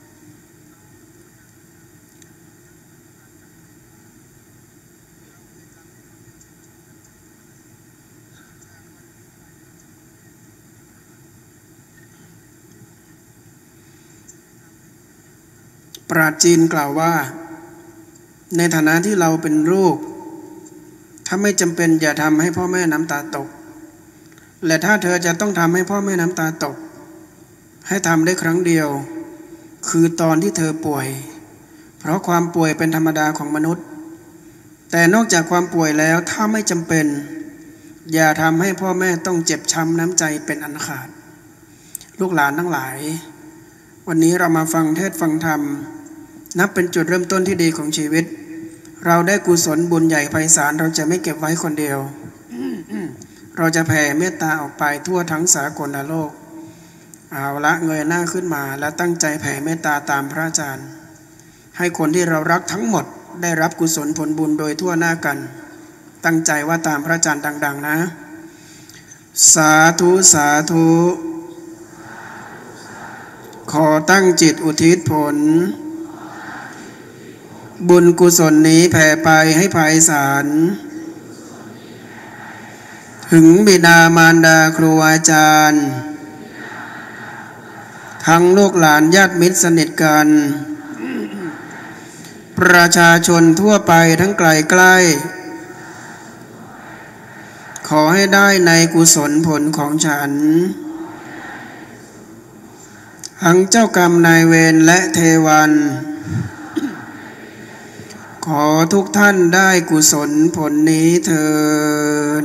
ปราชญ์จีนกล่าวว่าในฐานะที่เราเป็นลูกถ้าไม่จำเป็นอย่าทำให้พ่อแม่น้ำตาตกและถ้าเธอจะต้องทำให้พ่อแม่น้ำตาตกให้ทำได้ครั้งเดียวคือตอนที่เธอป่วยเพราะความป่วยเป็นธรรมดาของมนุษย์แต่นอกจากความป่วยแล้วถ้าไม่จำเป็นอย่าทำให้พ่อแม่ต้องเจ็บช้ำน้ำใจเป็นอันขาดลูกหลานทั้งหลายวันนี้เรามาฟังเทศน์ฟังธรรมนับเป็นจุดเริ่มต้นที่ดีของชีวิตเราได้กุศลบุญใหญ่ไพศาลเราจะไม่เก็บไว้คนเดียวเราจะแผ่เมตตาออกไปทั่วทั้งสากลโลกเอาละเงยหน้าขึ้นมาและตั้งใจแผ่เมตตาตามพระอาจารย์ให้คนที่เรารักทั้งหมดได้รับกุศลผลบุญโดยทั่วหน้ากันตั้งใจว่าตามพระอาจารย์ดังๆนะสาธุสาธุขอตั้งจิตอุทิศผลบุญกุศลนี้แผ่ไปให้ไพศาลถึงบิดามารดาครูอาจารย์ทั้งลูกหลานญาติมิตรสนิทกันประชาชนทั่วไปทั้งไกลใกล้ขอให้ได้ในกุศลผลของฉันทั้งเจ้ากรรมนายเวรและเทวันขอทุกท่านได้กุศลผลนี้เถิด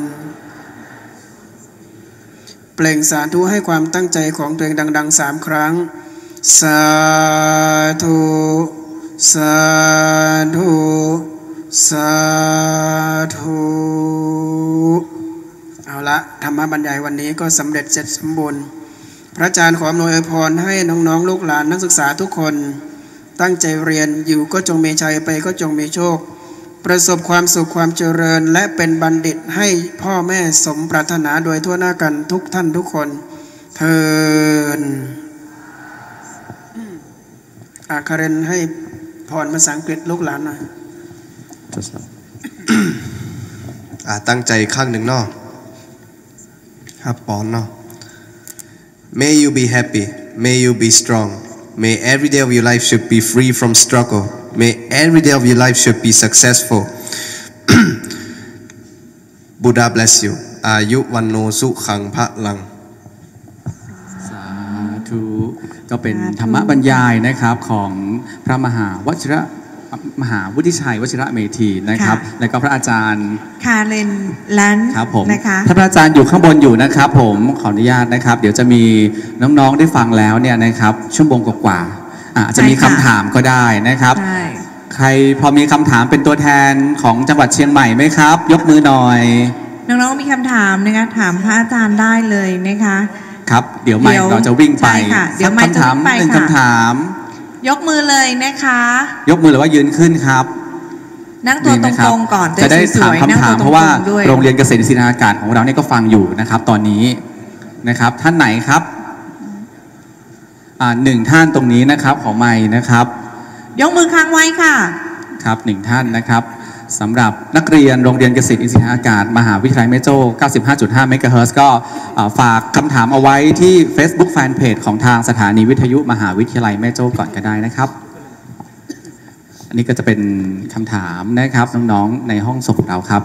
เปล่งสาธุให้ความตั้งใจของตัวเองดังๆ3 ครั้งสาธุสาธุสาธุเอาละธรรมบรรยายวันนี้ก็สำเร็จเสร็จสมบูรณ์พระอาจารย์ขออำนวยพรให้น้องๆลูกหลานนักศึกษาทุกคนตั้งใจเรียนอยู่ก็จงมีชัยไปก็จงมีโชคประสบความสุขความเจริญและเป็นบัณฑิตให้พ่อแม่สมปรารถนาโดยทั่วหน้ากันทุกท่านทุกคนเทินคาเรนให้พรภาษาอังกฤษลูกหลานหน่อยตั้งใจข้างหนึ่งเนาะครับปอนเนาะ May you be happy May you be strong May every day of your life should be free from struggle May every day of your life should be successful Buddha bless you อายุวันโนสุขังพระลังสาธุก็เป็นธรรมบรรยายนะครับของพระมหาวุฒิชัยวชิระเมธีนะครับและก็พระอาจารย์คาเรนลันครับผมนะคะถ้าพระอาจารย์อยู่ข้างบนอยู่นะครับผมขออนุญาตนะครับเดี๋ยวจะมีน้องๆได้ฟังแล้วเนี่ยนะครับชั่วโมงกว่าอาจจะมีคำถามก็ได้นะครับใครพอมีคำถามเป็นตัวแทนของจังหวัดเชียงใหม่ไหมครับยกมือหน่อยน้องๆมีคำถามนะคะถามพระอาจารย์ได้เลยนะคะครับเดี๋ยวไมค์เราจะวิ่งไปสักคำถาม 1 คำถามยกมือเลยนะคะยกมือหรือว่ายืนขึ้นครับนั่งตัวตรงๆก่อนจะได้ถามคำถามเพราะว่าโรงเรียนเกษตรศิลปากาศของเราเนี่ยก็ฟังอยู่นะครับตอนนี้นะครับท่านไหนครับ1 ท่านตรงนี้นะครับขอไมค์นะครับยกมือค้างไว้ค่ะครับ1 ท่านนะครับสำหรับนักเรียนโรงเรียนเกษตรอินทรีย์อากาศมหาวิทยาลัยแม่โจ้ 95.5 เมกะเฮิรตซ์ก็ฝากคำถามเอาไว้ที่ Facebook Fanpage ของทางสถานีวิทยุมหาวิทยาลัยแม่โจ้ก่อนก็ได้นะครับอันนี้ก็จะเป็นคำถามนะครับน้องๆในห้องส่งเราครับ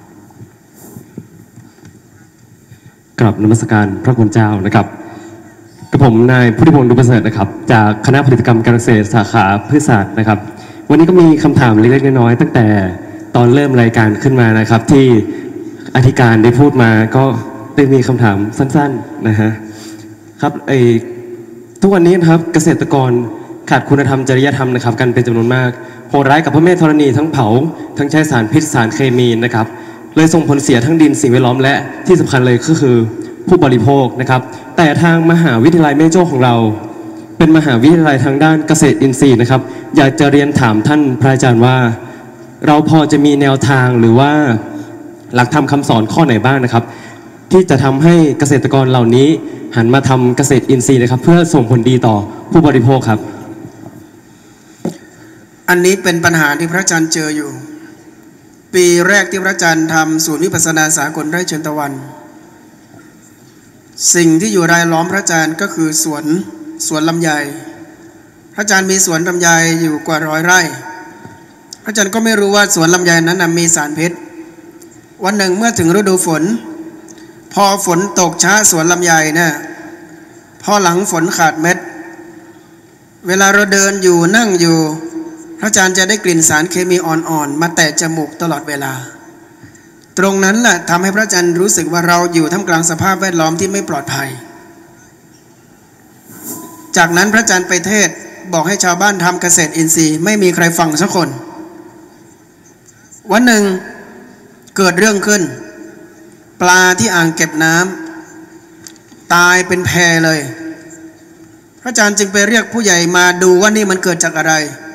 กราบนมัสการพระคุณเจ้านะครับกระผมนายพุทธิพงศ์ดุประเสริฐนะครับจากคณะผลิตกรรมการเกษตรสาขาพืชศาสตร์นะครับวันนี้ก็มีคำถามเล็กๆน้อยๆตั้งแต่ตอนเริ่มรายการขึ้นมานะครับที่อธิการได้พูดมาก็ได้มีคำถามสั้นๆนะฮะครับทุกวันนี้นะครับเกษตรกรขาดคุณธรรมจริยธรรมนะครับกันเป็นจำนวนมากโหดร้ายกับพระแม่ธรณีทั้งเผาทั้งใช้สารพิษสารเคมีนะครับเลยส่งผลเสียทั้งดินสิ่งแวดล้อมและที่สำคัญเลยก็คือผู้บริโภคนะครับแต่ทางมหาวิทยาลัยแม่โจ้ของเราเป็นมหาวิทยาลัยทางด้านเกษตรอินทรีย์นะครับอยากจะเรียนถามท่านพระอาจารย์ว่าเราพอจะมีแนวทางหรือว่าหลักธรรมคำสอนข้อไหนบ้างนะครับที่จะทำให้เกษตรกรเหล่านี้หันมาทำเกษตรอินทรีย์นะครับเพื่อส่งผลดีต่อผู้บริโภคครับอันนี้เป็นปัญหาที่พระอาจารย์เจออยู่ปีแรกที่พระอาจารย์ทำศูนย์วิปัสสนาสากลไร่เชิญตะวันสิ่งที่อยู่รายล้อมพระอาจารย์ก็คือสวนลำไยพระอาจารย์มีสวนลำไยอยู่กว่า100 ไร่พระอาจารย์ก็ไม่รู้ว่าสวนลำไยนั้นมีสารพิษวันหนึ่งเมื่อถึงฤดูฝนพอฝนตกช้าสวนลำไยเนี่ยพอหลังฝนขาดเม็ดเวลาเราเดินอยู่นั่งอยู่พระอาจารย์จะได้กลิ่นสารเคมีอ่อนๆมาแตะจมูกตลอดเวลาตรงนั้นแหละทำให้พระอาจารย์รู้สึกว่าเราอยู่ท่ามกลางสภาพแวดล้อมที่ไม่ปลอดภัยจากนั้นพระอาจารย์ไปเทศบอกให้ชาวบ้านทำเกษตรอินทรีย์ไม่มีใครฟังสักคนวันหนึ่งเกิดเรื่องขึ้นปลาที่อ่างเก็บน้ำตายเป็นแพเลยพระอาจารย์จึงไปเรียกผู้ใหญ่มาดูว่านี่มันเกิดจากอะไร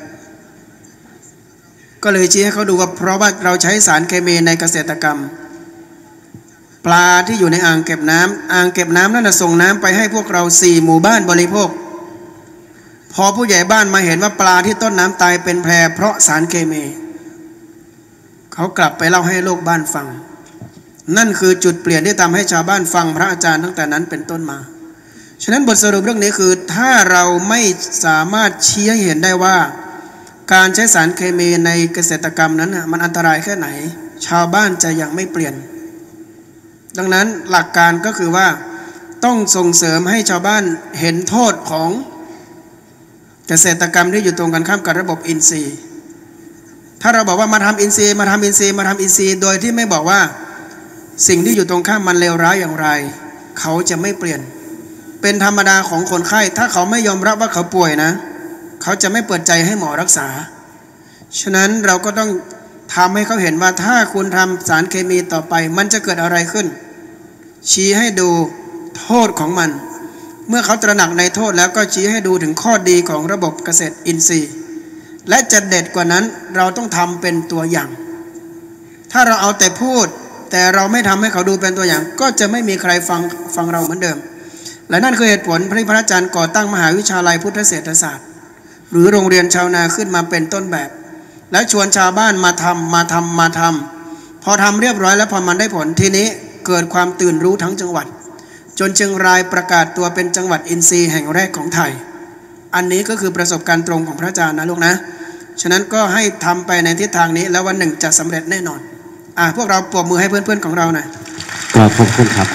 ก็เลยชี้ให้เขาดูว่าเพราะว่าเราใช้สารเคมีในเกษตรกรรมปลาที่อยู่ในอ่างเก็บน้ำนั่นส่งน้ำไปให้พวกเรา4 หมู่บ้านบริโภคพอผู้ใหญ่บ้านมาเห็นว่าปลาที่ต้นน้ำตายเป็นแพเพราะสารเคมีเขากลับไปเล่าให้โลกบ้านฟังนั่นคือจุดเปลี่ยนที่ทำให้ชาวบ้านฟังพระอาจารย์ตั้งแต่นั้นเป็นต้นมาฉะนั้นบทสรุปเรื่องนี้คือถ้าเราไม่สามารถชี้ให้เห็นได้ว่าการใช้สารเคมีในเกษตรกรรมนั้นมันอันตรายแค่ไหนชาวบ้านจะยังไม่เปลี่ยนดังนั้นหลักการก็คือว่าต้องส่งเสริมให้ชาวบ้านเห็นโทษของเกษตรกรรมที่อยู่ตรงกันข้ามกับระบบอินทรีย์ถ้าเราบอกว่ามาทำอินทรีย์โดยที่ไม่บอกว่าสิ่งที่อยู่ตรงข้ามมันเลวร้ายอย่างไรเขาจะไม่เปลี่ยนเป็นธรรมดาของคนไข้ถ้าเขาไม่ยอมรับว่าเขาป่วยนะเขาจะไม่เปิดใจให้หมอรักษาฉะนั้นเราก็ต้องทำให้เขาเห็นว่าถ้าคุณทำสารเคมีต่อไปมันจะเกิดอะไรขึ้นชี้ให้ดูโทษของมันเมื่อเขาตระหนักในโทษแล้วก็ชี้ให้ดูถึงข้อดีของระบบเกษตรอินทรีย์และจะเด็ดกว่านั้นเราต้องทำเป็นตัวอย่างถ้าเราเอาแต่พูดแต่เราไม่ทำให้เขาดูเป็นตัวอย่างก็จะไม่มีใครฟังเราเหมือนเดิมและนั่นคือเหตุผลที่พระอาจารย์ก่อตั้งมหาวิทยาลัยพุทธเศรษฐศาสตร์หรือโรงเรียนชาวนาขึ้นมาเป็นต้นแบบและชวนชาวบ้านมาทำพอทำเรียบร้อยแล้วพอมันได้ผลทีนี้เกิดความตื่นรู้ทั้งจังหวัดจนเชียงรายประกาศตัวเป็นจังหวัดอินทรีย์แห่งแรกของไทยอันนี้ก็คือประสบการณ์ตรงของพระอาจารย์นะลูกนะฉะนั้นก็ให้ทำไปในทิศทางนี้แล้ววันหนึ่งจะสำเร็จแน่นอนพวกเราปรบมือให้เพื่อนๆของเราหน่อยขอบคุณครับ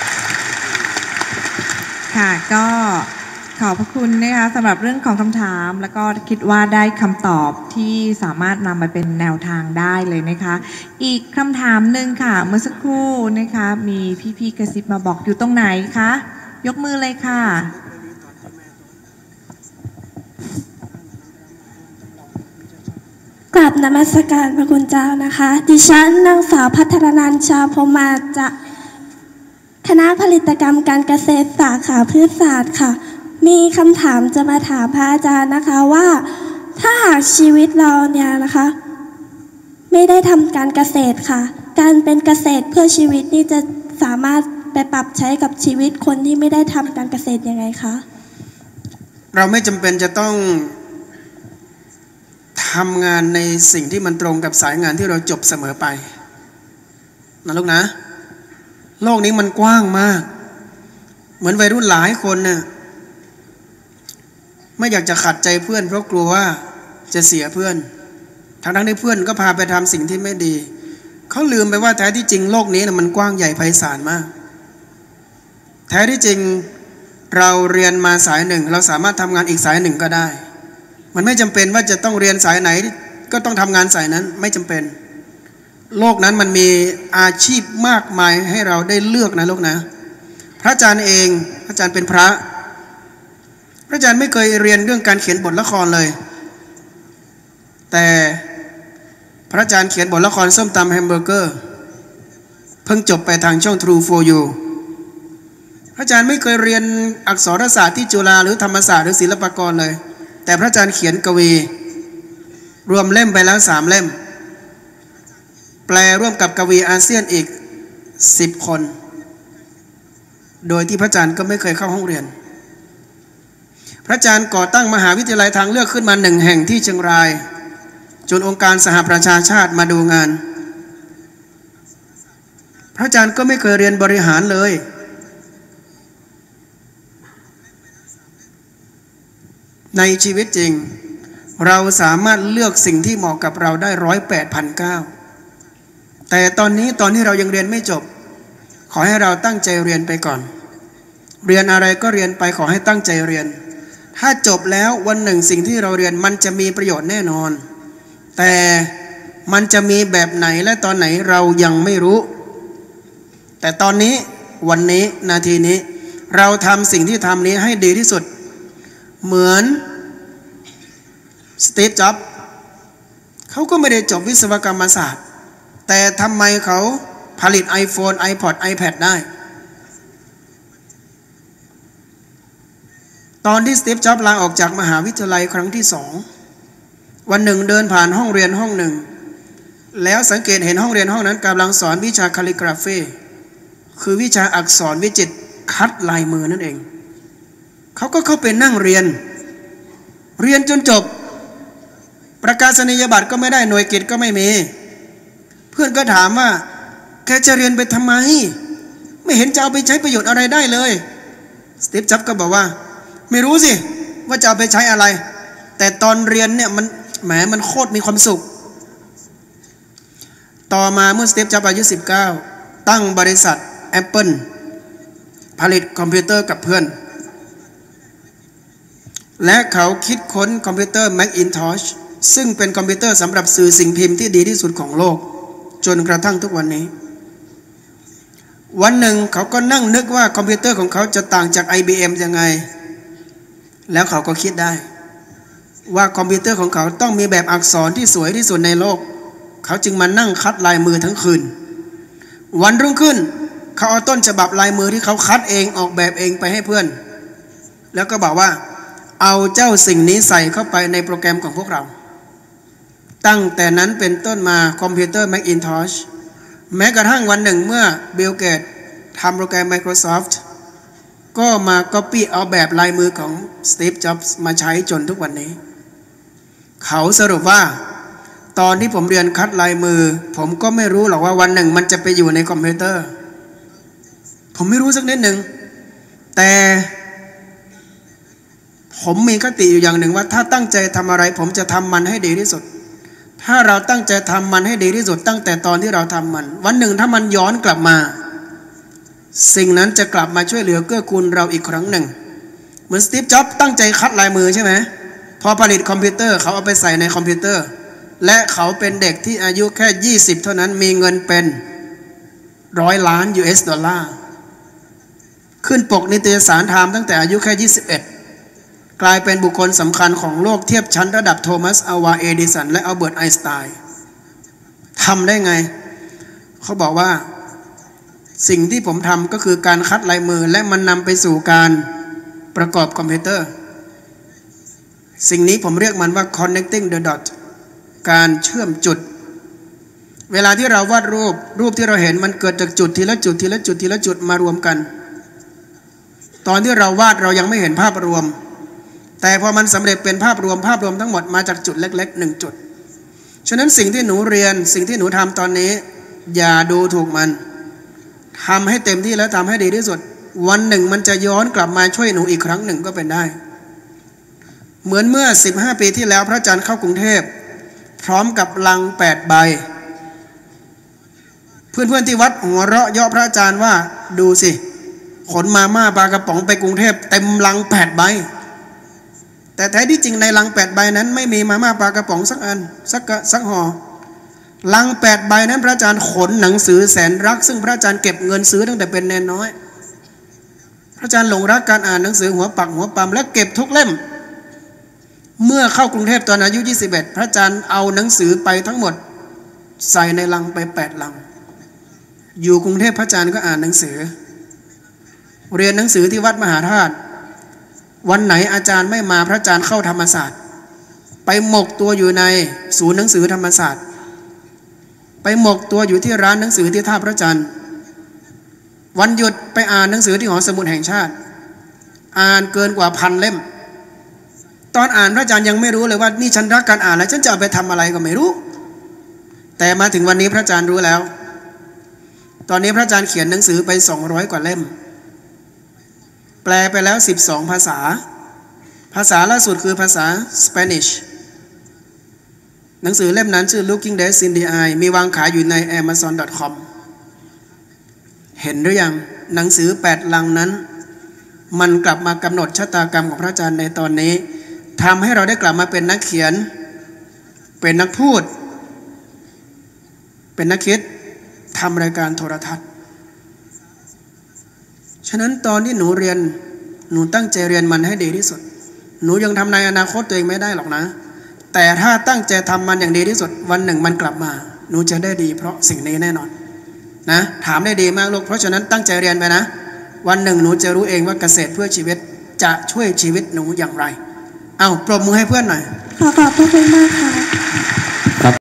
ค่ะก็ขอบพระคุณนะคะสำหรับเรื่องของคำถามแล้วก็คิดว่าได้คำตอบที่สามารถนำมาเป็นแนวทางได้เลยนะคะอีกคำถามหนึ่งค่ะเมื่อสักครู่นะคะมีพี่ๆกระซิบมาบอกอยู่ตรงไหนคะยกมือเลยค่ะกราบนมัสการพระคุณเจ้านะคะดิฉันนางสาวพัฒรนันท์ชาพมาจากคณะผลิตกรรมการเกษตรสาขาพืชศาสตร์ค่ะมีคำถามจะมาถามพระอาจารย์นะคะว่าถ้าหากชีวิตเราเนี่ยนะคะไม่ได้ทำการเกษตรค่ะการเป็นเกษตรเพื่อชีวิตนี่จะสามารถไปปรับใช้กับชีวิตคนที่ไม่ได้ทำการเกษตรยังไงคะเราไม่จำเป็นจะต้องทำงานในสิ่งที่มันตรงกับสายงานที่เราจบเสมอไปนะลูกนะโลกนี้มันกว้างมากเหมือนวัยรุ่นหลายคนเนี่ยไม่อยากจะขัดใจเพื่อนเพราะกลัวว่าจะเสียเพื่อนทั้งที่เพื่อนก็พาไปทำสิ่งที่ไม่ดีเขาลืมไปว่าแท้ที่จริงโลกนี้มันกว้างใหญ่ไพศาลมากแท้ที่จริงเราเรียนมาสายหนึ่งเราสามารถทำงานอีกสายหนึ่งก็ได้มันไม่จำเป็นว่าจะต้องเรียนสายไหนก็ต้องทำงานสายนั้นไม่จำเป็นโลกนั้นมันมีอาชีพมากมายให้เราได้เลือกนะลูกนะพระอาจารย์เองพระอาจารย์เป็นพระอาจารย์ไม่เคยเรียนเรื่องการเขียนบทละครเลยแต่พระอาจารย์เขียนบทละครส้มตำแฮมเบอร์เกอร์เพิ่งจบไปทางช่อง True for You พระอาจารย์ไม่เคยเรียนอักษรศาสตร์ที่จุฬาหรือธรรมศาสตร์หรือศิลปากรเลยแต่พระอาจารย์เขียนกวีรวมเล่มไปแล้ว3 เล่มแปลร่วมกับกวีอาเซียนอีก10 คนโดยที่พระอาจารย์ก็ไม่เคยเข้าห้องเรียนพระอาจารย์ก่อตั้งมหาวิทยาลัยทางเลือกขึ้นมา1 แห่งที่เชียงรายจนองค์การสหประชาชาติมาดูงานพระอาจารย์ก็ไม่เคยเรียนบริหารเลยในชีวิตจริงเราสามารถเลือกสิ่งที่เหมาะกับเราได้108,900แต่ตอนนี้เรายังเรียนไม่จบขอให้เราตั้งใจเรียนไปก่อนเรียนอะไรก็เรียนไปขอให้ตั้งใจเรียนถ้าจบแล้ววันหนึ่งสิ่งที่เราเรียนมันจะมีประโยชน์แน่นอนแต่มันจะมีแบบไหนและตอนไหนเรายังไม่รู้แต่ตอนนี้วันนี้นาทีนี้เราทำสิ่งที่ทำนี้ให้ดีที่สุดเหมือนสตีฟ จ็อบส์เขาก็ไม่ได้จบวิศวกรรมศาสตร์แต่ทำไมเขาผลิต iPhone iPod iPad ได้ตอนที่สตีฟจ็อบส์ลาออกจากมหาวิทยาลัยครั้งที่2วันหนึ่งเดินผ่านห้องเรียนห้องหนึ่งแล้วสังเกตเห็นห้องเรียนห้องนั้นกำลังสอนวิชาคาลิกราฟีคือวิชาอักษรวิจิตรคัดลายมือนั่นเองเขาก็เข้าไปนั่งเรียนจนจบประกาศนียบัตรก็ไม่ได้หน่วยกิตก็ไม่มีเพื่อนก็ถามว่าแกจะเรียนไปทำไมไม่เห็นจะเอาไปใช้ประโยชน์อะไรได้เลยสตีฟจ็อบส์ก็บอกว่าไม่รู้สิว่าจะเอาไปใช้อะไรแต่ตอนเรียนเนี่ยมันโคตรมีความสุขต่อมาเมื่อสตีฟจ็อบส์อายุ19ตั้งบริษัท Apple ผลิตคอมพิวเตอร์กับเพื่อนและเขาคิดค้นคอมพิวเตอร์ Macintosh ซึ่งเป็นคอมพิวเตอร์สำหรับสื่อสิ่งพิมพ์ที่ดีที่สุดของโลกจนกระทั่งทุกวันนี้วันหนึ่งเขาก็นั่งนึกว่าคอมพิวเตอร์ของเขาจะต่างจาก IBM ยังไงแล้วเขาก็คิดได้ว่าคอมพิวเตอร์ของเขาต้องมีแบบอักษรที่สวยที่สุดในโลกเขาจึงมานั่งคัดลายมือทั้งคืนวันรุ่งขึ้นเขาเอาต้นฉบับลายมือที่เขาคัดเองออกแบบเองไปให้เพื่อนแล้วก็บอกว่าเอาเจ้าสิ่งนี้ใส่เข้าไปในโปรแกรมของพวกเราตั้งแต่นั้นเป็นต้นมาคอมพิวเตอร์ Macintosh แม้กระทั่งวันหนึ่งเมื่อบิล เกตส์ทำโปรแกรม Microsoft ก็มา copy เอาแบบลายมือของสตีฟ จ็อบส์มาใช้จนทุกวันนี้เขาสรุปว่าตอนที่ผมเรียนคัดลายมือผมก็ไม่รู้หรอกว่าวันหนึ่งมันจะไปอยู่ในคอมพิวเตอร์ผมไม่รู้สักนิดหนึ่งแต่ผมมีคติอยู่อย่างหนึ่งว่าถ้าตั้งใจทำอะไรผมจะทำมันให้ดีที่สุดถ้าเราตั้งใจทำมันให้ดีที่สุดตั้งแต่ตอนที่เราทำมันวันหนึ่งถ้ามันย้อนกลับมาสิ่งนั้นจะกลับมาช่วยเหลือเกื้อกูลเราอีกครั้งหนึ่งเหมือนสตีฟ จ็อบส์ตั้งใจคัดลายมือใช่ไหมพอผลิตคอมพิวเตอร์เขาเอาไปใส่ในคอมพิวเตอร์และเขาเป็นเด็กที่อายุแค่20เท่านั้นมีเงินเป็น100 ล้าน US ดอลลาร์ขึ้นปกนิตยสารไทม์ตั้งแต่อายุแค่21กลายเป็นบุคคลสำคัญของโลกเทียบชั้นระดับโทมัส อัลวา เอดิสันและอัลเบิร์ต ไอน์สไตน์ทำได้ไงเขาบอกว่าสิ่งที่ผมทำก็คือการคัดลายมือและมันนำไปสู่การประกอบคอมพิวเตอร์สิ่งนี้ผมเรียกมันว่า connecting the dot การเชื่อมจุดเวลาที่เราวาดรูปที่เราเห็นมันเกิดจากจุดทีละจุดทีละจุดทีละจุดมารวมกันตอนที่เราวาดเรายังไม่เห็นภาพรวมแต่พอมันสำเร็จเป็นภาพรวมทั้งหมดมาจากจุดเล็กๆ1จุดฉะนั้นสิ่งที่หนูเรียนสิ่งที่หนูทำตอนนี้อย่าดูถูกมันทำให้เต็มที่และทำให้ดีที่สุดวันหนึ่งมันจะย้อนกลับมาช่วยหนูอีกครั้งหนึ่งก็เป็นได้เหมือนเมื่อ15 ปีที่แล้วพระอาจารย์เข้ากรุงเทพพร้อมกับลัง8 ใบเพื่อนๆที่วัดหัวเราะเยาะพระอาจารย์ว่าดูสิขนมาม่าปลากระป๋องไปกรุงเทพเต็มลัง8 ใบแต่แท้ที่จริงในลัง8 ใบนั้นไม่มีมาม่าปลากระป๋องสักอันสักห่อลัง8 ใบนั้นพระอาจารย์ขนหนังสือแสนรักซึ่งพระอาจารย์เก็บเงินซื้อตั้งแต่เป็นเนนน้อยพระอาจารย์หลงรักการอ่านหนังสือหัวปักหัวปั๊มและเก็บทุกเล่มเมื่อเข้ากรุงเทพตอนอายุ21พระอาจารย์เอาหนังสือไปทั้งหมดใส่ในลังไป8 ลังอยู่กรุงเทพพระอาจารย์ก็อ่านหนังสือเรียนหนังสือที่วัดมหาธาตุวันไหนอาจารย์ไม่มาพระอาจารย์เข้าธรรมศาสตร์ไปหมกตัวอยู่ในศูนย์หนังสือธรรมศาสตร์ไปหมกตัวอยู่ที่ร้านหนังสือที่ท่าพระจันทร์วันหยุดไปอ่านหนังสือที่หอสมุดแห่งชาติอ่านเกินกว่า1,000 เล่มตอนอ่านพระอาจารย์ยังไม่รู้เลยว่านี่ฉันรักการอ่านแล้วฉันจะเอาไปทำอะไรก็ไม่รู้แต่มาถึงวันนี้พระอาจารย์รู้แล้วตอนนี้พระอาจารย์เขียนหนังสือไป200 กว่าเล่มแปลไปแล้ว12 ภาษาล่าสุดคือภาษาสเปนิชหนังสือเล่มนั้นชื่อ Looking Death in the Eye มีวางขายอยู่ใน Amazon.com เห็นหรือยังหนังสือ8 ลังนั้นมันกลับมากำหนดชะตากรรมของพระอาจารย์ในตอนนี้ทำให้เราได้กลับมาเป็นนักเขียนเป็นนักพูดเป็นนักคิดทำรายการโทรทัศน์ฉะนั้นตอนที่หนูเรียนหนูตั้งใจเรียนมันให้ดีที่สุดหนูยังทำในอนาคตตัวเองไม่ได้หรอกนะแต่ถ้าตั้งใจทำมันอย่างดีที่สุดวันหนึ่งมันกลับมาหนูจะได้ดีเพราะสิ่งนี้แน่นอนนะถามได้ดีมากลูกเพราะฉะนั้นตั้งใจเรียนไปนะวันหนึ่งหนูจะรู้เองว่าเกษตรเพื่อชีวิตจะช่วยชีวิตหนูอย่างไรเอาปรบมือให้เพื่อนหน่อยขอบพระคุณมากค่ะ